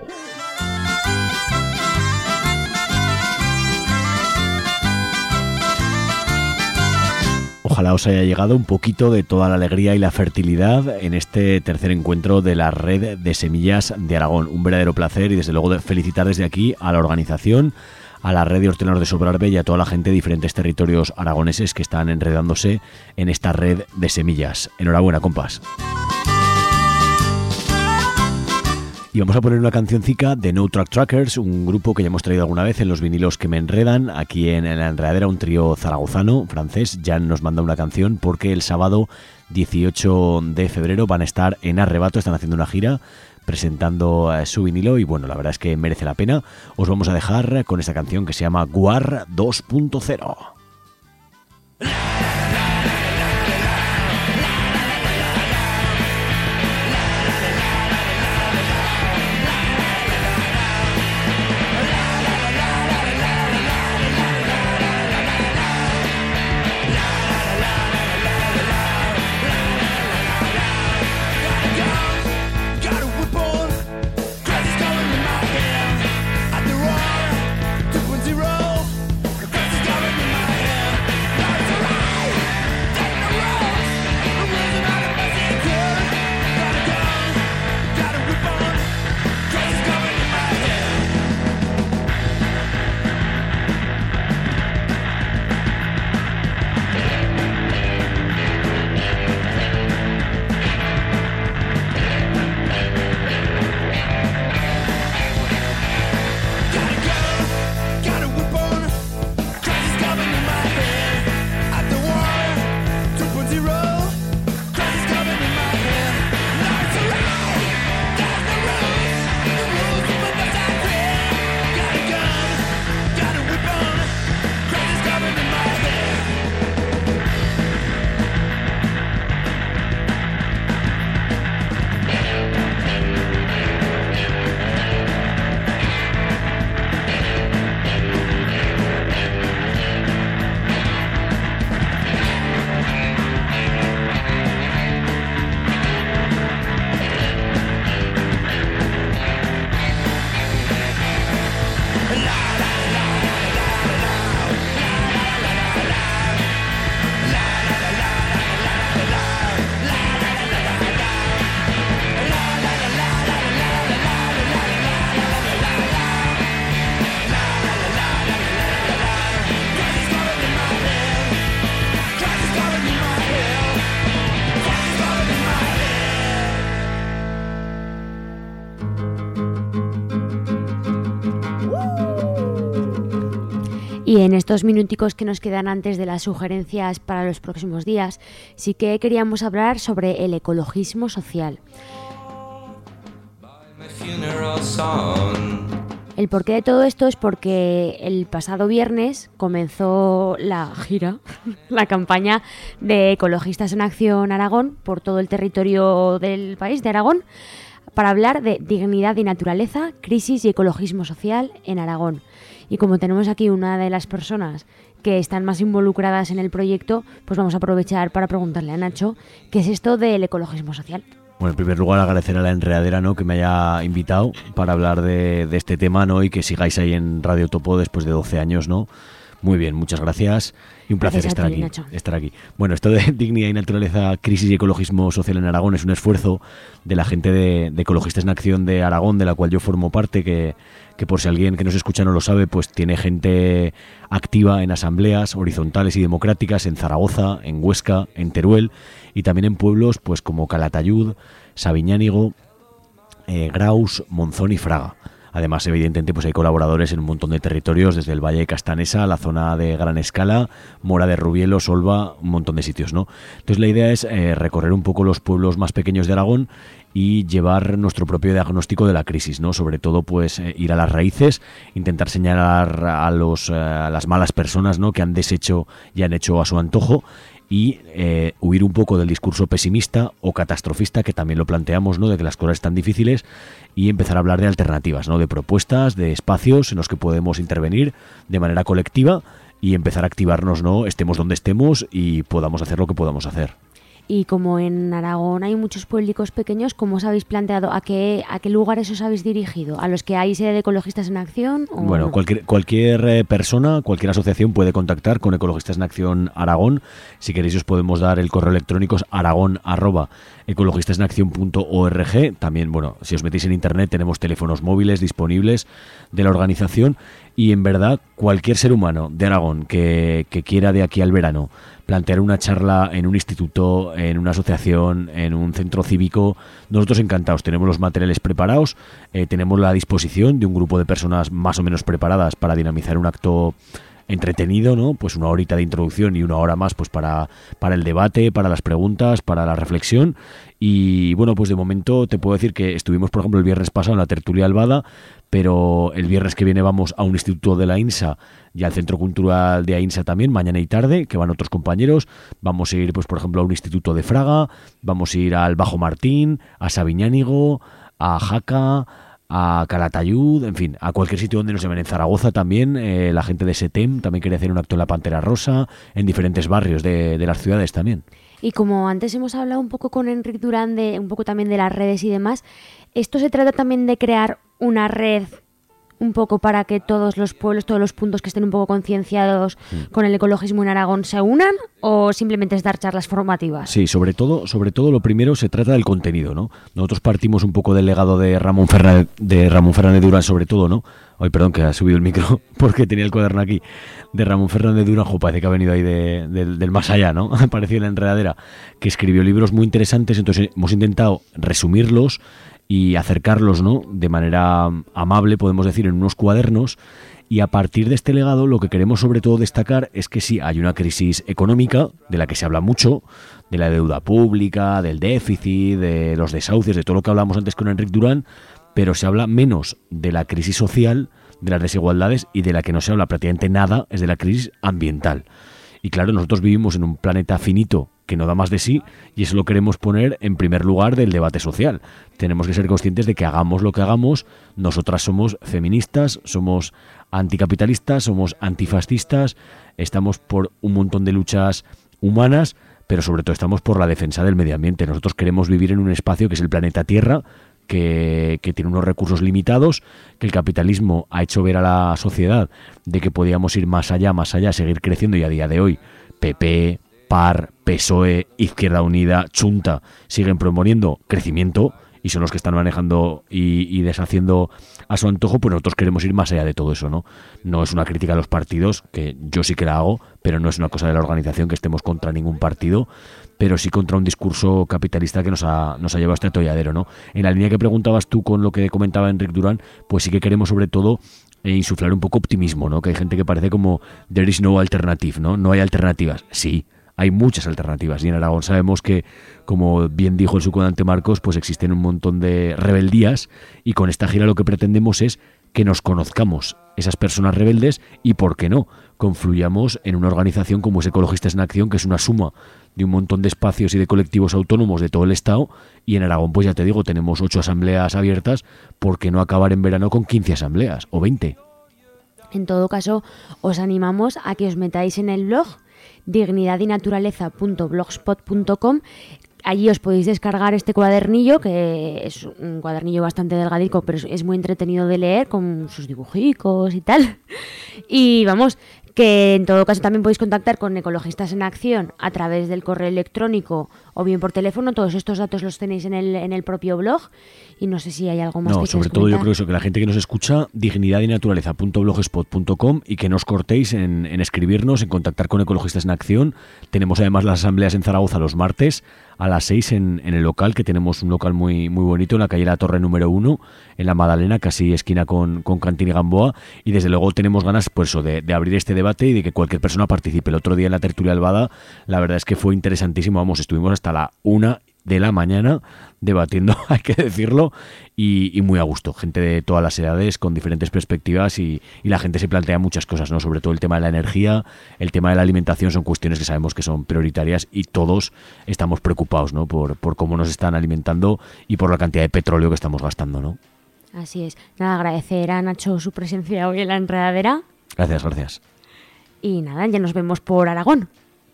Ojalá os haya llegado un poquito de toda la alegría y la fertilidad en este tercer encuentro de la Red de Semillas de Aragón. Un verdadero placer y desde luego de felicitar desde aquí a la organización, a la Red de Hortelanos de Sobrarbe y a toda la gente de diferentes territorios aragoneses que están enredándose en esta red de semillas. Enhorabuena, compas. Y vamos a poner una cancioncica de No Track Trackers, un grupo que ya hemos traído alguna vez en los vinilos que me enredan. Aquí en la enredadera, un trío zaragozano, francés. Jan nos manda una canción porque el sábado 18 de febrero van a estar en Arrebato, están haciendo una gira presentando su vinilo y bueno, la verdad es que merece la pena. Os vamos a dejar con esta canción que se llama Guar 2.0. Y en estos minuticos que nos quedan antes de las sugerencias para los próximos días, sí que queríamos hablar sobre el ecologismo social. El porqué de todo esto es porque el pasado viernes comenzó la gira, la campaña de Ecologistas en Acción Aragón por todo el territorio del país de Aragón para hablar de dignidad y naturaleza, crisis y ecologismo social en Aragón. Y como tenemos aquí una de las personas que están más involucradas en el proyecto, pues vamos a aprovechar para preguntarle a Nacho qué es esto del ecologismo social. Bueno, en primer lugar agradecer a La Enredadera, ¿no?, que me haya invitado para hablar de este tema, ¿no?, y que sigáis ahí en Radio Topo después de 12 años, ¿no? Muy bien, muchas gracias y un placer estar aquí. Bueno, esto de dignidad y naturaleza, crisis y ecologismo social en Aragón es un esfuerzo de la gente de Ecologistas en Acción de Aragón, de la cual yo formo parte, que por si alguien que nos escucha no lo sabe, pues tiene gente activa en asambleas horizontales y democráticas en Zaragoza, en Huesca, en Teruel y también en pueblos pues como Calatayud, Sabiñánigo, Graus, Monzón y Fraga. Además, evidentemente, pues hay colaboradores en un montón de territorios, desde el Valle de Castanesa, la zona de Gran Escala, Mora de Rubielo, Solva, un montón de sitios, ¿no? Entonces la idea es recorrer un poco los pueblos más pequeños de Aragón y llevar nuestro propio diagnóstico de la crisis, ¿no? Sobre todo, pues ir a las raíces, intentar señalar a las malas personas, ¿no?, que han deshecho y han hecho a su antojo, y huir un poco del discurso pesimista o catastrofista, que también lo planteamos, ¿no?, de que las cosas están difíciles, y empezar a hablar de alternativas, ¿no?, de propuestas, de espacios en los que podemos intervenir de manera colectiva y empezar a activarnos, ¿no?, estemos donde estemos y podamos hacer lo que podamos hacer. Y como en Aragón hay muchos pueblicos pequeños, ¿cómo os habéis planteado? ¿A qué lugares os habéis dirigido? ¿A los que hay sede de Ecologistas en Acción? ¿O bueno, no? cualquier persona, cualquier asociación puede contactar con Ecologistas en Acción Aragón. Si queréis os podemos dar el correo electrónico, es aragon@ecologistasenaccion.org. También, bueno, si os metéis en internet tenemos teléfonos móviles disponibles de la organización. Y en verdad, cualquier ser humano de Aragón que quiera de aquí al verano plantear una charla en un instituto, en una asociación, en un centro cívico, nosotros encantados. Tenemos los materiales preparados, tenemos la disposición de un grupo de personas más o menos preparadas para dinamizar un acto entretenido, ¿no? Pues una horita de introducción y una hora más pues para el debate, para las preguntas, para la reflexión. Y bueno, pues de momento te puedo decir que estuvimos, por ejemplo, el viernes pasado en la tertulia Albada, pero el viernes que viene vamos a un instituto de la INSA y al Centro Cultural de AINSA también, mañana y tarde, que van otros compañeros. Vamos a ir, pues por ejemplo, a un instituto de Fraga, vamos a ir al Bajo Martín, a Sabiñánigo, a Jaca, a Calatayud, en fin, a cualquier sitio donde nos llamen. En Zaragoza también, la gente de SETEM también quería hacer un acto en la Pantera Rosa, en diferentes barrios de las ciudades también. Y como antes hemos hablado un poco con Enric Durán, un poco también de las redes y demás, ¿esto se trata también de crear una red un poco para que todos los pueblos, todos los puntos que estén un poco concienciados con el ecologismo en Aragón se unan, o simplemente es dar charlas formativas? Sí, sobre todo lo primero se trata del contenido, ¿no? Nosotros partimos un poco del legado de Ramón Fernández Durán, sobre todo, ¿no? Ay, perdón, que ha subido el micro porque tenía el cuaderno aquí. De Ramón Fernández Durán, parece que ha venido ahí del más allá, ¿no? Apareció en La Enredadera, que escribió libros muy interesantes. Entonces hemos intentado resumirlos y acercarlos, ¿no?, de manera amable, podemos decir, en unos cuadernos. Y a partir de este legado lo que queremos sobre todo destacar es que sí, hay una crisis económica de la que se habla mucho, de la deuda pública, del déficit, de los desahucios, de todo lo que hablamos antes con Enric Durán, pero se habla menos de la crisis social, de las desigualdades, y de la que no se habla prácticamente nada es de la crisis ambiental. Y claro, nosotros vivimos en un planeta finito que no da más de sí, y eso lo queremos poner en primer lugar del debate social. Tenemos que ser conscientes de que hagamos lo que hagamos, nosotras somos feministas, somos anticapitalistas, somos antifascistas, estamos por un montón de luchas humanas, pero sobre todo estamos por la defensa del medio ambiente. Nosotros queremos vivir en un espacio que es el planeta Tierra, que tiene unos recursos limitados, que el capitalismo ha hecho ver a la sociedad de que podíamos ir más allá, seguir creciendo, y a día de hoy PP, PAR, PSOE, Izquierda Unida, Chunta siguen proponiendo crecimiento y son los que están manejando y deshaciendo a su antojo. Pues nosotros queremos ir más allá de todo eso, ¿no? No es una crítica a los partidos, que yo sí que la hago, pero no es una cosa de la organización que estemos contra ningún partido, pero sí contra un discurso capitalista que nos ha llevado a este atolladero, ¿no? En la línea que preguntabas tú con lo que comentaba Enric Durán, pues sí que queremos sobre todo insuflar un poco optimismo, ¿no? Que hay gente que parece como there is no alternative, ¿no? No hay alternativas. Sí, hay muchas alternativas. Y en Aragón sabemos que, como bien dijo el subcomandante Marcos, pues existen un montón de rebeldías, y con esta gira lo que pretendemos es que nos conozcamos esas personas rebeldes y, ¿por qué no?, confluyamos en una organización como es Ecologistas en Acción, que es una suma de un montón de espacios y de colectivos autónomos de todo el Estado. Y en Aragón, pues ya te digo, tenemos 8 asambleas abiertas. ¿Por qué no acabar en verano con 15 asambleas o 20? En todo caso, os animamos a que os metáis en el blog dignidadinaturaleza.blogspot.com. Allí os podéis descargar este cuadernillo, que es un cuadernillo bastante delgadico, pero es muy entretenido de leer, con sus dibujicos y tal. Y vamos, que en todo caso también podéis contactar con Ecologistas en Acción a través del correo electrónico o bien por teléfono. Todos estos datos los tenéis en el propio blog. Y no sé si hay algo más que sobre todo comentar. Yo creo eso, que la gente que nos escucha, dignidadinaturaleza.blogspot.com, y que no os cortéis en escribirnos, en contactar con Ecologistas en Acción. Tenemos además las asambleas en Zaragoza los martes a las 6 en el local, que tenemos un local muy, muy bonito en la calle La Torre número 1, en La Madalena, casi esquina con Cantín y Gamboa. Y desde luego tenemos ganas, pues eso, de abrir este debate y de que cualquier persona participe. El otro día en la tertulia Albada, la verdad es que fue interesantísimo. Vamos, estuvimos hasta la 1 de la mañana debatiendo, hay que decirlo, y muy a gusto. Gente de todas las edades, con diferentes perspectivas, y la gente se plantea muchas cosas, ¿no? Sobre todo el tema de la energía, el tema de la alimentación, son cuestiones que sabemos que son prioritarias, y todos estamos preocupados, ¿no?, por cómo nos están alimentando y por la cantidad de petróleo que estamos gastando, ¿no? Así es. Nada, agradecer a Nacho su presencia hoy en la enredadera. Gracias. Y nada, ya nos vemos por Aragón.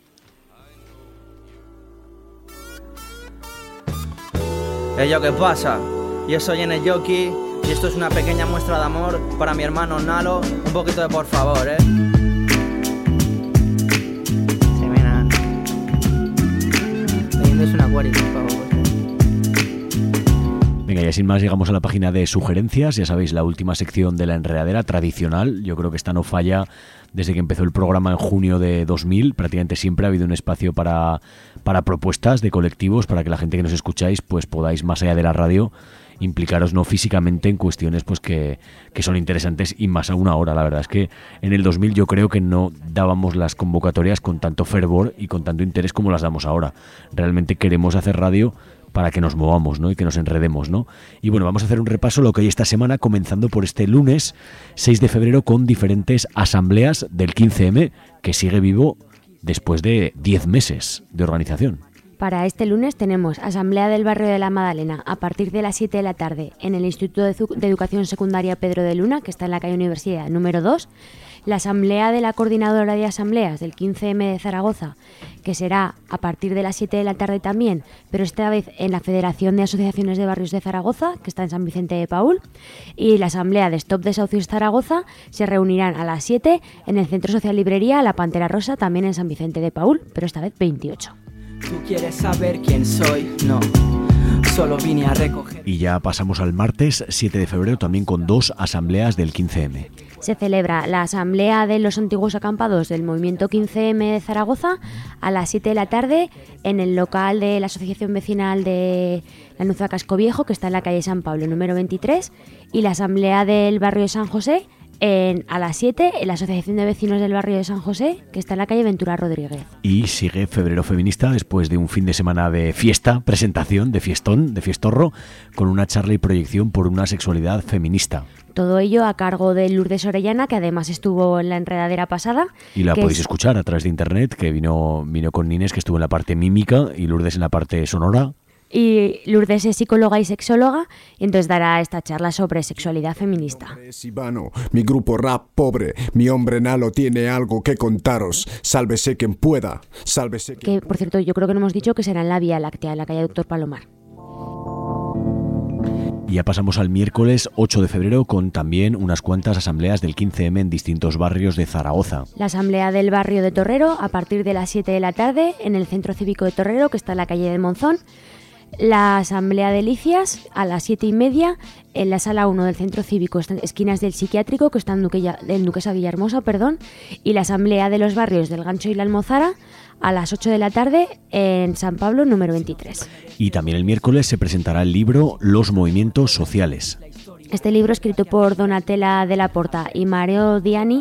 ¿Qué pasa? Yo soy en el Yoki y esto es una pequeña muestra de amor para mi hermano Nalo. Un poquito de por favor, ¿eh? Se miran. Es una acuario, por favor. Venga, y sin más llegamos a la página de sugerencias. Ya sabéis, la última sección de la enredadera tradicional. Yo creo que esta no falla desde que empezó el programa en junio de 2000. Prácticamente siempre ha habido un espacio para propuestas de colectivos, para que la gente que nos escucháis pues podáis, más allá de la radio, implicaros no físicamente en cuestiones pues que son interesantes, y más aún ahora. La verdad es que en el 2000 yo creo que no dábamos las convocatorias con tanto fervor y con tanto interés como las damos ahora. Realmente queremos hacer radio para que nos movamos, ¿no?, y que nos enredemos, ¿no? Y bueno, vamos a hacer un repaso lo que hay esta semana, comenzando por este lunes 6 de febrero con diferentes asambleas del 15M, que sigue vivo después de 10 meses de organización. Para este lunes tenemos Asamblea del Barrio de la Madalena a partir de las 7 de la tarde en el Instituto de Educación Secundaria Pedro de Luna, que está en la calle Universidad número 2. La Asamblea de la Coordinadora de Asambleas del 15M de Zaragoza, que será a partir de las 7 de la tarde también, pero esta vez en la Federación de Asociaciones de Barrios de Zaragoza, que está en San Vicente de Paúl. Y la Asamblea de Stop Desahucios Zaragoza se reunirán a las 7 en el Centro Social Librería La Pantera Rosa, también en San Vicente de Paúl, pero esta vez 28. ¿Tú quieres saber quién soy? No, solo vine a recoger. Y ya pasamos al martes 7 de febrero también con 2 asambleas del 15M. Se celebra la Asamblea de los Antiguos Acampados del Movimiento 15M de Zaragoza a las 7 de la tarde en el local de la Asociación Vecinal de Lanuza Casco Viejo, que está en la calle San Pablo número 23, y la Asamblea del Barrio de San José a las 7 en la Asociación de Vecinos del Barrio de San José, que está en la calle Ventura Rodríguez. Y sigue Febrero Feminista después de un fin de semana de fiesta, presentación, de fiestón, de fiestorro, con una charla y proyección por una sexualidad feminista. Todo ello a cargo de Lourdes Orellana, que además estuvo en la enredadera pasada. Y la podéis escuchar a través de internet, que vino con Nines, que estuvo en la parte mímica, y Lourdes en la parte sonora. Y Lourdes es psicóloga y sexóloga, y entonces dará esta charla sobre sexualidad feminista. Es Ivano, mi grupo rap pobre, mi hombre Nalo tiene algo que contaros. Sálvese quien pueda, sálvese quien... Que, por cierto, yo creo que no hemos dicho que será en la Vía Láctea, en la calle Doctor Palomar. Y ya pasamos al miércoles 8 de febrero con también unas cuantas asambleas del 15M en distintos barrios de Zaragoza. La asamblea del barrio de Torrero a partir de las 7 de la tarde en el Centro Cívico de Torrero, que está en la calle de Monzón. La asamblea de Licias a las 7:30 en la sala 1 del Centro Cívico, esquinas del Psiquiátrico, que está en Duquesa Villahermosa, y la asamblea de los barrios del Gancho y la Almozara a las 8 de la tarde en San Pablo número 23. Y también el miércoles se presentará el libro Los movimientos sociales. Este libro, escrito por Donatella de la Porta y Mario Diani,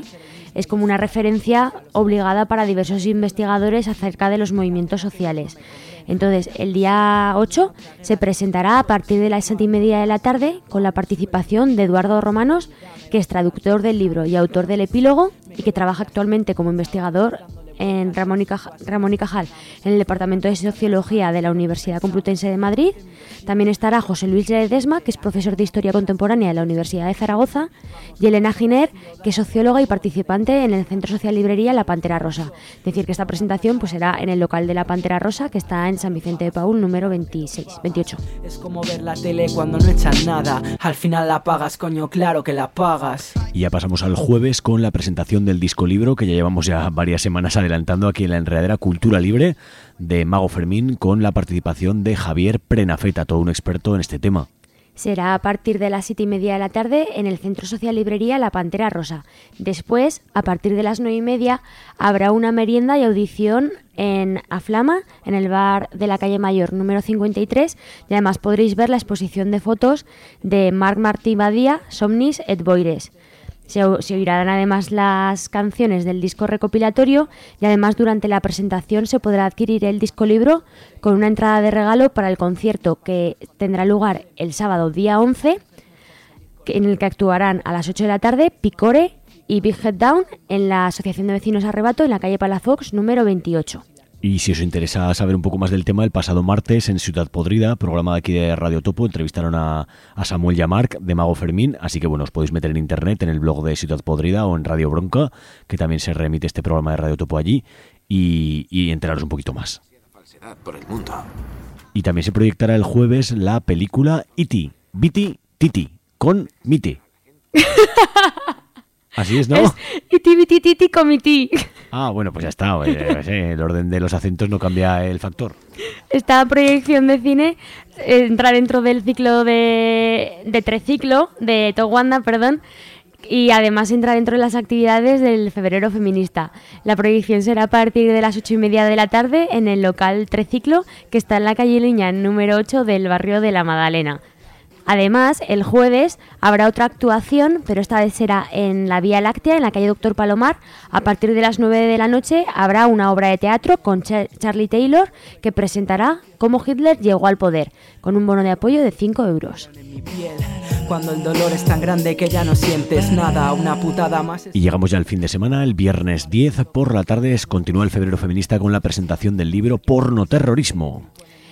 es como una referencia obligada para diversos investigadores acerca de los movimientos sociales. Entonces, el día 8 se presentará a partir de las 7:30 de la tarde con la participación de Eduardo Romanos, que es traductor del libro y autor del epílogo y que trabaja actualmente como investigador en Ramón y Cajal, en el Departamento de Sociología de la Universidad Complutense de Madrid. También estará José Luis Ledesma, que es profesor de Historia Contemporánea de la Universidad de Zaragoza, y Elena Giner, que es socióloga y participante en el Centro Social Librería La Pantera Rosa. Es decir, que esta presentación pues será en el local de La Pantera Rosa, que está en San Vicente de Paúl, número 28. Es como ver la tele cuando no echan nada. Al final la pagas, coño, claro que la pagas. Y ya pasamos al jueves con la presentación del disco libro, que ya llevamos varias semanas adelantando aquí en la enredadera Cultura Libre de Mago Fermín, con la participación de Javier Prenafeta, todo un experto en este tema. Será a partir de las 7:30 de la tarde en el Centro Social Librería La Pantera Rosa. Después, a partir de las 9:30, habrá una merienda y audición en Aflama, en el bar de la calle Mayor número 53, y además podréis ver la exposición de fotos de Marc Martí Badía, Somnis et Boires. Se oirán además las canciones del disco recopilatorio y además durante la presentación se podrá adquirir el disco libro con una entrada de regalo para el concierto que tendrá lugar el sábado día 11, en el que actuarán a las 8 de la tarde Picore y Big Head Down en la Asociación de Vecinos Arrebato en la calle Palafox número 28. Y si os interesa saber un poco más del tema, el pasado martes en Ciudad Podrida, programa de aquí de Radio Topo, entrevistaron a Samuel Yamarc de Mago Fermín, así que bueno, os podéis meter en internet, en el blog de Ciudad Podrida o en Radio Bronca, que también se remite este programa de Radio Topo allí, y enteraros un poquito más. Por el mundo. Y también se proyectará el jueves la película E.T., Biti Titi, con Miti. Así es, ¿no? Es iti, biti, titi, comiti. Ah, bueno, pues ya está. El orden de los acentos no cambia el factor. Esta proyección de cine entra dentro del ciclo de Treciclo, de Towanda, perdón, y además entra dentro de las actividades del Febrero Feminista. La proyección será a partir de las 8:30 de la tarde en el local Treciclo, que está en la calle Liñán, número 8 del barrio de La Magdalena. Además, el jueves habrá otra actuación, pero esta vez será en la Vía Láctea, en la calle Doctor Palomar. A partir de las 9 de la noche habrá una obra de teatro con Charlie Taylor, que presentará Cómo Hitler llegó al poder, con un bono de apoyo de 5 euros. Cuando el dolor es tan grande que ya no sientes nada, una putada más. Y llegamos ya al fin de semana. El viernes 10 por la tarde continúa el Febrero Feminista con la presentación del libro Pornoterrorismo.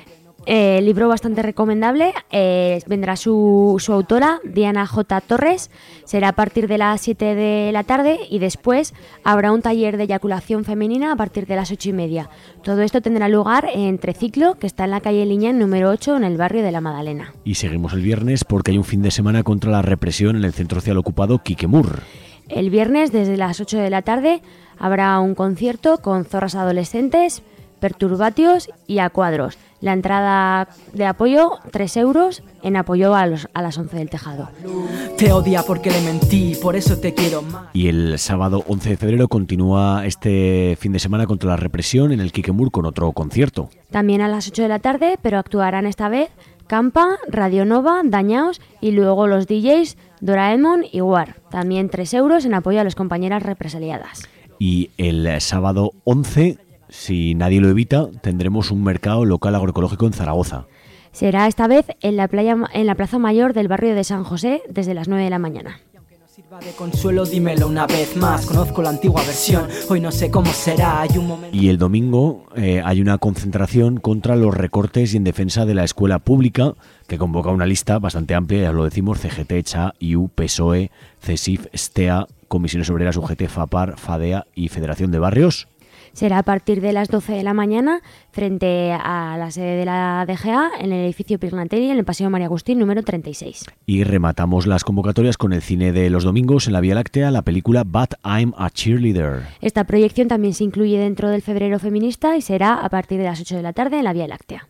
Libro bastante recomendable. Vendrá su autora, Diana J. Torres. Será a partir de las 7 de la tarde y después habrá un taller de eyaculación femenina a partir de las 8:30. Todo esto tendrá lugar en Treciclo, que está en la calle Liñán número 8, en el barrio de La Magdalena. Y seguimos el viernes porque hay un fin de semana contra la represión en el centro social ocupado Quiquemur. El viernes, desde las 8 de la tarde, habrá un concierto con zorras adolescentes, Perturbatios y A Cuadros. La entrada de apoyo, 3 euros, en apoyo a las 11 del Tejado. Te odia porque le mentí, por eso te quiero más. Y el sábado 11 de febrero continúa este fin de semana contra la represión en el Quiquemur con otro concierto. También a las 8 de la tarde, pero actuarán esta vez Campa, Radio Nova, Dañaos y luego los DJs Doraemon y War. También 3 euros en apoyo a las compañeras represaliadas. Y el sábado 11... si nadie lo evita, tendremos un mercado local agroecológico en Zaragoza. Será esta vez en la Plaza Mayor del barrio de San José desde las 9 de la mañana. Sirva de consuelo, dímelo una vez más. Conozco la antigua versión, hoy no sé cómo será. Hay un momento... Y el domingo hay una concentración contra los recortes y en defensa de la escuela pública, que convoca una lista bastante amplia, ya lo decimos, CGT, CHA, IU, PSOE, CESIF, STEA, Comisiones Obreras, UGT, FAPAR, FADEA y Federación de Barrios. Será a partir de las 12 de la mañana frente a la sede de la DGA en el edificio Pignatelli, en el Paseo María Agustín número 36. Y rematamos las convocatorias con el cine de los domingos en la Vía Láctea, la película But I'm a Cheerleader. Esta proyección también se incluye dentro del Febrero Feminista y será a partir de las 8 de la tarde en la Vía Láctea.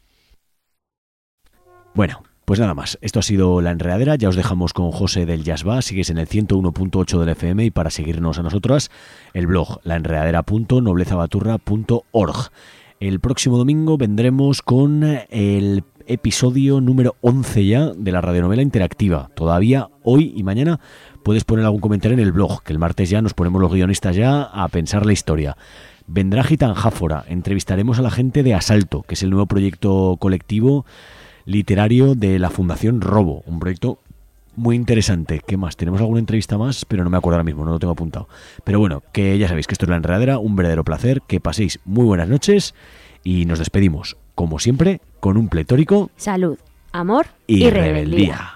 Bueno, pues nada más, esto ha sido La Enredadera, ya os dejamos con José del Jazzba, sigues en el 101.8 del FM y para seguirnos a nosotras, el blog laenredadera.noblezabaturra.org. El próximo domingo vendremos con el episodio número 11 ya de la radionovela interactiva. Todavía hoy y mañana puedes poner algún comentario en el blog, que el martes ya nos ponemos los guionistas ya a pensar la historia. Vendrá Gitanjáfora, entrevistaremos a la gente de Asalto, que es el nuevo proyecto colectivo literario de la Fundación Robo, un proyecto muy interesante. ¿Qué más? Tenemos alguna entrevista más, pero no me acuerdo ahora mismo, no lo tengo apuntado. Pero bueno, que ya sabéis que esto es La Enredadera, un verdadero placer, que paséis muy buenas noches y nos despedimos, como siempre, con un pletórico salud, amor y rebeldía.